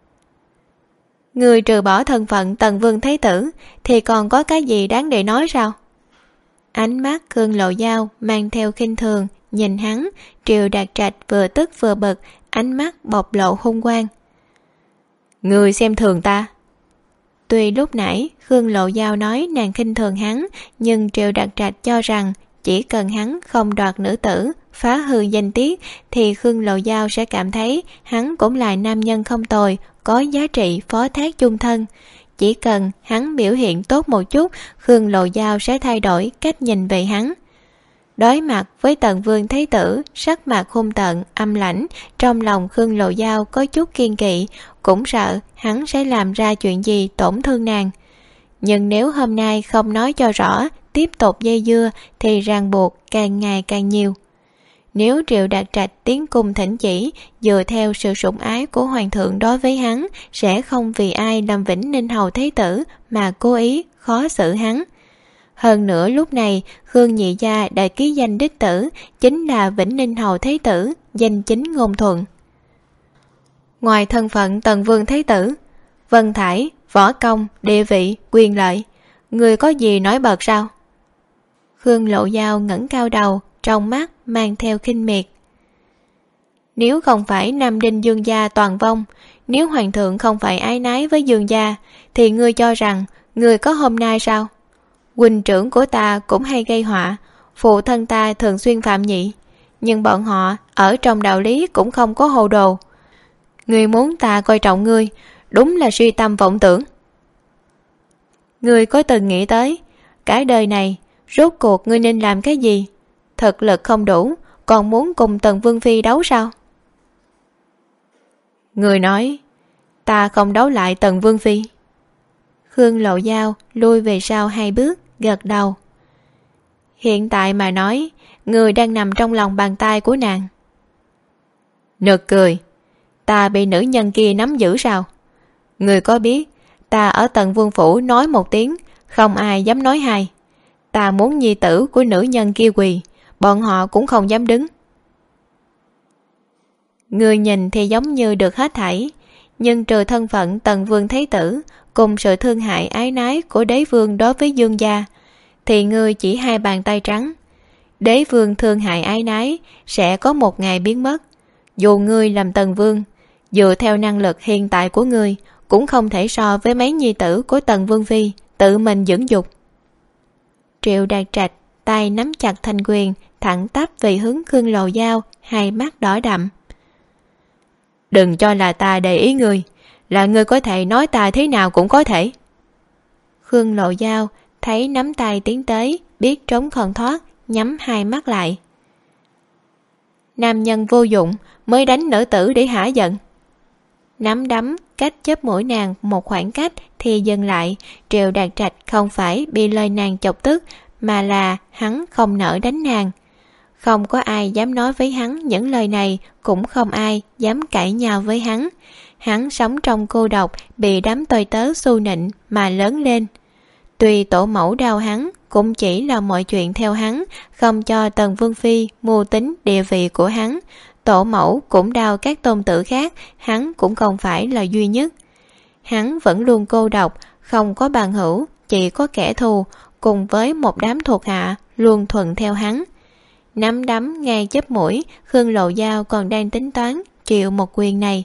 S2: Người trừ bỏ thân phận Tần Vương Thế Tử thì còn có cái gì đáng để nói sao? Ánh mắt Khương Lộ Giao mang theo khinh thường nhìn hắn. Triệu Đạt Trạch vừa tức vừa bực, ánh mắt bộc lộ hung quang. Người xem thường ta. Tuy lúc nãy Khương Lộ Giao nói nàng khinh thường hắn, nhưng Triệu Đạt Trạch cho rằng chỉ cần hắn không đoạt nữ tử, phá hư danh tiết, thì Khương Lộ Giao sẽ cảm thấy hắn cũng là nam nhân không tồi, có giá trị phó thác chung thân. Chỉ cần hắn biểu hiện tốt một chút, Khương Lộ Giao sẽ thay đổi cách nhìn về hắn. Đối mặt với Tần Vương Thế Tử sắc mặt hung tợn âm lãnh, trong lòng Khương Lộ Giao có chút kiên kỵ, cũng sợ hắn sẽ làm ra chuyện gì tổn thương nàng. Nhưng nếu hôm nay không nói cho rõ, tiếp tục dây dưa thì ràng buộc càng ngày càng nhiều. Nếu Triệu Đạt Trạch tiến cung thỉnh chỉ, dựa theo sự sủng ái của hoàng thượng đối với hắn, sẽ không vì ai làm Vĩnh Ninh Hầu Thế Tử mà cố ý khó xử hắn. Hơn nữa lúc này Khương nhị gia đã ký danh đích tử, chính là Vĩnh Ninh Hầu Thế Tử, danh chính ngôn thuận. Ngoài thân phận Tần Vương Thế Tử, Vân Thải, võ công, địa vị, quyền lợi, người có gì nói bật sao? Khương Lộ Giao ngẩng cao đầu, trong mắt mang theo khinh miệt. Nếu không phải Nam Đinh Dương gia toàn vong, nếu hoàng thượng không phải ái nái với Dương gia, thì ngươi cho rằng ngươi có hôm nay sao? Huynh trưởng của ta cũng hay gây họa, phụ thân ta thường xuyên phạm nhị, nhưng bọn họ ở trong đạo lý cũng không có hồ đồ. Ngươi muốn ta coi trọng ngươi, đúng là suy tâm vọng tưởng. Ngươi có từng nghĩ tới cả đời này rốt cuộc ngươi nên làm cái gì? Thực lực không đủ, còn muốn cùng Tần Vương Phi đấu sao? Ngươi nói ta không đấu lại Tần Vương Phi. Khương Lộ Giao lui về sau 2 bước, gật đầu. Hiện tại mà nói, người đang nằm trong lòng bàn tay của nàng. Nực cười, ta bị nữ nhân kia nắm giữ sao? Người có biết ta ở Tần Vương Phủ nói một tiếng, không ai dám nói hai. Ta muốn nhi tử của nữ nhân kia quỳ, bọn họ cũng không dám đứng. Người nhìn thì giống như được hết thảy, nhưng trừ thân phận Tần Vương Thế Tử cùng sự thương hại ái nái của đế vương đối với Dương gia, thì ngươi chỉ 2 bàn tay trắng. Đế vương thương hại ái nái sẽ có một ngày biến mất. Dù ngươi làm Tần Vương, dựa theo năng lực hiện tại của ngươi, cũng không thể so với mấy nhi tử của Tần Vương Phi tự mình dưỡng dục. Triệu Đạt Trạch tay nắm chặt thanh quyền, thẳng tắp về hướng Khương Lộ Giao, 2 mắt đỏ đậm. Đừng cho là ta để ý ngươi, là ngươi có thể nói ta thế nào cũng có thể. Khương Lộ Giao thấy nắm tay tiến tới, biết trốn không thoát, nhắm 2 mắt lại. Nam nhân vô dụng mới đánh nữ tử để hả giận. Nắm đấm cách chớp mũi nàng một khoảng cách thì dừng lại. Triệu Đạt Trạch không phải bị lời nàng chọc tức, mà là hắn không nỡ đánh nàng. Không có ai dám nói với hắn những lời này, cũng không ai dám cãi nhau với hắn. Hắn sống trong cô độc, bị đám tôi tớ xu nịnh mà lớn lên. Tuy tổ mẫu đau hắn, cũng chỉ là mọi chuyện theo hắn, không cho Tần Vương Phi mưu tính địa vị của hắn. Tổ mẫu cũng đau các tôn tử khác, hắn cũng không phải là duy nhất. Hắn vẫn luôn cô độc, không có bằng hữu,
S1: chỉ có kẻ thù, cùng với một đám thuộc hạ luôn thuận theo hắn. Nắm đấm ngay chớp mũi, Khương Lộ Giao còn đang tính toán chịu một quyền này.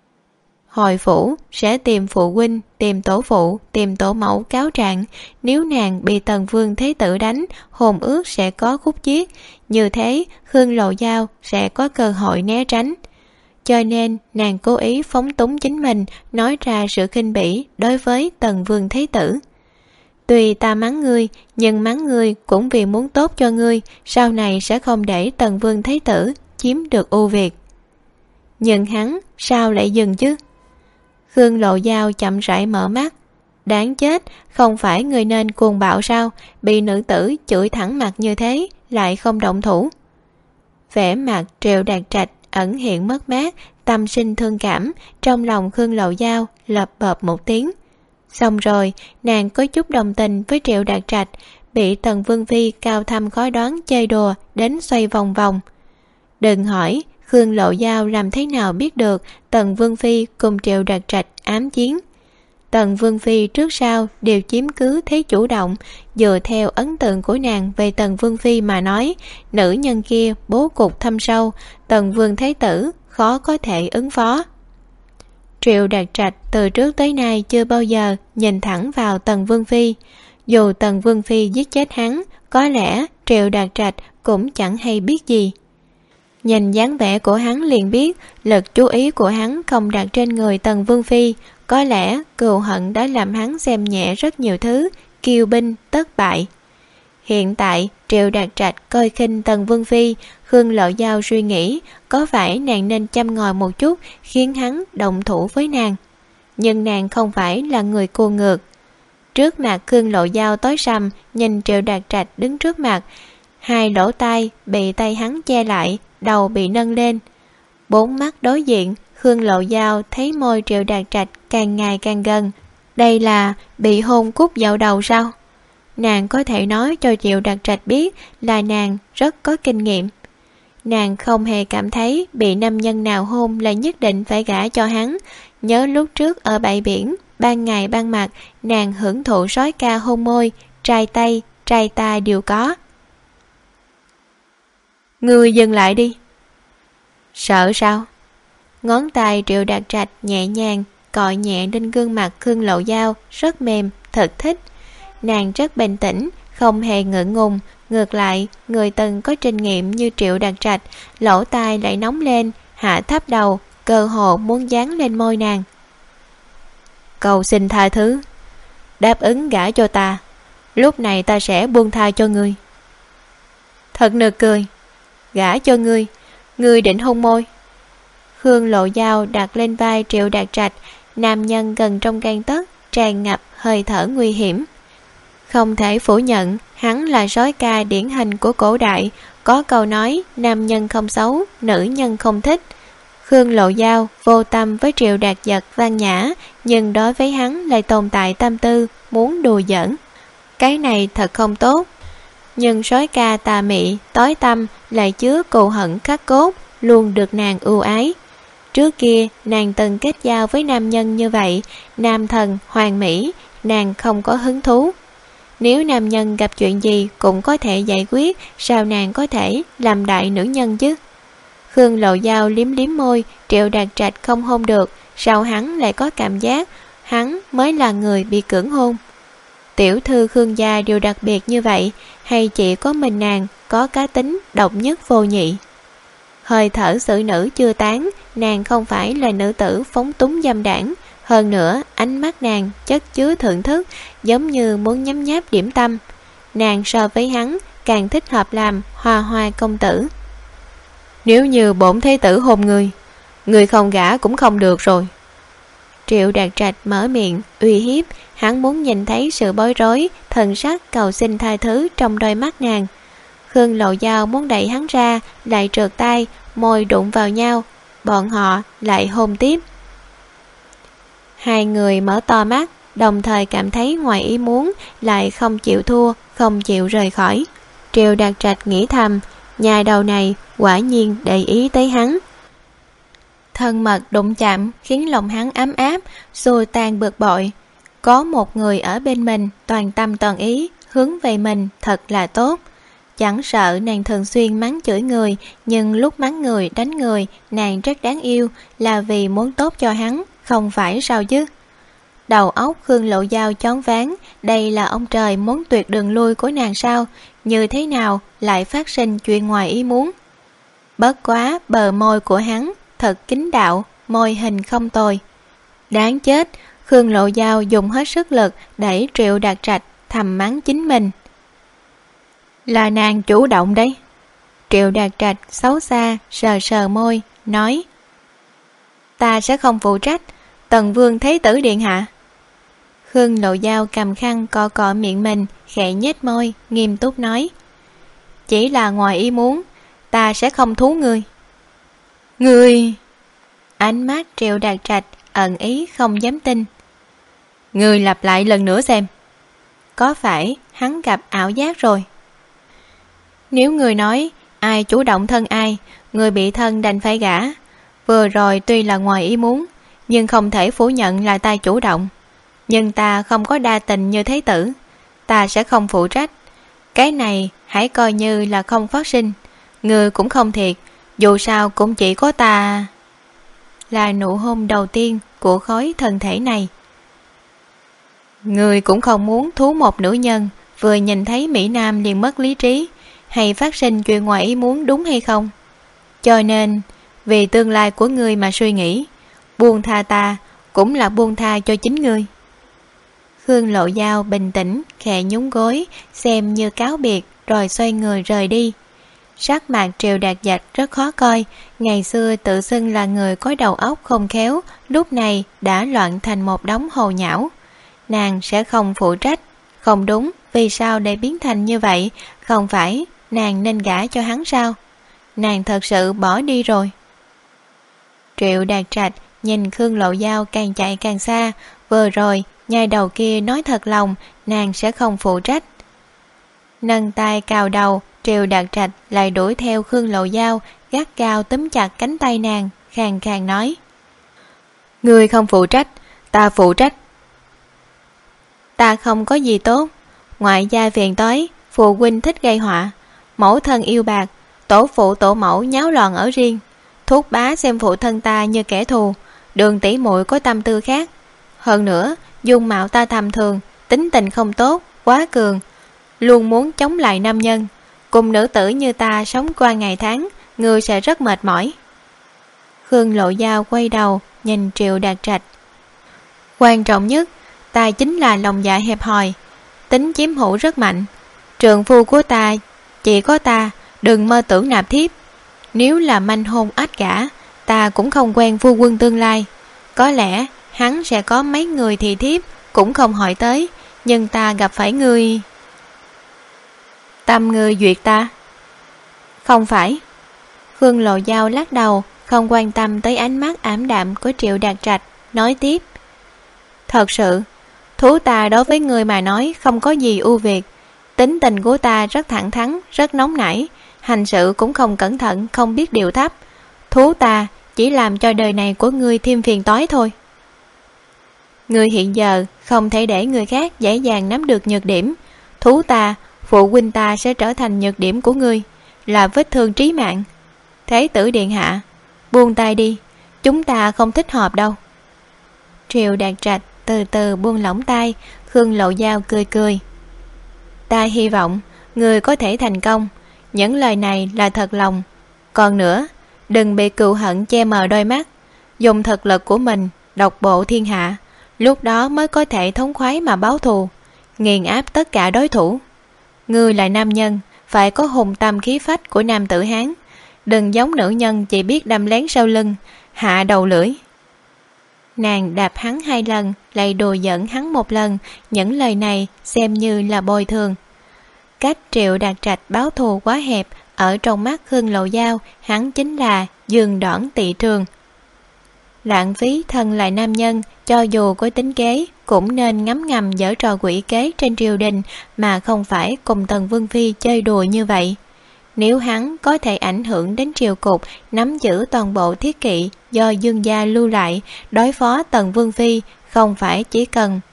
S1: Hồi phủ sẽ tìm phụ huynh, tìm tổ phụ, tìm tổ mẫu cáo trạng. Nếu nàng bị Tần Vương Thế Tử đánh, hôn ước sẽ có khúc chiết. Như thế Khương Lộ Giao sẽ có cơ hội né tránh. Cho nên nàng cố ý phóng túng chính mình, nói ra sự khinh bỉ đối với Tần Vương Thế Tử. Tuy ta mắng ngươi, nhưng mắng ngươi cũng vì muốn tốt cho ngươi, sau này sẽ không để Tần Vương Thế Tử chiếm được ưu việt. Nhưng hắn sao lại dừng chứ? Khương Lộ Giao chậm rãi mở mắt. Đáng chết, không phải người nên cuồng bạo sao? Bị nữ tử chửi thẳng mặt như thế lại không động thủ. Vẻ mặt Triệu Đạt Trạch ẩn hiện mất mát, tâm sinh thương cảm. Trong lòng Khương Lộ Giao lập bợp một tiếng. Xong rồi, nàng có chút đồng tình với Triệu Đạt Trạch, bị Tần Vương Phi cao thâm khó đoán chơi đùa đến xoay vòng vòng. Đừng hỏi Khương Lộ Giao làm thế nào biết được Tần Vương Phi cùng Triệu Đạt Trạch ám chiến. Tần Vương Phi trước sau đều chiếm cứ thế chủ động. Dựa theo ấn tượng của nàng về Tần Vương Phi mà nói, nữ nhân kia bố cục thâm sâu, Tần Vương Thế Tử khó có thể ứng phó. Triệu Đạt Trạch từ trước tới nay chưa bao giờ nhìn thẳng vào Tần Vương Phi. Dù Tần Vương Phi giết chết hắn, có lẽ Triệu Đạt Trạch cũng chẳng hay biết gì. Nhìn dáng vẻ của hắn liền biết lực chú ý của hắn không đặt trên người Tần Vương Phi. Có lẽ cừu hận đã làm hắn xem nhẹ rất nhiều thứ, kiêu binh tất bại. Hiện tại Triệu Đạt Trạch coi khinh Tần Vương Phi. Khương Lộ Giao suy nghĩ có phải nàng nên châm ngòi một chút khiến hắn động thủ với nàng. Nhưng nàng không phải là người cuồng ngược. Trước mặt Khương Lộ Giao tối sầm, nhìn Triệu Đạt Trạch đứng trước mặt, hai lỗ tai bị tay hắn che lại, đầu bị nâng lên. Bốn mắt đối diện, Khương Lộ Giao thấy môi Triệu Đạt Trạch càng ngày càng gần. Đây là bị hôn cúc dạo đầu sao? Nàng có thể nói cho Triệu Đạt Trạch biết là nàng rất có kinh nghiệm. Nàng không hề cảm thấy bị nam nhân nào hôn là nhất định phải gả cho hắn. Nhớ lúc trước ở bãi biển, ban ngày ban mặt, nàng hưởng thụ sói ca hôn môi, trai tay, trai ta đều có. Ngươi dừng lại đi. Sợ sao? Ngón tay Triệu Đạt Trạch nhẹ nhàng cọ nhẹ lên gương mặt Khương Lộ Giao, rất mềm, thật thích. Nàng rất bình tĩnh, không hề ngượng ngùng. Ngược lại, người từng có kinh nghiệm như Triệu Đạt Trạch, lỗ tai lại nóng lên, hạ thấp đầu, cơ hồ muốn dán lên môi nàng. Cầu xin tha thứ, đáp ứng gả cho ta, lúc này ta sẽ buông tha cho ngươi. Thật nực cười, gả cho ngươi, ngươi định hôn môi. Khương Lộ Giao đặt lên vai Triệu Đạt Trạch, nam nhân gần trong gang tấc, tràn ngập hơi thở nguy hiểm. Không thể phủ nhận, hắn là sói ca điển hình của cổ đại. Có câu nói, nam nhân không xấu, nữ nhân không thích. Khương Lộ Giao vô tâm với Triệu Đạt Giật văn nhã, nhưng đối với hắn lại tồn tại tâm tư, muốn đùa giỡn. Cái này thật không tốt. Nhưng sói ca tà mị, tối tâm lại chứa cừu hận khắc cốt, luôn được nàng ưu ái. Trước kia, nàng từng kết giao với nam nhân như vậy, nam thần, hoàng mỹ, nàng không có hứng thú. Nếu nam nhân gặp chuyện gì cũng có thể giải quyết, sao nàng có thể làm đại nữ nhân chứ? Khương Lộ Giao liếm liếm môi, Triệu Đạt Trạch không hôn được, sao hắn lại có cảm giác hắn mới là người bị cưỡng hôn? Tiểu thư Khương gia đều đặc biệt như vậy, hay chỉ có mình nàng có cá tính độc nhất vô nhị? Hơi thở xử nữ chưa tán, nàng không phải là nữ tử phóng túng dâm đảng. Hơn nữa, ánh mắt nàng chất chứa thưởng thức, giống như muốn nhấm nháp điểm tâm. Nàng so với hắn càng thích hợp làm hoa hoa công tử. Nếu như bổn thế tử hôn người không gả cũng không được rồi. Triệu Đạt Trạch mở miệng uy hiếp, hắn muốn nhìn thấy sự bối rối, thần sắc cầu xin tha thứ trong đôi mắt nàng. Khương Lộ Giao muốn đẩy hắn ra, lại trượt tay, môi đụng vào nhau, bọn họ lại hôn tiếp. Hai người mở to mắt, đồng thời cảm thấy ngoài ý muốn, lại không chịu thua, không chịu rời khỏi. Triệu Đạt Trạch nghĩ thầm, nhà đầu này quả nhiên để ý tới hắn. Thân mật đụng chạm khiến lòng hắn ấm áp, xua tan bực bội. Có một người ở bên mình toàn tâm toàn ý hướng về mình thật là tốt. Chẳng sợ nàng thường xuyên mắng chửi người, nhưng lúc mắng người đánh người nàng rất đáng yêu, là vì muốn tốt cho hắn, không phải sao chứ. Đầu óc Khương Lộ Giao choáng váng, đây là ông trời muốn tuyệt đường lui của nàng sao? Như thế nào lại phát sinh chuyện ngoài ý muốn? Bất quá bờ môi của hắn thật kín đạo, môi hình không tồi. Đáng chết, Khương Lộ Giao dùng hết sức lực đẩy Triệu Đạt Trạch, thầm mắng chính mình. Là nàng chủ động đấy. Triệu Đạt Trạch xấu xa sờ sờ môi, nói: Ta sẽ không phụ trách, Tần Vương Thế Tử Điện Hạ. Khương Lộ Giao cầm khăn cọ cọ miệng mình, khẽ nhếch môi, nghiêm túc nói: Chỉ là ngoài ý muốn, ta sẽ không thú ngươi. Ngươi... Ánh mắt Triệu Đạt Trạch ẩn ý không dám tin. Ngươi lặp lại lần nữa xem. Có phải hắn gặp ảo giác rồi? Nếu ngươi nói ai chủ động thân ai, người bị thân đành phải gả. Vừa rồi tuy là ngoài ý muốn, nhưng không thể phủ nhận là ta chủ động. Nhưng ta không có đa tình như Thế Tử, ta sẽ không phụ trách. Cái này hãy coi như là không phát sinh. Ngươi cũng không thiệt, dù sao cũng chỉ có ta. Là nụ hôn đầu tiên của khối thân thể này. Ngươi cũng không muốn thú một nữ nhân vừa nhìn thấy Mỹ Nam liền mất lý trí, hay phát sinh chuyện ngoài ý muốn, đúng hay không? Cho nên vì tương lai của ngươi mà suy nghĩ, buông tha ta cũng là buông tha cho chính ngươi. Khương Lộ Giao bình tĩnh khẽ nhún gối, xem như cáo biệt, rồi xoay người rời đi. Sắc mặt Triệu Đạt Trạch rất khó coi, ngày xưa tự xưng là người có đầu óc không khéo, lúc này đã loạn thành một đống hồ nhão. Nàng sẽ không phụ trách. Không đúng, vì sao để biến thành như vậy? Không phải nàng nên gả cho hắn sao? Nàng thật sự bỏ đi rồi. Triệu Đạt Trạch nhìn Khương Lộ Giao càng chạy càng xa. Vừa rồi nhai đầu kia nói thật lòng, nàng sẽ không phụ trách. Nâng tay cào đầu, Triệu Đạt Trạch lại đuổi theo Khương Lộ Giao, gắt gao túm chặt cánh tay nàng, khàn khàn nói: Ngươi không phụ trách, ta phụ trách. Ta không có gì tốt, ngoại gia phiền toái, phụ huynh thích gây họa, mẫu thân yêu bạc, tổ phụ tổ mẫu nháo loạn ở riêng, thúc bá xem phụ thân ta như kẻ thù, Đường tỷ muội có tâm tư khác. Hơn nữa dung mạo ta tầm thường, tính tình không tốt, quá cường, luôn muốn chống lại nam nhân. Cùng nữ tử như ta sống qua ngày tháng, ngươi sẽ rất mệt mỏi. Khương Lộ Giao quay đầu nhìn Triệu Đạt Trạch. Quan trọng nhất, ta chính là lòng dạ hẹp hòi, tính chiếm hữu rất mạnh. Trượng phu của ta chỉ có ta, đừng mơ tưởng nạp thiếp. Nếu là manh hôn ách gả, ta cũng không quen phu quân tương lai. Có lẽ hắn sẽ có mấy người thì thiếp cũng không hỏi tới, nhưng ta gặp phải ngươi. Tâm ngươi duyệt ta? Không phải. Khương Lộ Giao lắc đầu, không quan tâm tới ánh mắt ảm đạm của Triệu Đạt Trạch, nói tiếp. Thật sự, thú ta đối với ngươi mà nói không có gì ưu việt. Tính tình của ta rất thẳng thắn, rất nóng nảy, hành sự cũng không cẩn thận, không biết điều thấp. Thú ta chỉ làm cho đời này của ngươi thêm phiền toái thôi. Ngươi hiện giờ không thể để người khác dễ dàng nắm được nhược điểm. Thú ta, phụ huynh ta sẽ trở thành nhược điểm của ngươi, là vết thương trí mạng. Thế tử điện hạ, buông tay đi, chúng ta không thích hợp đâu. Triệu Đạt Trạch từ từ buông lỏng tay. Khương Lộ Giao cười cười. Ta hy vọng ngươi có thể thành công. Những lời này là thật lòng. Còn nữa, đừng bị cừu hận che mờ đôi mắt. Dùng thực lực của mình độc bộ thiên hạ, lúc đó mới có thể thống khoái mà báo thù, nghiền áp tất cả đối thủ. Ngươi là nam nhân, phải có hùng tâm khí phách của nam tử Hán. Đừng giống nữ nhân chỉ biết đâm lén sau lưng, hạ đầu lưỡi. Nàng đạp hắn 2 lần, lại đùa giỡn hắn 1 lần. Những lời này xem như là bồi thường. Cách Triệu Đạt Trạch báo thù quá hẹp. Ở trong mắt Khương Lộ Giao, hắn chính là giường đoản tị trường. Lãng phí thân là nam nhân, cho dù có tính kế, cũng nên ngấm ngầm giở trò quỷ kế trên triều đình, mà không phải cùng Tần Vương Phi chơi đùa như vậy. Nếu hắn có thể ảnh hưởng đến triều cục, nắm giữ toàn bộ thiết kỵ do Dương gia lưu lại, đối phó Tần Vương Phi không phải chỉ cần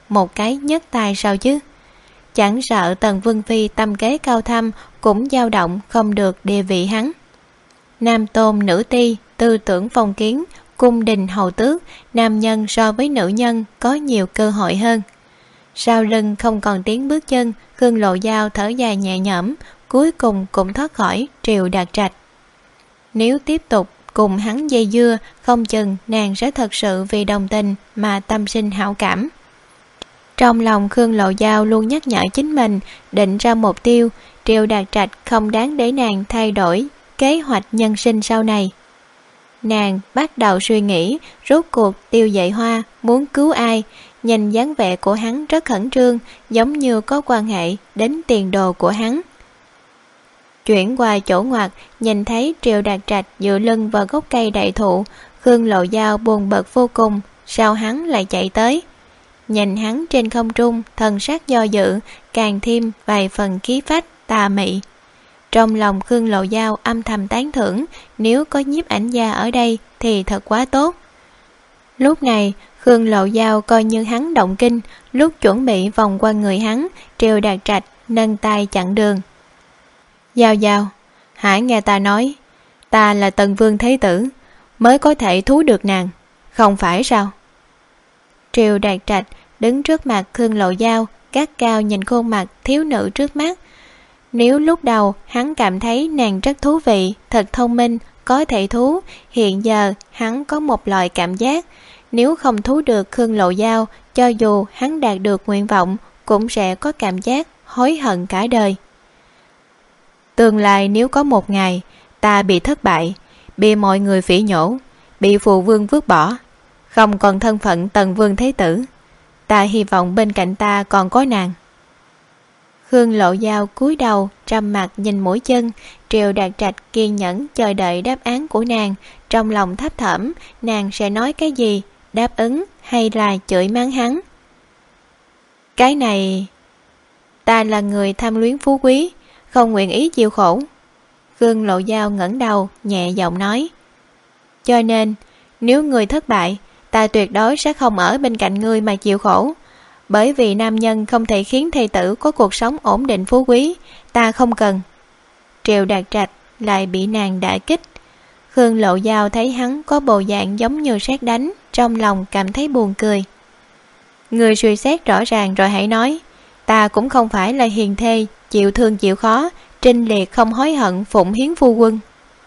S1: một cái nhất tài sao chứ? Chẳng sợ Tần Vương Phi tâm kế cao thâm cũng dao động không được địa vị hắn. Nam tôn nữ ti, tư tưởng phong kiến, cung đình hầu tước, nam nhân so với nữ nhân có nhiều cơ hội hơn. Sau lưng không còn tiếng bước chân, Khương Lộ Giao thở dài nhẹ nhõm, cuối cùng cũng thoát khỏi Triệu Đạt Trạch. Nếu tiếp tục cùng hắn dây dưa, không chừng nàng sẽ thật sự vì đồng tình mà tâm sinh hảo cảm. Trong lòng Khương Lộ Giao luôn nhắc nhở chính mình định ra mục tiêu, Triệu Đạt Trạch không đáng để nàng thay đổi kế hoạch nhân sinh sau này. Nàng bắt đầu suy nghĩ rốt cuộc Tiêu Dệ Hoa muốn cứu ai. Nhìn dáng vẻ của hắn rất khẩn trương, giống như có quan hệ đến tiền đồ của hắn. Chuyển qua chỗ ngoặt, nhìn thấy Triệu Đạt Trạch dựa lưng vào gốc cây đại thụ, Khương Lộ Giao buồn bực vô cùng. Sao hắn lại chạy tới? Nhìn hắn trên không trung, thần sắc do dự, càng thêm vài phần khí phách tà mị. Trong lòng Khương Lộ Giao âm thầm tán thưởng, nếu có nhiếp ảnh gia ở đây thì thật quá tốt. Lúc này Khương Lộ Giao coi như hắn động kinh, lúc chuẩn bị vòng qua người hắn, Triệu Đạt Trạch nâng tay chặn đường. Giao Giao, hãy nghe ta nói, ta là Tần Vương Thế Tử, mới có thể thú được nàng, không phải sao? Triệu Đạt Trạch đứng trước mặt Khương Lộ Giao, gắt cao nhìn khuôn mặt thiếu nữ trước mắt. Nếu lúc đầu hắn cảm thấy nàng rất thú vị, thật thông minh, có thể thú, hiện giờ hắn có một loại cảm giác, nếu không thú được Khương Lộ Giao, cho dù hắn đạt được nguyện vọng, cũng sẽ có cảm giác hối hận cả đời. Tương lai nếu có một ngày ta bị thất bại, bị mọi người phỉ nhổ, bị phụ vương vứt bỏ, không còn thân phận Tần Vương Thế Tử, ta hy vọng bên cạnh ta còn có nàng. Khương Lộ Giao cúi đầu trầm mặt nhìn mũi chân. Triệu Đạt Trạch kiên nhẫn chờ đợi đáp án của nàng, trong lòng thấp thỏm nàng sẽ nói cái gì, đáp ứng hay là chửi mắng hắn. Cái này, ta là người tham luyến phú quý, không nguyện ý chịu khổ. Khương Lộ Giao ngẩng đầu nhẹ giọng nói, cho nên nếu người thất bại, ta tuyệt đối sẽ không ở bên cạnh ngươi mà chịu khổ. Bởi vì nam nhân không thể khiến thê tử có cuộc sống ổn định phú quý, ta không cần. Triệu Đạt Trạch lại bị nàng đả kích. Khương Lộ Giao thấy hắn có bộ dạng giống như sét đánh, trong lòng cảm thấy buồn cười. Người suy xét rõ ràng rồi hãy nói, ta cũng không phải là hiền thê, chịu thương chịu khó, trinh liệt không hối hận phụng hiến phu quân.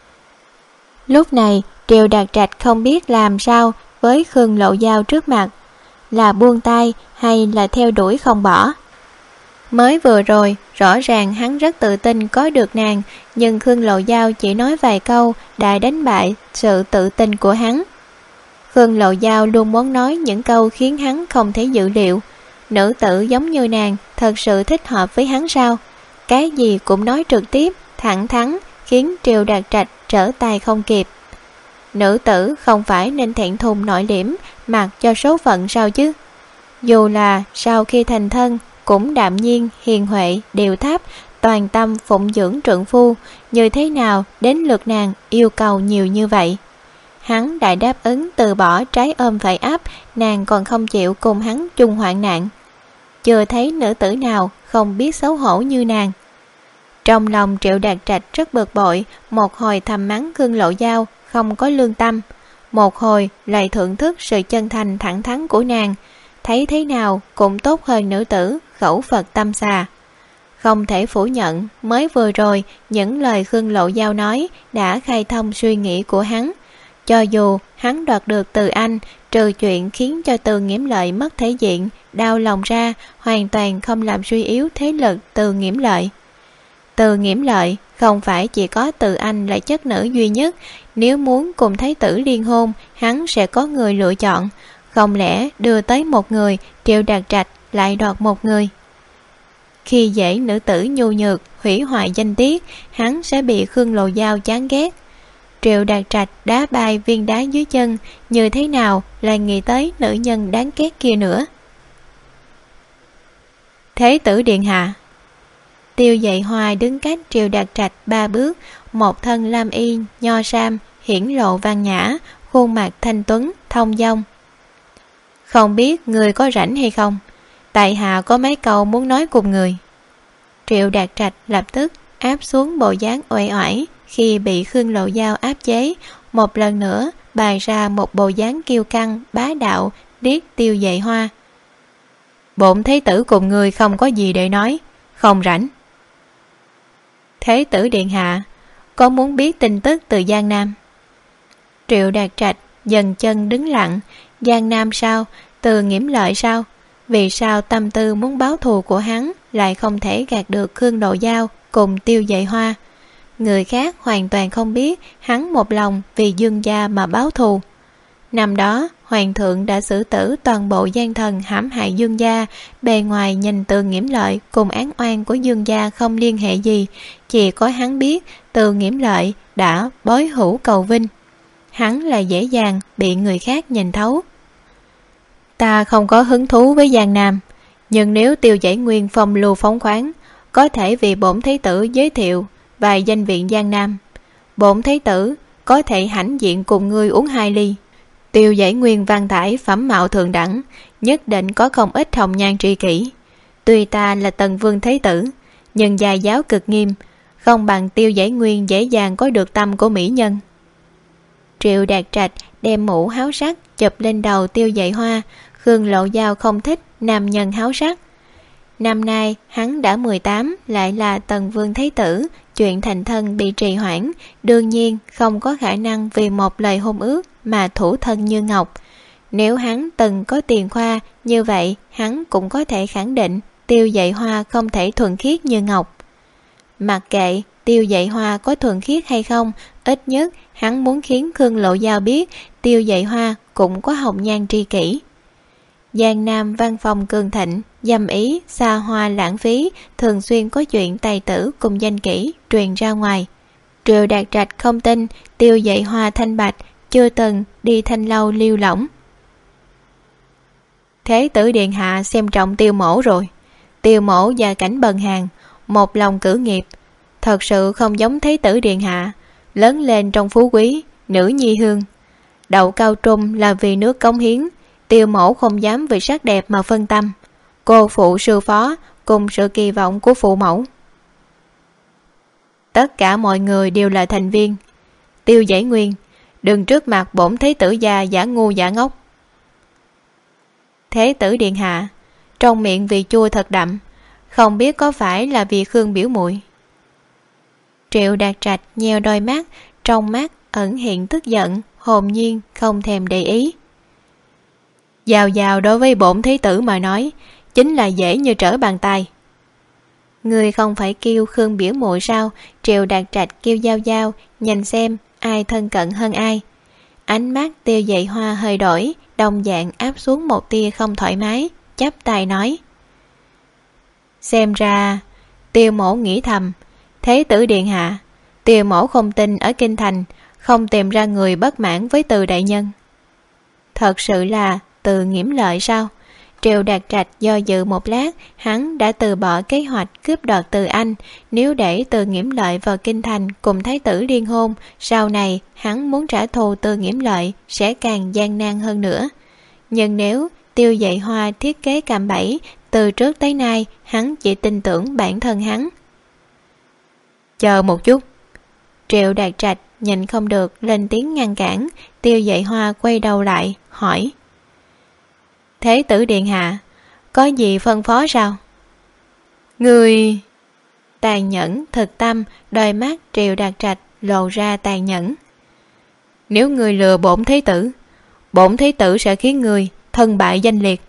S1: Lúc này Triệu Đạt Trạch không biết làm sao với Khương Lộ Giao trước mặt, là buông tay hay là theo đuổi không bỏ. Mới vừa rồi rõ ràng hắn rất tự tin có được nàng, nhưng Khương Lộ Giao chỉ nói vài câu đã đánh bại sự tự tin của hắn. Khương Lộ Giao luôn muốn nói những câu khiến hắn không thể dự liệu. Nữ tử giống như nàng thật sự thích hợp với hắn sao? Cái gì cũng nói trực tiếp, thẳng thắn, khiến Triệu Đạt Trạch trở tay không kịp. Nữ tử không phải nên thẹn thùng nội liễm, mặc cho số phận sao chứ? Dù là sau khi thành thân cũng đạm nhiên, hiền huệ, điệu thấp, toàn tâm phụng dưỡng trượng phu, như thế nào đến lượt nàng yêu cầu nhiều như vậy? Hắn đã đáp ứng từ bỏ trái ôm phải ấp, nàng còn không chịu cùng hắn chung hoạn nạn. Chưa thấy nữ tử nào không biết xấu hổ như nàng. Trong lòng Triệu Đạt Trạch rất bực bội, một hồi thầm mắng Khương Lộ Giao không có lương tâm, một hồi lại thưởng thức sự chân thành thẳng thắn của nàng, thấy thế nào cũng tốt hơn nữ tử khẩu Phật tâm xà. Không thể phủ nhận, mới vừa rồi những lời Khương Lộ Giao nói đã khai thông suy nghĩ của hắn. Cho dù hắn đoạt được Từ Anh, trừ chuyện khiến cho Từ Nghiễm Lợi mất thể diện, đau lòng ra, hoàn toàn không làm suy yếu thế lực Từ Nghiễm Lợi. Từ Nghiễm Lợi không phải chỉ có Từ Anh là chất nữ duy nhất, nếu muốn cùng thái tử liên hôn, hắn sẽ có người lựa chọn. Không lẽ đưa tới một người, Triệu Đạt Trạch lại đoạt một người? Khi dễ nữ tử nhu nhược, hủy hoại danh tiết, hắn sẽ bị Khương Lộ Giao chán ghét. Triệu Đạt Trạch đá bay viên đá dưới chân, như thế nào lại nghĩ tới nữ nhân đáng ghét kia nữa? Thế tử điện hạ. Tiêu Dệ Hoa đứng cách Triệu Đạt Trạch 3 bước, một thân lam y, nho sam, hiển lộ văn nhã, khuôn mặt thanh tuấn, thông dong. Không biết người có rảnh hay không?
S2: tại hạ có mấy câu muốn nói cùng người. Triệu Đạt Trạch lập tức áp xuống bộ dáng uể oải khi bị Khương Lộ Giao áp chế, một lần nữa bày ra một bộ dáng kiêu căng bá đạo, liếc Tiêu Dệ Hoa. Bổn thế tử cùng người không có gì để nói, không rảnh. Thế tử điện hạ có muốn biết tin tức từ Giang Nam? Triệu Đạt Trạch dần chân đứng lặng. Giang Nam sao? Từ Nghiễm Lợi sao? Vì sao tâm tư muốn báo thù của hắn lại không thể gạt được Khương Lộ Giao cùng Tiêu Dệ Hoa? Người khác hoàn toàn không biết hắn một lòng vì Dương gia mà báo thù. Năm đó hoàng thượng đã xử tử toàn bộ gian thần hãm hại Dương gia, bề ngoài nhìn Từ Nghiễm Lợi cùng án oan của Dương gia không liên hệ gì, chỉ có hắn biết Từ Nghiễm Lợi đã bối hữu cầu vinh. Hắn là dễ dàng bị người khác nhìn thấu. Ta không có hứng thú với Giang Nam, nhưng nếu Tiêu Dễ Nguyên phong lưu phóng khoáng, có thể vì bổn thế tử giới thiệu vài danh viện Giang Nam. Bổn thế tử có thể hãnh diện cùng ngươi uống 2 ly. Tiêu Dễ Nguyên văn thải phẩm mạo thượng đẳng, nhất định có không ít hồng nhan tri kỷ. Tuy ta là Tần Vương thế tử, nhưng gia giáo cực nghiêm, không bằng Tiêu Dễ Nguyên dễ dàng có được tâm của mỹ nhân. Triệu Đạt Trạch đem mũ háo sắc chụp lên đầu Tiêu Dệ Hoa. Khương Lộ Giao không thích nam nhân háo sắc. Năm nay hắn đã 18, lại là Tần Vương Thế Tử, chuyện thành thân bị trì hoãn, đương nhiên không có khả năng vì một lời hôn ước mà thủ thân như ngọc. Nếu hắn từng có tiền khoa, như vậy hắn cũng có thể khẳng định Tiêu Dệ Hoa không thể thuần khiết như ngọc. Mặc kệ Tiêu Dệ Hoa có thuần khiết hay không, ít nhất hắn muốn khiến Khương Lộ Giao biết Tiêu Dệ Hoa cũng có hồng nhan tri kỷ. Giang Nam văn phòng cường thịnh, dâm ý, xa hoa lãng phí, thường xuyên có chuyện tài tử cùng danh kỹ truyền ra ngoài. Triệu Đạt Trạch không tin Tiêu Dệ Hoa thanh bạch, chưa từng đi thanh lâu liêu lỏng. Thế tử điện hạ xem trọng Tiêu mỗ rồi. Tiêu mỗ gia cảnh bần hàn, một lòng cử nghiệp, thật sự không giống thế tử điện hạ, lớn lên trong phú quý, nữ nhi hương. Đậu cao trung là vì nước cống hiến, Tiêu mẫu không dám vì sắc đẹp mà phân tâm, cô phụ sư phó cùng sự kỳ vọng của phụ mẫu. Tất cả mọi người đều là thành viên. Tiêu Dễ Nguyên, đừng trước mặt bổn thế tử gia giả ngu giả ngốc. Thế tử điện hạ, trong miệng vị chua thật đậm, không biết có phải là vì Khương biểu muội. Triệu Đạt Trạch nheo đôi mắt, trong mắt ẩn hiện tức giận, hồn nhiên không thèm để ý. Giao giao đối với bổn thế tử mà nói, chính là dễ như trở bàn tay. Người không phải kêu Khương biểu muội sao? Triệu Đạt Trạch kêu Giao Giao, nhìn xem ai thân cận hơn ai. Ánh mắt Tiêu Dệ Hoa hơi đổi, đồng dạng áp xuống một tia không thoải mái, chắp tay nói. Xem ra Tiêu mẫu nghĩ thầm, thế tử điện hạ, Tiêu mẫu không tin ở kinh thành không tìm ra người bất mãn với Từ đại nhân. Thật sự là Từ Nghiễm Lợi sao? Triệu Đạt Trạch do dự một lát, hắn đã từ bỏ kế hoạch cướp đoạt Từ Anh. Nếu để Từ Nghiễm Lợi vào kinh thành cùng thái tử liên hôn, sau này hắn muốn trả thù Từ Nghiễm Lợi sẽ càng gian nan hơn nữa. Nhưng nếu Tiêu Dệ Hoa thiết kế cạm bẫy, từ trước tới nay hắn chỉ tin tưởng bản thân hắn. Chờ một chút. Triệu Đạt Trạch nhìn không được lên tiếng ngăn cản. Tiêu Dệ Hoa quay đầu lại hỏi. Thế tử điện hạ, có gì phân phó sao? Người tàn nhẫn thực tâm, đôi mắt Triệu Đạt Trạch lộ ra tàn nhẫn. Nếu người lừa bổn thế tử sẽ khiến người thân bại danh liệt.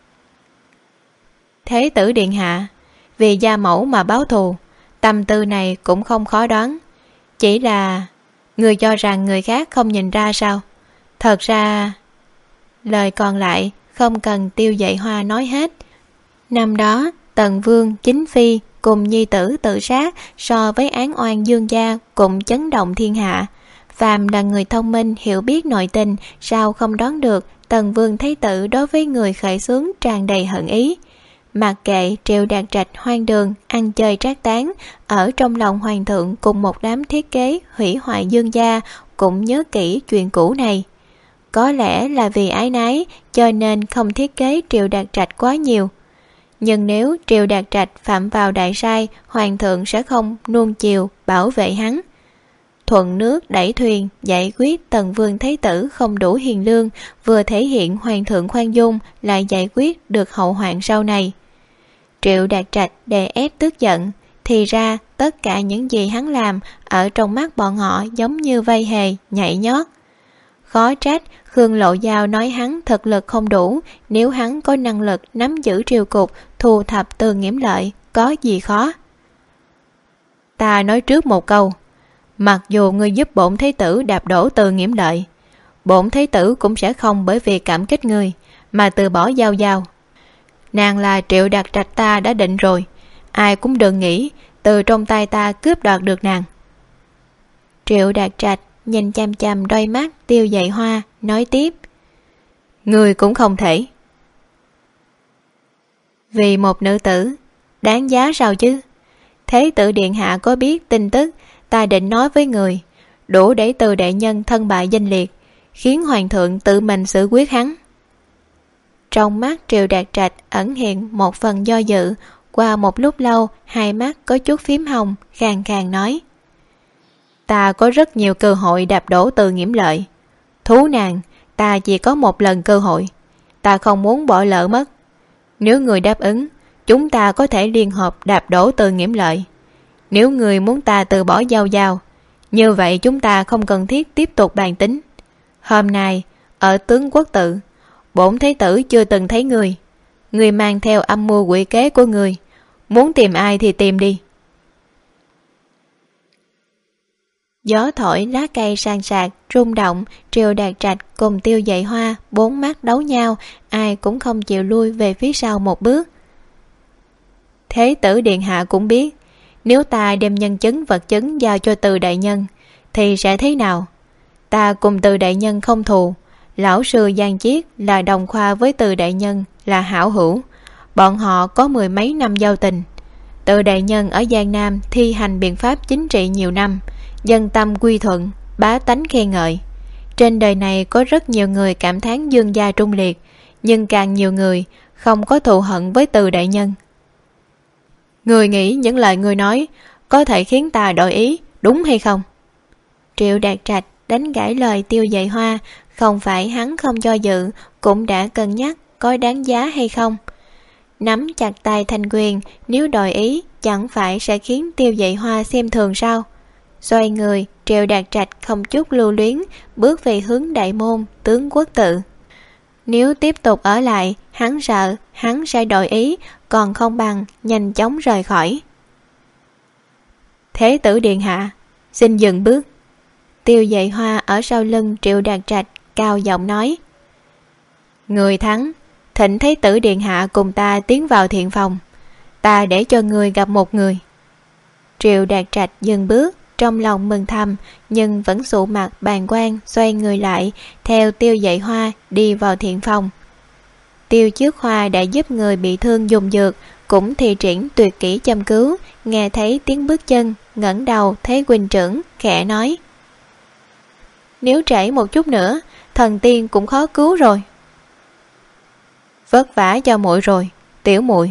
S2: Thế tử điện hạ, vì gia mẫu mà báo thù, tâm tư này cũng không khó đoán. Chỉ là người cho rằng người khác không nhìn ra sao? Thật ra lời còn lại không cần Tiêu Dệ Hoa nói hết. Năm đó Tần Vương chính phi cùng nhi tử tự sát, so với án oan Dương gia cũng chấn động thiên hạ. Phàm là người thông minh hiểu biết nội tình, sao không đoán được Tần Vương Thái tử đối với người khởi xướng tràn đầy hận ý. Mặc kệ Triệu Đạt Trạch hoang đường ăn chơi trác tán, ở trong lòng hoàng thượng cùng một đám thiết kế hủy hoại Dương gia cũng nhớ kỹ chuyện cũ này. Có lẽ là vì ái nái cho nên không thiết kế Triệu Đạt Trạch quá nhiều.
S1: Nhưng nếu Triệu Đạt Trạch phạm vào đại sai, hoàng thượng sẽ không nuông chiều bảo vệ hắn. Thuận nước đẩy thuyền giải quyết Tần Vương Thái Tử không đủ hiền lương, vừa thể hiện hoàng thượng khoan dung, lại giải quyết được hậu hoạn sau này. Triệu Đạt Trạch đè ép tức giận, thì ra tất cả những gì hắn làm ở trong mắt bọn họ giống như vây hề nhảy nhót. Khó trách Khương Lộ Giao nói hắn thực lực không đủ, nếu hắn có năng lực nắm giữ triều cục, thu thập Từ Nghiễm Lợi, có gì khó. Ta nói trước một câu, mặc dù ngươi giúp bổn thái tử đạp đổ Từ Nghiễm Lợi, bổn thái tử cũng sẽ không bởi vì cảm kích ngươi mà từ bỏ Giao Giao. Nàng là Triệu Đạt Trạch ta đã định rồi, ai cũng đừng nghĩ từ trong tay ta cướp đoạt được nàng. Triệu Đạt Trạch nhìn chằm chằm đôi mắt Tiêu Dậy Hoa, nói tiếp: Ngươi cũng không thể. Vì một nữ tử, đáng giá sao chứ? Thế tử điện hạ có biết tin tức ta định nói với người, đủ để Từ đại nhân thân bại danh liệt, khiến hoàng thượng tự mình xử quyết hắn. Trong mắt Triệu Đạt Trạch ẩn hiện một phần do dự, qua một lúc lâu hai mắt có chút phím hồng, khàn khàn nói: Ta có rất nhiều cơ hội đạp đổ Từ Nghiễm Lợi, thú nàng ta chỉ có một lần cơ hội, ta không muốn bỏ lỡ mất. Nếu người đáp ứng, chúng ta có thể liên hợp đạp đổ Từ Nghiễm Lợi. Nếu người muốn ta từ bỏ Giao Giao, như vậy chúng ta không cần thiết tiếp tục bàn tính. Hôm nay ở Tướng Quốc Tự, bổn thái tử chưa từng thấy người. Người mang theo âm mưu quỷ kế của người, muốn tìm ai thì tìm đi. Gió thổi lá cây sàn sạc rung động, Triệu Đạt Trạch cùng Tiêu Dậy Hoa bốn mắt đấu nhau, ai cũng không chịu lui về phía sau một bước. Thế tử điện hạ cũng biết, nếu ta đem nhân chứng vật chứng giao cho Từ đại nhân thì sẽ thế nào? Ta cùng Từ đại nhân không thù, lão sư Giang Chiết là đồng khoa với Từ đại nhân là hảo hữu, bọn họ có mười mấy năm giao tình. Từ đại nhân ở Giang Nam thi hành biện pháp chính trị nhiều năm, dân tâm quy thuận, bá tánh khen ngợi. Trên đời này có rất nhiều người cảm thán Dương gia trung liệt, nhưng càng nhiều người không có thù hận với Từ đại nhân. Người nghĩ những lời người nói có thể khiến ta đổi ý, đúng hay không? Triệu Đạt Trạch đánh gãy lời Tiêu Dậy Hoa, không phải hắn không do dự, cũng đã cân nhắc có đáng giá hay không. Nắm chặt tay Thanh Quyền, nếu đổi ý chẳng phải sẽ khiến Tiêu Dậy Hoa xem thường sao? Xoay người, Triệu Đạt Trạch không chút lưu luyến bước về hướng đại môn Tướng Quốc Tự. Nếu tiếp tục ở lại, hắn sợ hắn sẽ đổi ý, còn không bằng nhanh chóng rời khỏi. Thế tử điện hạ, xin dừng bước. Tiêu Dậy Hoa ở sau lưng Triệu Đạt Trạch cao giọng nói: Người thắng, thỉnh thế tử điện hạ cùng ta tiến vào thiện phòng, ta để cho người gặp một người. Triệu Đạt Trạch dừng bước, trong lòng mừng thầm, nhưng vẫn sụ mặt bàng quan, xoay người lại theo Tiêu Dậy Hoa đi vào thiện phòng. Tiêu Trước Hoa đã giúp người bị thương dùng dược, cũng thi triển tuyệt kỹ châm cứu. Nghe thấy tiếng bước chân, ngẩng đầu thấy huynh trưởng, khẽ nói: Nếu trễ một chút nữa, thần tiên cũng khó cứu rồi. Vất vả cho muội rồi, tiểu muội.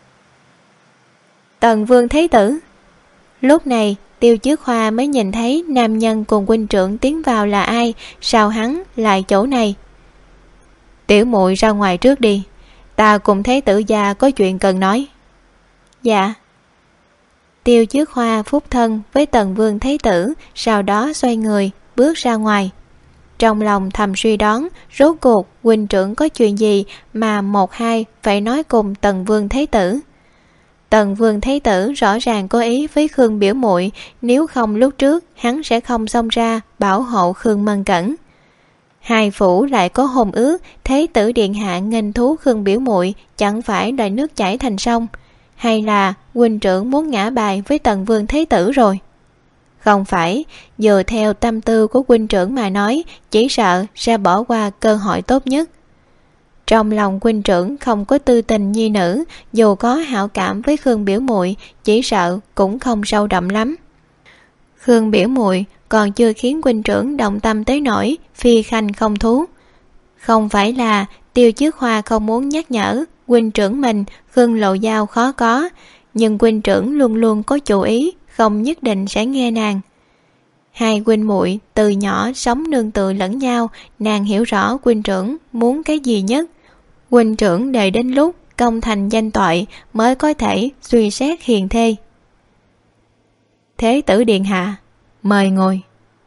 S1: Tần Vương Thế Tử. Lúc này Tiêu Trước Hoa mới nhìn thấy nam nhân cùng huynh trưởng tiến vào là ai, sao hắn lại chỗ này. Tiểu muội ra ngoài trước đi, ta cùng Thế tử gia có chuyện cần nói. Dạ. Tiêu Trước Hoa phúc thân với Tần Vương Thế Tử, sau đó xoay người bước ra ngoài. Trong lòng thầm suy đoán, rốt cuộc huynh trưởng có chuyện gì mà một hai phải nói cùng Tần Vương Thế Tử. Tần Vương Thế Tử rõ ràng có ý với Khương biểu muội, nếu không lúc trước hắn sẽ không xông ra bảo hộ Khương Mân Cẩn. Hai phủ lại có hôn ước, Thế tử điện hạ nghênh thú Khương biểu muội chẳng phải là nước chảy thành sông, hay là huynh trưởng muốn ngã bài với Tần Vương Thế Tử rồi? Không phải, dựa theo tâm tư của huynh trưởng mà nói, chỉ sợ sẽ bỏ qua cơ hội tốt nhất. Trong lòng huynh trưởng không có tư tình nhi nữ, dù có hảo cảm với Khương biểu muội, chỉ sợ cũng không sâu đậm lắm. Khương biểu muội còn chưa khiến huynh trưởng động tâm tới nỗi phi khanh không thú. Không phải là Tiêu Trước Hoa không muốn nhắc nhở, huynh trưởng mình Khương Lộ Giao khó có, nhưng huynh trưởng luôn luôn có chủ ý, không nhất định sẽ nghe nàng. Hai huynh muội từ nhỏ sống nương tựa lẫn nhau, nàng hiểu rõ huynh trưởng muốn cái gì nhất. Huynh trưởng đợi đến lúc công thành danh toại mới có thể suy xét hiền thê. Thế tử điện hạ, mời ngồi.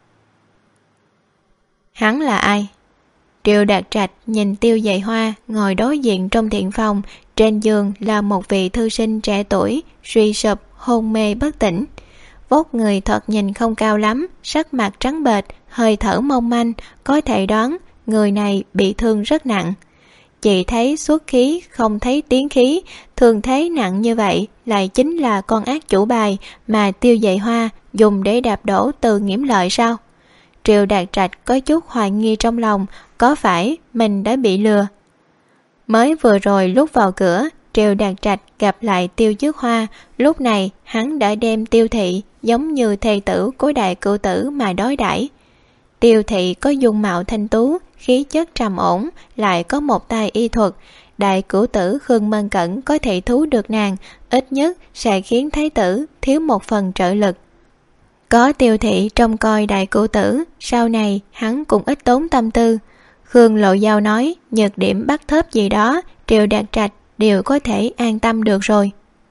S1: Hắn là ai? Triệu Đạt Trạch nhìn Tiêu Dạy Hoa ngồi đối diện trong thiện phòng, trên giường là một vị thư sinh trẻ tuổi, suy sụp, hôn mê bất tỉnh. Vóc người thật nhìn không cao lắm, sắc mặt trắng bệch, hơi thở mong manh, có thể đoán người này bị thương rất nặng. Chỉ thấy xuất khí, không thấy tiến khí, thường thế nặng như vậy lại chính là con ác chủ bài mà Tiêu Dạy Hoa dùng để đạp đổ Từ Nghiễm Lợi sao? Triệu Đạt Trạch có chút hoài nghi trong lòng, có phải mình đã bị lừa? Mới vừa rồi lúc vào cửa, Triệu Đạt Trạch gặp lại Tiêu Trước Hoa, lúc này hắn đã đem Tiêu Thị giống như thê tử của đại cửu tử mà đối đãi. Tiêu Thị có dung mạo thanh tú, khí chất trầm ổn, lại có một tài y thuật. Đại cửu tử Khương Mân Cẩn có thể thú được nàng, ít nhất sẽ khiến thái tử thiếu một phần trợ lực. Có Tiêu Thị trông coi đại cửu tử, sau này hắn cũng ít tốn tâm tư. Khương Lộ Giao nói nhược điểm bắt thớp gì đó, Triệu Đạt Trạch đều có thể an tâm được rồi.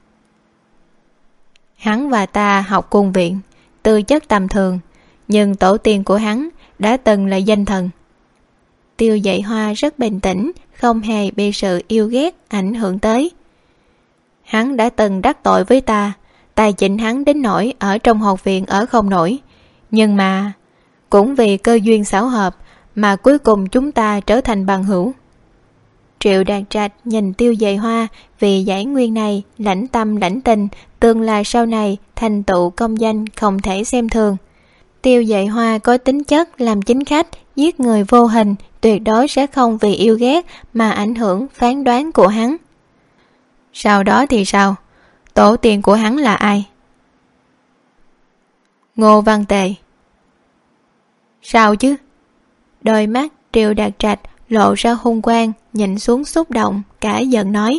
S1: Hắn và ta học cùng viện, tư chất tầm thường, nhưng tổ tiên của hắn đã từng là danh thần. Tiêu Dạy Hoa rất bình tĩnh, không hề bị sự yêu ghét ảnh hưởng tới. Hắn đã từng đắc tội với ta, tài chỉnh hắn đến nỗi ở trong học viện ở không nổi, nhưng mà cũng vì cơ duyên xảo hợp mà cuối cùng chúng ta trở thành bằng hữu. Triệu Đạt Trạch nhìn Tiêu Dạy Hoa vì giải nguyên này lãnh tâm lãnh tình, tương lai sau này thành tựu công danh không thể xem thường. Tiêu Dạy Hoa có tính chất làm chính khách, giết người vô hình, tuyệt đối sẽ không vì yêu ghét mà ảnh hưởng phán đoán của hắn. Sau đó thì sao? Tổ tiên của hắn là ai? Ngô Văn Tề. Sao chứ? Đôi mắt Triệu Đạt Trạch lộ ra hung quang, nhìn xuống xúc động, cả giận nói: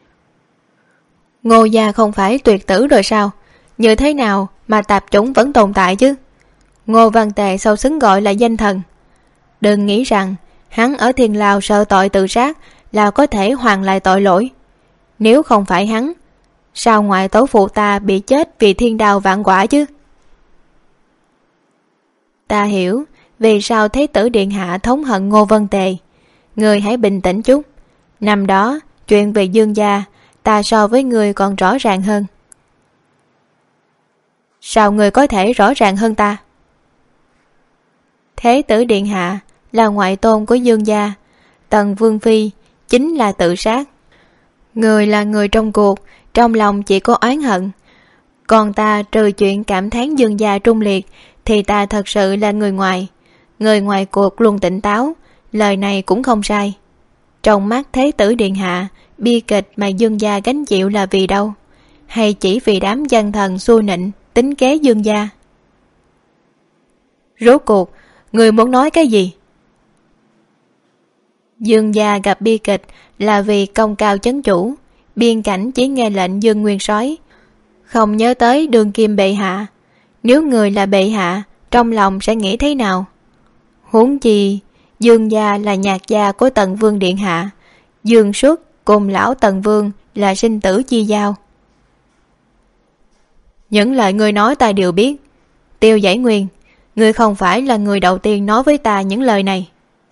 S1: Ngô gia không phải tuyệt tử rồi sao? Như thế nào mà tạp chủng vẫn tồn tại chứ? Ngô Văn Tề sao xứng gọi là danh thần? Đừng nghĩ rằng hắn ở Thiên Lao sợ tội tự sát là có thể hoàn lại tội lỗi. Nếu không phải hắn, sao ngoại tổ phụ ta bị chết vì thiên đao vạn quả chứ? Ta hiểu vì sao Thế tử điện hạ thống hận Ngô Văn Tề. Người hãy bình tĩnh chút. Năm đó chuyện về Dương gia ta so với người còn rõ ràng hơn. Sao người có thể rõ ràng hơn ta? Thế tử điện hạ là ngoại tôn của Dương gia, Tần Vương Phi chính là tự sát. Người là người trong cuộc, trong lòng chỉ có oán hận. Còn ta trừ chuyện cảm thán Dương gia trung liệt thì ta thật sự là người ngoài. Người ngoài cuộc luôn tỉnh táo, lời này cũng không sai. Trong mắt Thế tử điện hạ, bi kịch mà Dương gia gánh chịu là vì đâu? Hay chỉ vì đám gian thần xu nịnh tính kế Dương gia? Rốt cuộc người muốn nói cái gì? Dương gia gặp bi kịch là vì công cao chấn chủ, biên cảnh chỉ nghe lệnh Dương Nguyên Soái, không nhớ tới đương kim bệ hạ. Nếu người là bệ hạ, trong lòng sẽ nghĩ thế nào? Huống chi Dương gia là nhạc gia của Tần Vương điện hạ, Dương Xuất cùng lão Tần Vương là sinh tử chi giao. Những lời ngươi nói ta đều biết. Tiêu Giải Nguyên, ngươi không phải là người đầu tiên nói với ta những lời này.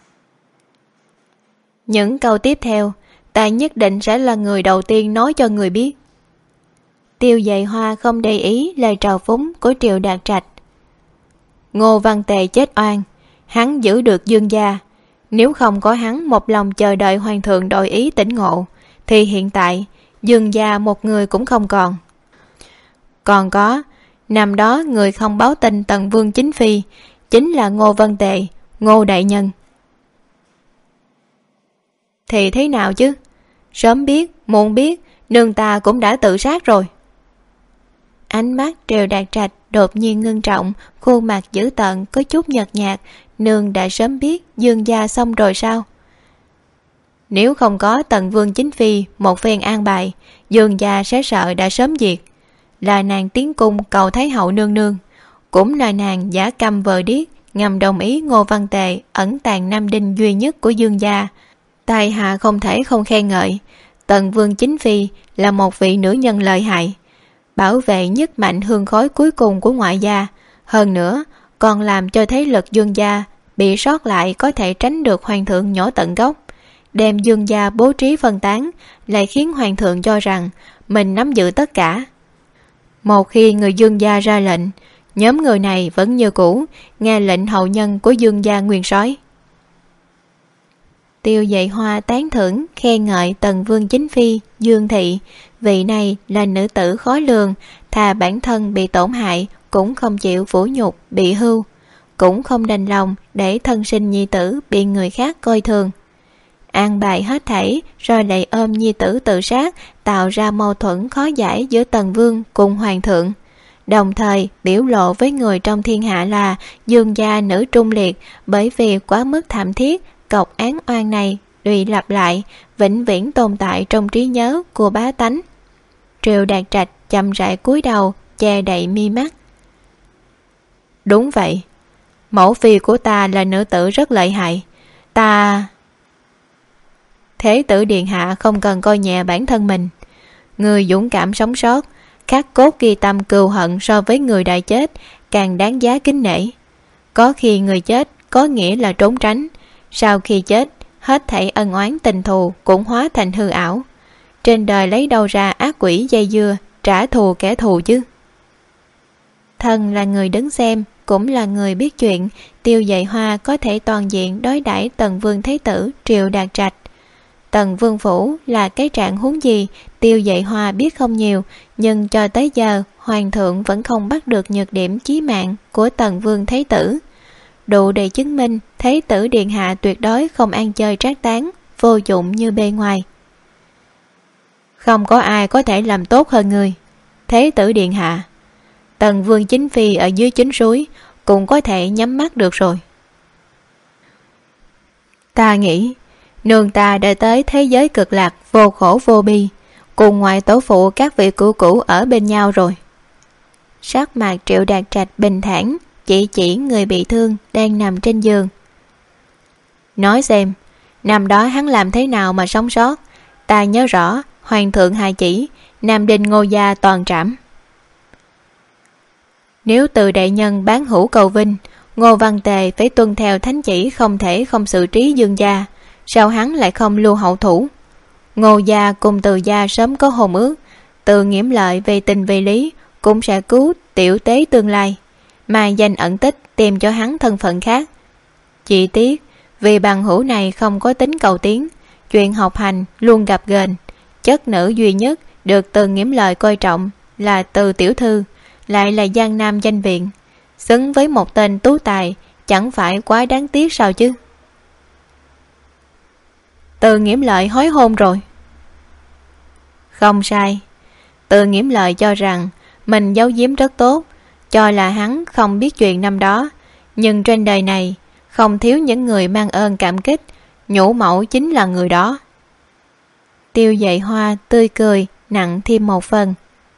S1: Những câu tiếp theo ta nhất định sẽ là người đầu tiên nói cho người biết. Tiêu Dạy Hoa không để ý lời trào phúng của Triệu Đạt Trạch. Ngô Văn Tề chết oan, hắn giữ được Dương gia. Nếu không có hắn một lòng chờ đợi hoàng thượng đổi ý tỉnh ngộ, thì hiện tại Dương gia một người cũng không còn. Còn có, năm đó người không báo tin Tần Vương chính phi chính là Ngô Văn Tề, Ngô đại nhân. Thì thế nào chứ? Sớm biết, muộn biết, nương ta cũng đã tự sát rồi. Ánh mắt Triệu Đạt Trạch đột nhiên ngưng trọng, khuôn mặt dữ tợn có chút nhợt nhạt. Nương đã sớm biết Dương gia xong rồi sao?
S2: Nếu không có Tần Vương chính phi một phen an bài, Dương gia sẽ sợ đã sớm diệt. Là nàng tiến cung cầu Thái hậu nương nương, cũng là nàng giả câm vờ điếc ngầm đồng ý Ngô Văn Tề ẩn tàng nam đinh duy nhất của Dương gia. Tài hạ không thể không khen ngợi Tần Vương chính phi là một vị nữ nhân lợi hại, bảo vệ nhất mạnh hương khói cuối cùng của ngoại gia. Hơn nữa còn làm cho thế lực Dương gia bị sót lại có thể tránh được hoàng thượng nhổ tận gốc. Đem Dương gia bố trí phân tán lại khiến hoàng thượng cho rằng mình nắm giữ tất cả. Một khi người Dương gia ra lệnh, nhóm người này vẫn như cũ nghe lệnh hậu nhân của Dương gia nguyên soái. Tiêu Dạy Hoa tán thưởng khen ngợi Tần Vương chính phi Dương thị, vị này là nữ tử khó lường, thà bản thân bị tổn hại cũng không chịu vũ nhục bị hưu, cũng không đành lòng để thân sinh nhi tử bị người khác coi thường. An bài hết thảy rồi lại ôm nhi tử tự sát, tạo ra mâu thuẫn khó giải giữa Tần Vương cùng hoàng thượng, đồng thời biểu lộ với người trong thiên hạ là Dương gia nữ trung liệt bởi vì quá mức thảm thiết. Cọc án oan này tuy lặp lại vĩnh viễn tồn tại trong trí nhớ của bá tánh. Triệu Đạt Trạch chậm rãi cúi đầu che đậy mi mắt. Đúng vậy, mẫu phi của ta là nữ tử rất lợi hại. Ta... Thế tử điện hạ không cần coi nhẹ bản thân mình. Người dũng cảm sống sót, khắc cốt ghi tâm cừu hận so với người đã chết càng đáng giá kính nể. Có khi người chết có nghĩa là trốn tránh, sau khi chết hết thảy ân oán tình thù cũng hóa thành hư ảo. Trên đời lấy đâu ra ác quỷ dây dưa trả thù kẻ thù chứ? Thân là người đứng xem, cũng là người biết chuyện, Tiêu Dạy Hoa có thể toàn diện đối đãi Tần Vương Thế tử Triệu Đạt Trạch. Tần Vương phủ là cái trạng huống gì, Tiêu Dạy Hoa biết không nhiều, nhưng cho tới giờ hoàng thượng vẫn không bắt được nhược điểm chí mạng của Tần Vương Thế tử, đủ để chứng minh Thế tử điện hạ tuyệt đối không ăn chơi trác tán, vô dụng như bề ngoài. Không có ai có thể làm tốt hơn người, Thế tử điện hạ. Tần Vương chính phi ở dưới chính suối cũng có thể nhắm mắt được rồi. Ta nghĩ nương ta đã tới thế giới cực lạc vô khổ vô bi, cùng ngoại tổ phụ các vị cũ cũ ở bên nhau rồi. Sắc mặt Triệu Đạt Trạch bình thản, chỉ người bị thương đang nằm trên giường. Nói xem, năm đó hắn làm thế nào mà sống sót? Ta nhớ rõ, hoàng thượng hạ chỉ, Nam Đinh Ngô gia toàn trảm. Nếu từ đại nhân bán hữu cầu vinh, Ngô Văn Tề phải tuân theo thánh chỉ không thể không xử trí Dương gia, sao hắn lại không lưu hậu thủ? Ngô gia cùng Từ gia sớm có hôn ước, Từ Nghiễm Lợi về tình về lý cũng sẽ cứu tiểu tế tương lai, mà danh ẩn tích tìm cho hắn thân phận khác. Chỉ tiếc vì bằng hữu này không có tính cầu tiến, chuyện học hành luôn gặp ghềnh. Chất nữ duy nhất được Từ Nghiễm Lợi coi trọng là Từ tiểu thư, lại là Giang Nam danh viện, xứng với một tên tú tài, chẳng phải quá đáng tiếc sao chứ? Từ Nghiễm Lợi hối hôn rồi. Không sai, Từ Nghiễm Lợi cho rằng mình giấu giếm rất tốt, cho là hắn không biết chuyện năm đó. Nhưng trên đời này không thiếu những người mang ơn cảm kích, nhũ mẫu chính là người đó. Tiêu Dạy Hoa tươi cười nặng thêm một phần.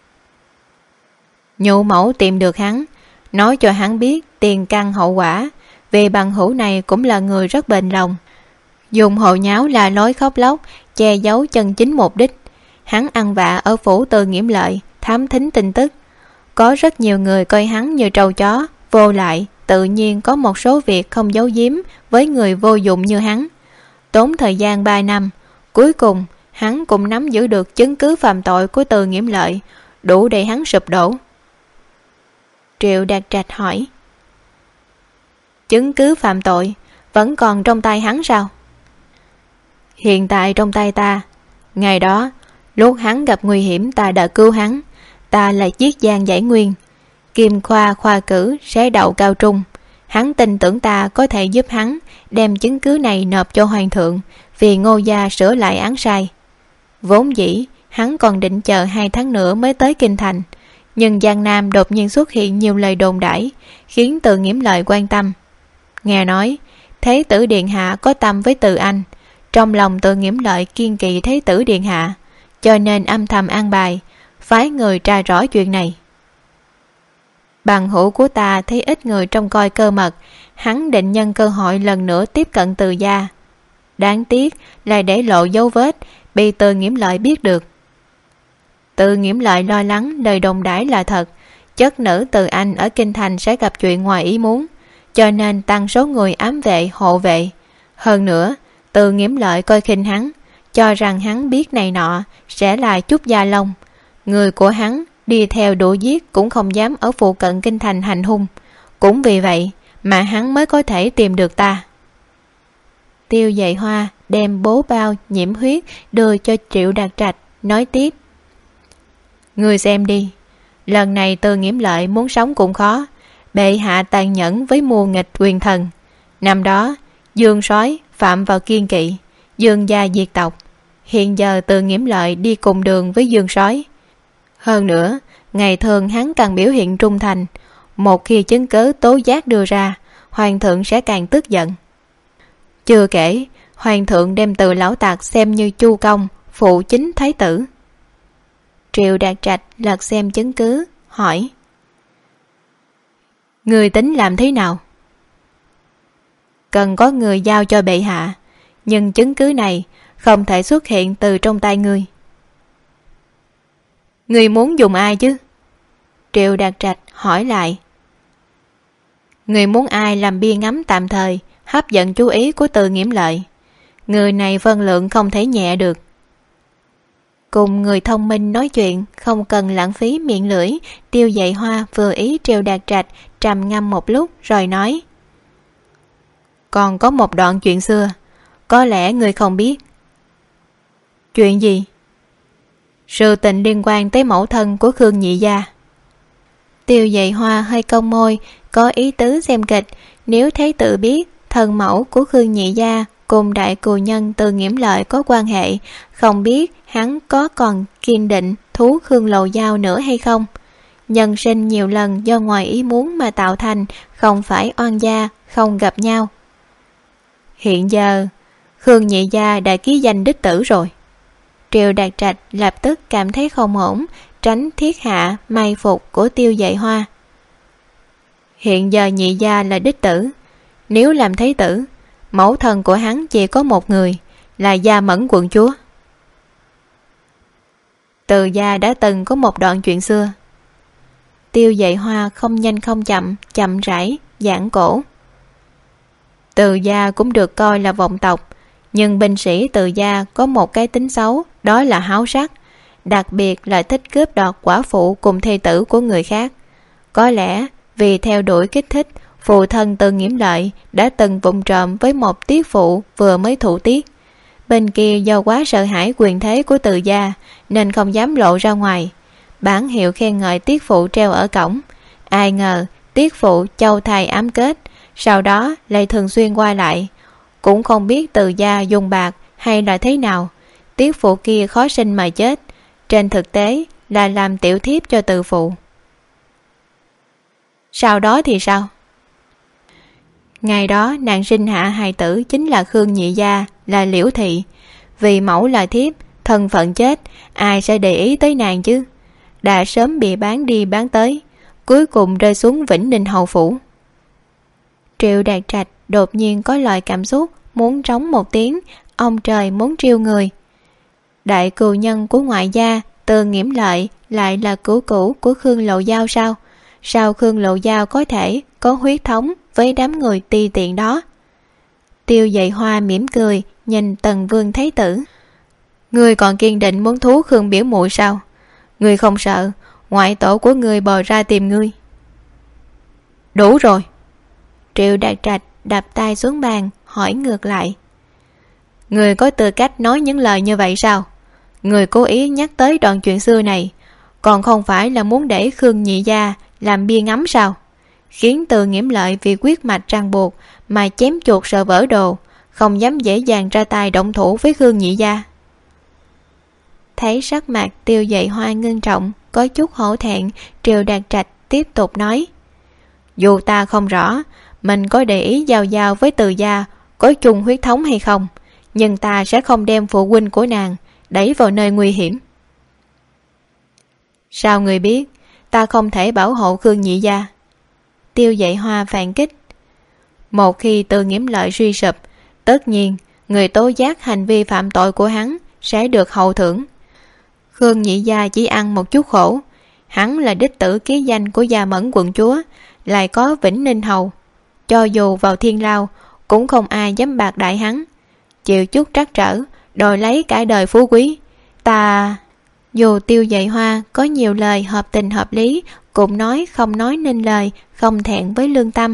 S2: Nhũ mẫu tìm được hắn, nói cho hắn biết tiền căn hậu quả, vì bằng hữu này cũng là người rất bền lòng, dùng hồ nháo là lối khóc lóc che giấu chân chính mục đích. Hắn ăn vạ ở phủ Từ Nghiễm Lợi, thám thính tin tức. Có rất nhiều người coi hắn như trâu chó, vô lại, tự nhiên có một số việc không giấu giếm với người vô dụng như hắn. Tốn thời gian 3 năm, cuối cùng hắn cũng nắm giữ được chứng cứ phạm tội của Từ Nghiễm Lợi, đủ để hắn sụp đổ. Triệu Đạt Trạch hỏi. Chứng cứ phạm tội vẫn còn trong tay hắn sao? Hiện tại trong tay ta. Ngày đó lúc hắn gặp nguy hiểm ta đã cứu hắn, ta là Chiết Giang Giải Nguyên, Kim Khoa khoa cử sẽ đậu cao trung. Hắn tin tưởng ta có thể giúp hắn đem chứng cứ này nộp cho hoàng thượng, vì Ngô gia sửa lại án sai. Vốn dĩ hắn còn định chờ 2 tháng nữa mới tới kinh thành, nhưng Giang Nam đột nhiên xuất hiện nhiều lời đồn đãi, khiến Từ Nghiễm Lợi quan tâm. Nghe nói Thế tử điện hạ có tâm với Từ Anh, Trong lòng Từ Nghiễm Lợi kiên kỵ Thế tử điện hạ, cho nên âm thầm an bài phái người tra rõ chuyện này. Bằng hữu của ta thấy ít người trông coi cơ mật, hắn định nhân cơ hội lần nữa tiếp cận Từ gia. Đáng tiếc là để lộ dấu vết, bị Từ Nghiễm Lợi biết được. Từ Nghiễm Lợi lo lắng lời đồn đãi là thật, chất nữ Từ Anh ở kinh thành sẽ gặp chuyện ngoài ý muốn, cho nên tăng số người ám vệ hộ vệ. Hơn nữa, Từ Nghiễm Lợi coi khinh hắn, cho rằng hắn biết này nọ sẽ là chút gia long. Người của hắn đi theo đuổi giết cũng không dám ở phụ cận kinh thành hành hung. Cũng vì vậy mà hắn mới có thể tìm được ta. Tiêu Dệ Hoa đem bố bao nhiễm huyết đưa cho Triệu Đạt Trạch, nói tiếp: Ngươi xem đi, lần này Từ Nghiễm Lợi muốn sống cũng khó. Bệ hạ tàn nhẫn với mù nghịch quyền thần. Năm đó Dương Soái phạm vào kiên kỵ, Dương gia diệt tộc. Hiện giờ Từ Nghiễm Lợi đi cùng đường với Dương Soái. Hơn nữa, ngày thường hắn càng biểu hiện trung thành. Một khi chứng cớ tố giác đưa ra, hoàng thượng sẽ càng tức giận. Chưa kể, hoàng thượng đem Từ lão tặc xem như chu công, phụ chính thái tử. Triệu Đạt Trạch lật xem chứng cứ, hỏi: Người tính làm thế nào? Cần có người giao cho bệ hạ, nhưng chứng cứ này không thể xuất hiện từ trong tay ngươi. Ngươi muốn dùng ai chứ? Triệu Đạt Trạch hỏi lại. Ngươi muốn ai làm bia ngắm tạm thời, hấp dẫn chú ý của Từ Nghiễm Lợi. Người này phân lượng không thể nhẹ được. Cùng người thông minh nói chuyện, không cần lãng phí miệng lưỡi. Tiêu Dệ Hoa vừa ý Triệu Đạt Trạch, trầm ngâm một lúc rồi nói: Còn có một đoạn chuyện xưa, có lẽ người không biết. Chuyện gì? Sự tình liên quan tới mẫu thân của Khương nhị gia. Tiêu Dệ Hoa hơi cong môi, có ý tứ xem kịch. Nếu thấy tự biết thân mẫu của Khương nhị gia cùng đại cù nhân Từ Nghiễm Lợi có quan hệ, không biết hắn có còn kiên định thú Khương Lầu Giao nữa hay không. Nhân sinh nhiều lần do ngoài ý muốn mà tạo thành, không phải oan gia không gặp nhau. Hiện giờ Khương nhị gia đã ký danh đích tử rồi. Triệu Đạt Trạch lập tức cảm thấy không ổn, tránh thiết hạ may phục của Tiêu Dệ Hoa. Hiện giờ nhị gia là đích tử, nếu làm thái tử, mẫu thân của hắn chỉ có một người, là Gia Mẫn quận chúa. Từ gia đã từng có một đoạn chuyện xưa. Tiêu Dệ Hoa không nhanh không chậm, chậm rãi giảng cổ. Từ gia cũng được coi là vọng tộc, nhưng binh sĩ Từ gia có một cái tính xấu, đó là háo sắc, đặc biệt là thích cướp đoạt quả phụ cùng thê tử của người khác. Có lẽ vì theo đuổi kích thích, phụ thân Từ Nghiễm Lợi đã từng vụng trộm với một tiết phụ vừa mới thụ tiết. Bên kia do quá sợ hãi quyền thế của Từ gia nên không dám lộ ra ngoài. Bản hiệu khen ngợi tiết phụ treo ở cổng. Ai ngờ tiết phụ châu thai ám kết, sau đó lại thường xuyên qua lại. Cũng không biết Từ gia dùng bạc hay là thế nào, tiết phụ kia khó sinh mà chết. Trên thực tế là làm tiểu thiếp cho Từ phụ. Sau đó thì sao? Ngày đó nàng sinh hạ hài tử chính là Khương nhị gia, là Liễu thị. Vì mẫu là thiếp, thân phận chết, ai sẽ để ý tới nàng chứ? Đã sớm bị bán đi bán tới, cuối cùng rơi xuống Vĩnh Ninh hầu phủ. Triệu Đạt Trạch đột nhiên có loại cảm xúc muốn trống một tiếng, ông trời muốn triêu người. Đại cừu nhân của ngoại gia Từ Nghiễm Lợi lại là cữu cữu của Khương Lộ Giao sao? Sao Khương Lộ Giao có thể có huyết thống với đám người ti tiện đó? Tiêu Dệ Hoa mỉm cười nhìn Tần Vương Thái tử. Ngươi còn kiên định muốn thú Khương biểu muội sao? Ngươi không sợ ngoại tổ của ngươi bò ra tìm ngươi? Đủ rồi. Triệu Đạt Trạch đập tay xuống bàn, hỏi ngược lại. Ngươi có tư cách nói những lời như vậy sao? Ngươi cố ý nhắc tới đoạn chuyện xưa này, còn không phải là muốn để Khương nhị gia làm bia ngắm sao? Khiến Từ Nghiễm Lợi vì quyết mạch ràng buộc mà chém chuột sợ vỡ đồ, không dám dễ dàng ra tay động thủ với Khương nhị gia. Thấy sắc mặt Tiêu Dệ Hoa ngưng trọng, có chút hổ thẹn, Triệu Đạt Trạch tiếp tục nói. Dù ta không rõ mình có để ý giao giao với Từ gia có chung huyết thống hay không, nhưng ta sẽ không đem phụ huynh của nàng đẩy vào nơi nguy hiểm. Sao người biết ta không thể bảo hộ Khương nhị gia? Tiêu Dạy Hoa phản kích. Một khi Từ Nghiễm Lợi suy sụp, tất nhiên người tố giác hành vi phạm tội của hắn sẽ được hậu thưởng. Khương nhị gia chỉ ăn một chút khổ. Hắn là đích tử ký danh của Gia Mẫn quận chúa, lại có Vĩnh Ninh hầu. Cho dù vào thiên lao cũng không ai dám bạc đại hắn. Chịu chút trắc trở, đòi lấy cả đời phú quý. Ta... Dù Tiêu Dạy Hoa có nhiều lời hợp tình hợp lý, cũng không nói nên lời, không thẹn với lương tâm.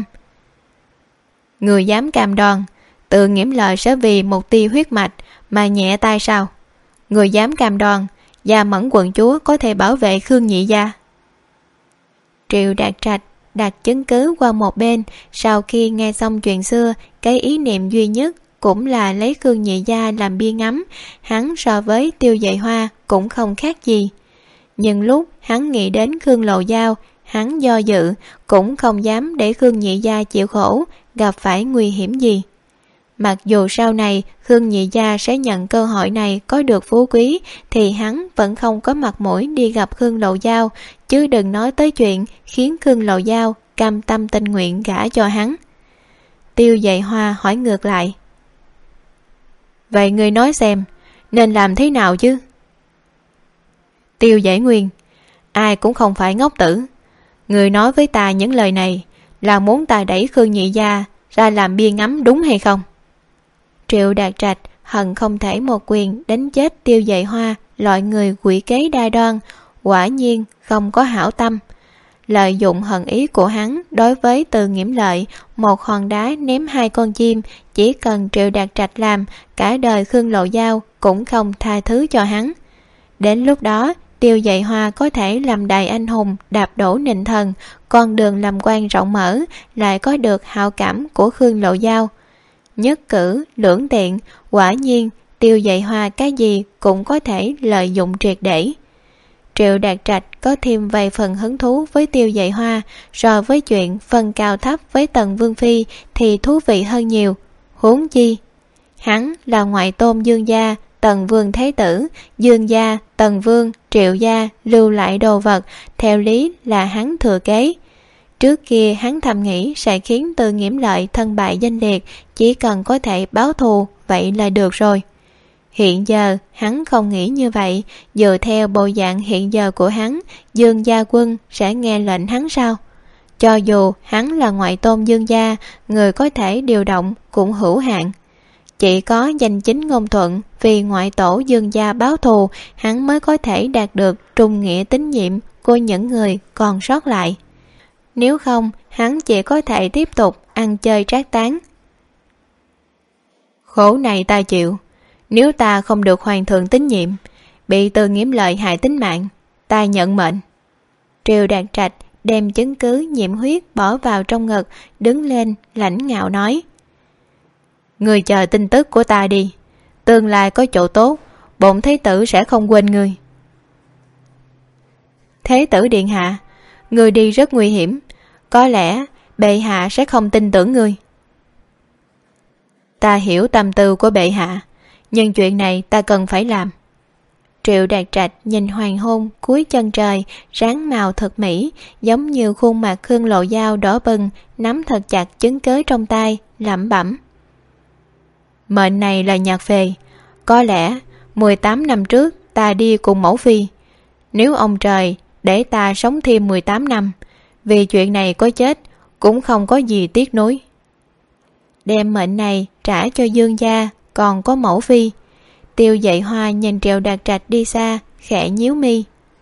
S2: Người dám cam đoan Từ Nghiễm Lợi sẽ vì một tia huyết mạch mà nhẹ tay sao? Người dám cam đoan Gia Mẫn quận chúa có thể bảo vệ Khương nhị gia? Triệu Đạt Trạch đặt chứng cứ qua một bên. Sau khi nghe xong chuyện xưa, cái ý niệm duy nhất cũng là lấy Khương nhị gia làm bia ngắm. Hắn so với Tiêu Dạy Hoa cũng không khác gì. Nhưng lúc hắn nghĩ đến Khương Lộ Giao, hắn do dự, cũng không dám để Khương nhị gia chịu khổ, gặp phải nguy hiểm gì. Mặc dù sau này Khương nhị gia sẽ nhận cơ hội này có được phú quý, thì hắn vẫn không có mặt mũi đi gặp Khương Lộ Giao, chứ đừng nói tới chuyện khiến Khương Lộ Giao cam tâm tình nguyện gả cho hắn. Tiêu Dạy Hoa hỏi ngược lại. Vậy người nói xem, nên làm thế nào chứ? Tiêu Dạy Nguyên, ai cũng không phải ngốc tử. Người nói với ta những lời này là muốn ta đẩy Khương nhị gia ra làm bia ngắm đúng hay không? Triệu Đạt Trạch hận không thể một quyền đánh chết Tiêu Dạy Hoa, loại người quỷ kế đa đoan, quả nhiên không có hảo tâm. Lợi dụng hận ý của hắn đối với Từ Nghiễm Lợi, một hòn đá ném hai con chim, chỉ cần Triệu Đạt Trạch làm, cả đời Khương Lộ Giao cũng không tha thứ cho hắn. Đến lúc đó, Tiêu Dạy Hoa có thể làm đại anh hùng đạp đổ nịnh thần, con đường làm quan rộng mở, lại có được hảo cảm của Khương Lộ Giao. Nhất cử lưỡng tiện, quả nhiên Tiêu Dạy Hoa cái gì cũng có thể lợi dụng triệt để. Triệu Đạt Trạch có thêm vài phần hứng thú với Tiêu Dạy Hoa, so với chuyện phân cao thấp với Tần Vương Phi thì thú vị hơn nhiều. Huống chi hắn là ngoại tôn Dương gia, Tần Vương Thế Tử, Dương gia, Tần Vương, Triệu gia lưu lại đồ vật, theo lý là hắn thừa kế. Trước kia hắn thầm nghĩ sẽ khiến Từ Nghiễm Lợi thân bại danh liệt, chỉ cần có thể báo thù vậy là được rồi. Hiện giờ hắn không nghĩ như vậy. Dựa theo bộ dạng hiện giờ của hắn, Dương gia quân sẽ nghe lệnh hắn sao? Cho dù hắn là ngoại tôn Dương gia, người có thể điều động cũng hữu hạn. Chỉ có danh chính ngôn thuận vì ngoại tổ Dương gia báo thù, hắn mới có thể đạt được trung nghĩa tín nhiệm của những người còn sót lại. Nếu không, hắn chỉ có thể tiếp tục ăn chơi trác tán. Khổ này ta chịu. Nếu ta không được hoàng thượng tín nhiệm, bị Từ Nghiễm Lợi hại tính mạng, ta nhận mệnh. Triệu Đạt Trạch đem chứng cứ nhiễm huyết bỏ vào trong ngực, đứng lên lãnh ngạo nói. Người chờ tin tức của ta đi. Tương lai có chỗ tốt, bổn Thế Tử sẽ không quên người. Thế Tử điện hạ, người đi rất nguy hiểm. Có lẽ bệ hạ sẽ không tin tưởng người. Ta hiểu tâm tư của bệ hạ, nhưng chuyện này ta cần phải làm. Triệu Đạt Trạch nhìn hoàng hôn cuối chân trời, ráng màu thật mỹ, giống như khuôn mặt Khương Lộ Giao đỏ bừng, nắm thật chặt chứng cớ trong tay, lẩm bẩm. Mệnh này là nhạc phề. Có lẽ 18 năm trước ta đi cùng mẫu phi. Nếu ông trời để ta sống thêm 18 năm, vì chuyện này có chết cũng không có gì tiếc nuối. Đem mệnh này trả cho Dương gia, còn có mẫu phi. Tiêu Dạy Hoa nhìn Triệu Đạt Trạch đi xa, khẽ nhíu mi.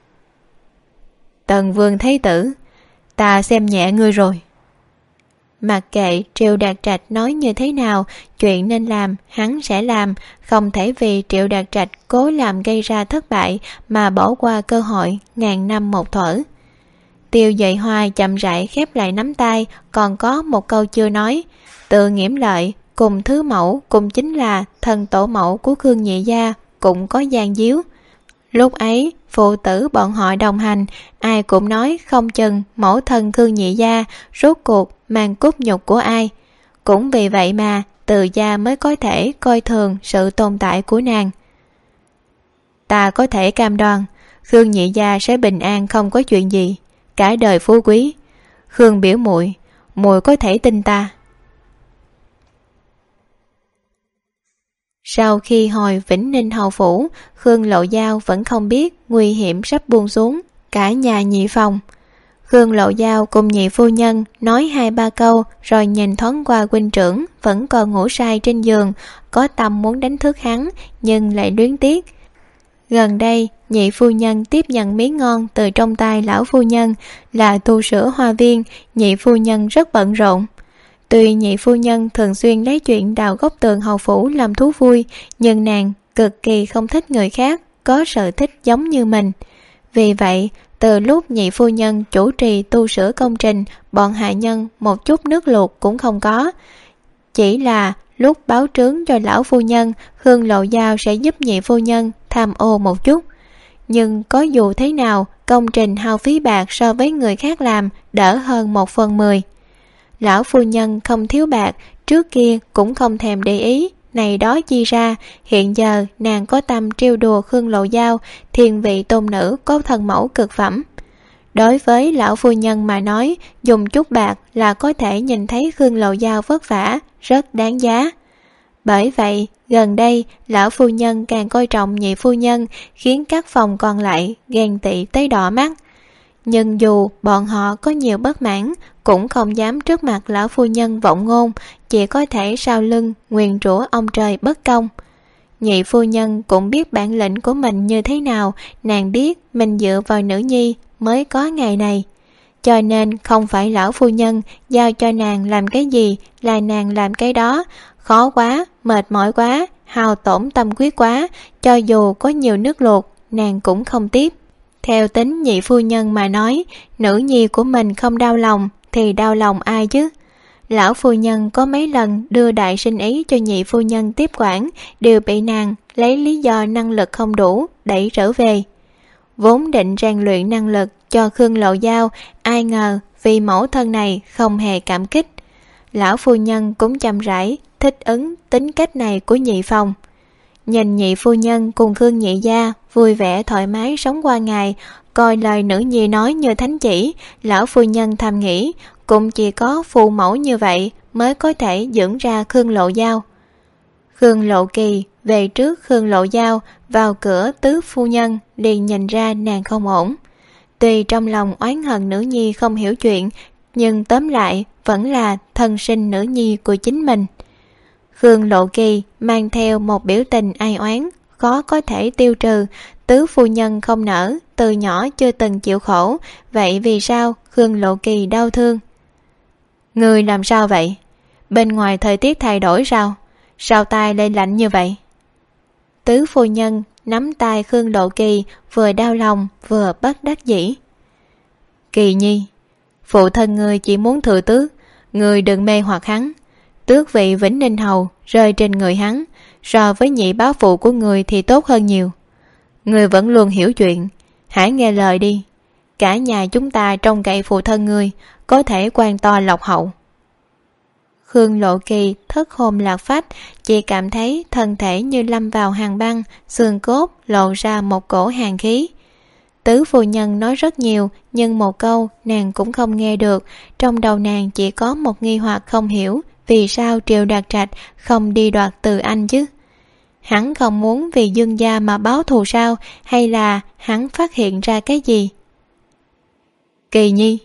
S2: Tần Vương Thế Tử, ta xem nhẹ ngươi rồi. Mặc kệ Triệu Đạt Trạch nói như thế nào, chuyện nên làm hắn sẽ làm, không thể vì Triệu Đạt Trạch cố làm gây ra thất bại mà bỏ qua cơ hội ngàn năm một thuở. Tiêu Dạy Hoa chậm rãi khép lại nắm tay, còn có một câu chưa nói. Từ Nghiễm Lợi cùng thứ mẫu cũng chính là thần tổ mẫu của Khương nhị gia cũng có gian díu. Lúc ấy phụ tử bọn họ đồng hành, ai cũng nói không chừng mẫu thân Khương nhị gia rốt cuộc mang cốt nhục của ai. Cũng vì vậy mà
S1: Từ gia mới có thể coi thường sự tồn tại của nàng. Ta có thể cam đoan Khương nhị gia sẽ bình an không có chuyện gì, cả đời phú quý. Khương biểu muội, muội có thể tin ta. Sau khi hồi Vĩnh Ninh hầu phủ, Khương Lộ Giao vẫn không biết nguy hiểm sắp buông xuống cả nhà nhị phòng. Khương Lộ Giao cùng nhị phu nhân nói 2-3 câu rồi nhìn thoáng qua huynh trưởng vẫn còn ngủ say trên giường, có tâm muốn đánh thức hắn nhưng lại luyến tiếc. Gần đây nhị phu nhân tiếp nhận miếng ngon từ trong tay lão phu nhân là tu sửa hoa viên. Nhị phu nhân rất bận rộn. Tuy nhị phu nhân thường xuyên lấy chuyện đào góc tường hầu phủ làm thú vui, nhưng nàng cực kỳ không thích người khác có sở thích giống như mình. Vì vậy từ lúc nhị phu nhân chủ trì tu sửa công trình, bọn hạ nhân một chút nước luộc cũng không có. Chỉ là lúc báo trướng cho lão phu nhân, Khương Lộ Giao sẽ giúp nhị phu nhân tham ô một chút. Nhưng có dù thế nào, công trình hao phí bạc so với người khác làm đỡ hơn 1/10. Lão phu nhân không thiếu bạc, trước kia cũng không thèm để ý này đó chi ra. Hiện giờ nàng có tâm trêu đùa Khương Lộ Giao, thiên vị tôn nữ có thân mẫu cực phẩm. Đối với lão phu nhân mà nói, dùng chút bạc là có thể nhìn thấy Khương Lộ Giao vất vả, rất đáng giá. Bởi vậy gần đây lão phu nhân càng coi trọng nhị phu nhân, khiến các phòng còn lại ghen tị tới đỏ mắt. Nhưng dù bọn họ có nhiều bất mãn, cũng không dám trước mặt lão phu nhân vọng ngôn, chỉ có thể sau lưng nguyền rủa ông trời bất công. Nhị phu nhân cũng biết bản lĩnh của mình như thế nào, nàng biết mình dựa vào nữ nhi mới có ngày này. Cho nên không phải lão phu nhân giao cho nàng làm cái gì là nàng làm cái đó. Khó quá, mệt mỏi quá, hao tổn tâm quyết quá, cho dù có nhiều nước luộc nàng cũng không tiếp. Theo tính nhị phu nhân mà nói, nữ nhi của mình không đau lòng thì đau lòng ai chứ. Lão phu nhân có mấy lần đưa đại sinh ý cho nhị phu nhân tiếp quản, đều bị nàng lấy lý do năng lực không đủ đẩy trở về. Vốn định rèn luyện năng lực cho Khương Lộ Giao, ai ngờ vì mẫu thân này không hề cảm kích. Lão phu nhân cũng chậm rãi thích ứng tính cách này của nhị phòng. Nhìn nhị phu nhân cùng Khương nhị gia vui vẻ thoải mái sống qua ngày, coi lời nữ nhi nói như thánh chỉ, lão phu nhân thầm nghĩ cũng chỉ có phụ mẫu như vậy mới có thể dưỡng ra Khương Lộ Giao. Khương Lộ Kỳ về trước Khương Lộ Giao, vào cửa tứ phu nhân liền nhìn ra nàng không ổn. Tuy trong lòng oán hận nữ nhi không hiểu chuyện, nhưng tóm lại vẫn là thân sinh nữ nhi của chính mình. Khương Lộ Kỳ mang theo một biểu tình ai oán, khó có thể tiêu trừ. Tứ phu nhân không nỡ, từ nhỏ chưa từng chịu khổ, vậy vì sao Khương Lộ Kỳ đau thương? Người làm sao vậy? Bên ngoài thời tiết thay đổi sao? Sao tai lên lạnh như vậy? Tứ phu nhân nắm tay Khương Lộ Kỳ, vừa đau lòng vừa bất đắc dĩ. Kỳ nhi, phụ thân người chỉ muốn thừa tước, người đừng mê hoặc hắn. Tước vị Vĩnh Ninh hầu rơi trên người hắn, so với nhị bá phụ của người thì tốt hơn nhiều. Người vẫn luôn hiểu chuyện, hãy nghe lời đi. Cả nhà chúng ta trông cậy phụ thân người, có thể quan to lộc hậu. Khương Lộ Kỳ thất hồn lạc phách, chỉ cảm thấy thân thể như lâm vào hàn băng, xương cốt lộ ra một cổ hàn khí. Tứ phu nhân nói rất nhiều, nhưng một câu nàng cũng không nghe được. Trong đầu nàng chỉ có một nghi hoặc không hiểu, vì sao Triệu Đạt Trạch không đi đoạt từ anh chứ? Hắn không muốn vì Dương gia mà báo thù sao, hay là hắn phát hiện ra cái gì? Kỳ nhi.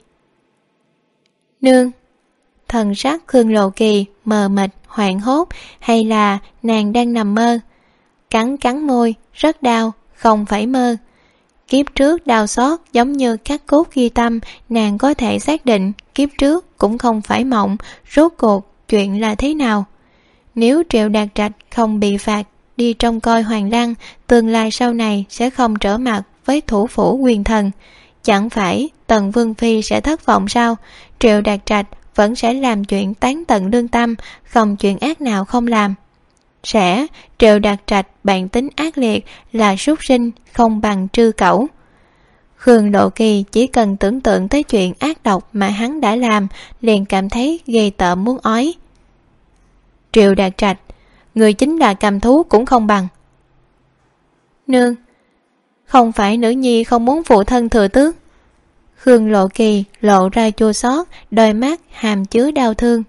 S1: Nương. Thần sắc Khương Lộ Kỳ mờ mịt hoảng hốt, hay là nàng đang nằm mơ? Cắn môi, rất đau, không phải mơ. Kiếp trước đau xót giống như cắt cốt ghi tâm, nàng có thể xác định kiếp trước cũng không phải mộng. Rốt cuộc chuyện là thế nào? Nếu Triệu Đạt Trạch không bị phạt đi trông coi Hoàng Lăng, tương lai sau này sẽ không trở mặt với thủ phủ quyền thần. Chẳng phải Tần Vương Phi sẽ thất vọng sao? Triệu Đạt Trạch vẫn sẽ làm chuyện tán tận lương tâm, không chuyện ác nào không làm. Sẽ, Triệu Đạt Trạch bản tính ác liệt, là súc sinh không bằng trư cẩu. Khương Lộ Kỳ chỉ cần tưởng tượng tới chuyện ác độc mà hắn đã làm, liền cảm thấy ghê tởm muốn ói.
S2: Triệu Đạt Trạch, người chính là cầm thú cũng không bằng. Nương, không phải nữ nhi không muốn phụ thân thừa tước. Khương Lộ Kỳ lộ ra chua xót, đôi mắt hàm chứa đau thương.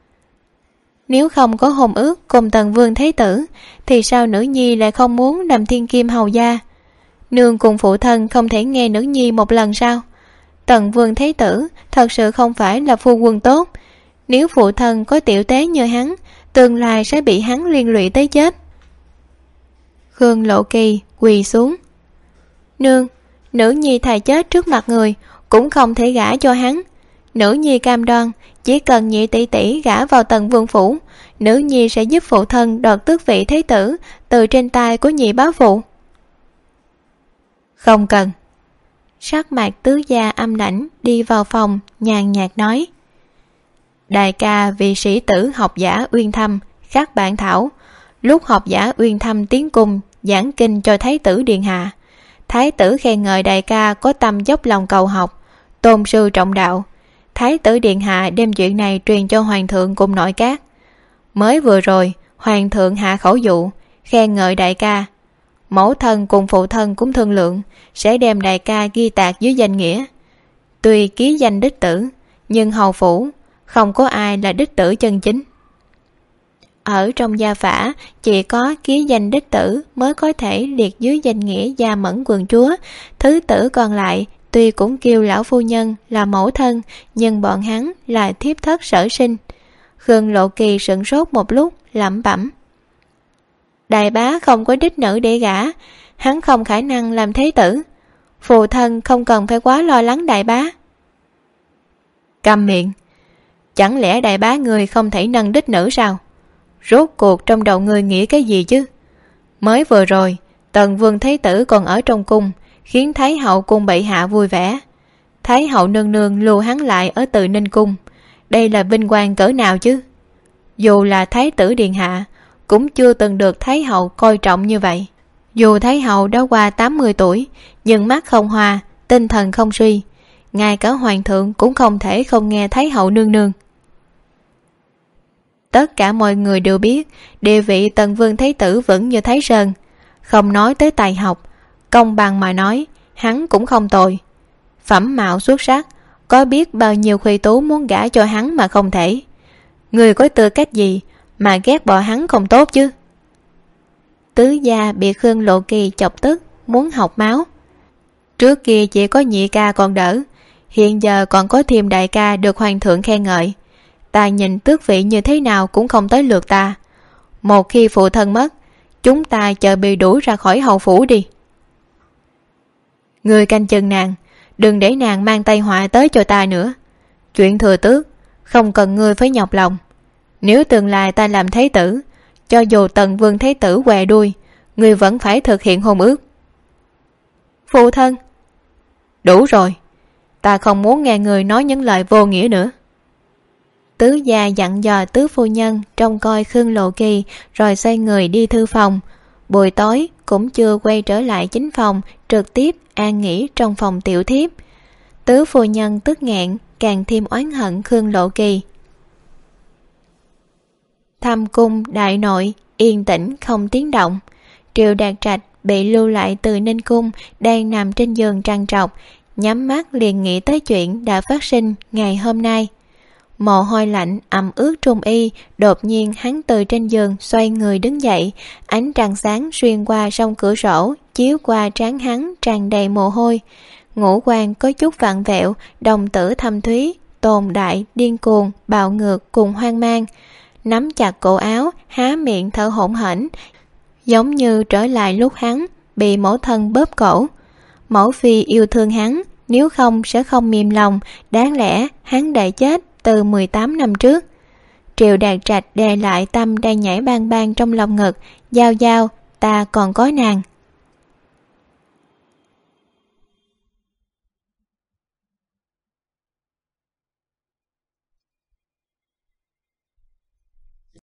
S2: Nếu không có hôn ước cùng Tần Vương Thế Tử thì sao nữ nhi lại không muốn làm thiên kim hầu gia? Nương cùng phụ thân không thể nghe nữ nhi một lần sao? Tần Vương Thế Tử thật sự không phải là phu quân tốt. Nếu phụ thân có tiểu tế như hắn, tương lai sẽ bị hắn liên lụy tới chết. Khương Lộ Kỳ quỳ xuống. Nương, nữ nhi thà chết trước mặt người cũng không thể gả cho hắn. Nữ nhi cam đoan chỉ cần nhị tỷ tỷ gả vào Tần Vương phủ, nữ nhi sẽ giúp phụ thân đoạt tước vị thế tử từ trên tay của nhị bá phụ. Không cần. Sắc mặt tứ gia âm lãnh đi vào phòng, nhàn nhạt nói: Đại ca vì sĩ tử học giả Uyên Thâm khắc bản thảo. Lúc học giả Uyên Thâm tiến cung giảng kinh cho thái tử điện hạ, thái tử khen ngợi đại ca có tâm dốc lòng cầu học, tôn sư trọng đạo. Thái tử điện hạ đem chuyện này truyền cho hoàng thượng cùng nội các. Mới vừa rồi hoàng thượng hạ khẩu dụ khen ngợi đại ca. Mẫu thân cùng phụ thân cũng thương lượng sẽ đem đại ca ghi tạc dưới danh nghĩa. Tuy ký danh đích tử, nhưng hầu phủ không có ai là đích tử chân chính. Ở trong gia phả, chỉ có ký danh đích tử mới có thể liệt dưới danh nghĩa gia mẫn quận chúa. Thứ tử còn lại tuy cũng kêu lão phu nhân là mẫu thân, nhưng bọn hắn là thiếp thất sở sinh. Khương Lộ Kỳ sửng sốt một lúc, lẩm bẩm: Đại bá không có đích nữ để gả, hắn không khả năng làm thế tử. Phụ thân không cần phải quá lo lắng đại bá. Câm miệng. Chẳng lẽ đại bá người không thể nâng đích nữ sao? Rốt cuộc trong đầu người nghĩ cái gì chứ? Mới vừa rồi Tần Vương Thế Tử còn ở trong cung, khiến Thái hậu cùng bệ hạ vui vẻ. Thái hậu nương nương lưu hắn lại ở Từ Ninh cung. Đây là vinh quang cỡ nào chứ? Dù là Thái tử điện hạ cũng chưa từng được Thái hậu coi trọng như vậy. Dù Thái hậu đã qua 80 tuổi, nhưng mắt không hoa, tinh thần không suy. Ngay cả hoàng thượng cũng không thể không nghe Thái hậu nương nương. Tất cả mọi người đều biết địa vị Tần Vương Thế Tử vững như Thái Sơn. Không nói tới tài học, công bằng mà nói, hắn cũng không tồi. Phẩm mạo xuất sắc, có biết bao nhiêu khuê tú muốn gả cho hắn mà không thể. Người có tư cách gì mà ghét bỏ hắn không tốt chứ? Tứ gia bị Khương Lộ Kỳ chọc tức, muốn học máu. Trước kia chỉ có nhị ca còn đỡ, hiện giờ còn có thêm đại ca được hoàng thượng khen ngợi. Ta nhìn tước vị như thế nào cũng không tới lượt ta. Một khi phụ thân mất, chúng ta chờ bị đuổi ra khỏi hầu phủ đi. Người canh chừng nàng, đừng để nàng mang tai họa tới cho ta nữa. Chuyện thừa tước không cần ngươi phải nhọc lòng. Nếu tương lai ta làm thế tử, cho dù Tần Vương Thế Tử què đuôi, ngươi vẫn phải thực hiện hôn ước. Phụ thân. Đủ rồi, ta không muốn nghe người nói những lời vô nghĩa nữa. Tứ gia dặn dò tứ phu nhân trông coi Khương Lộ Kỳ, rồi xoay người đi thư phòng. Buổi tối cũng chưa quay trở lại chính phòng, trực tiếp an nghỉ trong phòng tiểu thiếp. Tứ phu nhân tức nghẹn, càng thêm oán hận Khương Lộ Kỳ. Thâm cung đại nội yên tĩnh không tiếng động. Triệu Đạt Trạch bị lưu lại Từ Ninh cung, đang nằm trên giường trằn trọc, nhắm mắt liền nghĩ tới chuyện đã phát sinh ngày hôm nay. Mồ hôi lạnh ẩm ướt trung y. Đột nhiên hắn từ trên giường xoay người đứng dậy. Ánh trăng sáng xuyên qua song cửa sổ, chiếu qua trán hắn tràn đầy mồ hôi. Ngũ quan có chút vặn vẹo, đồng tử thâm thúy, tồn đại, điên cuồng, bạo ngược cùng hoang mang. Nắm chặt cổ áo, há miệng thở hổn hển, giống như trở lại lúc hắn bị mẫu thân bóp cổ. Mẫu phi yêu thương hắn, nếu không sẽ không mềm lòng. Đáng lẽ hắn đã chết từ 18 năm trước. Triệu Đạt Trạch đè lại tâm đang nhảy bang bang trong lòng ngực. Giao giao, ta còn có nàng.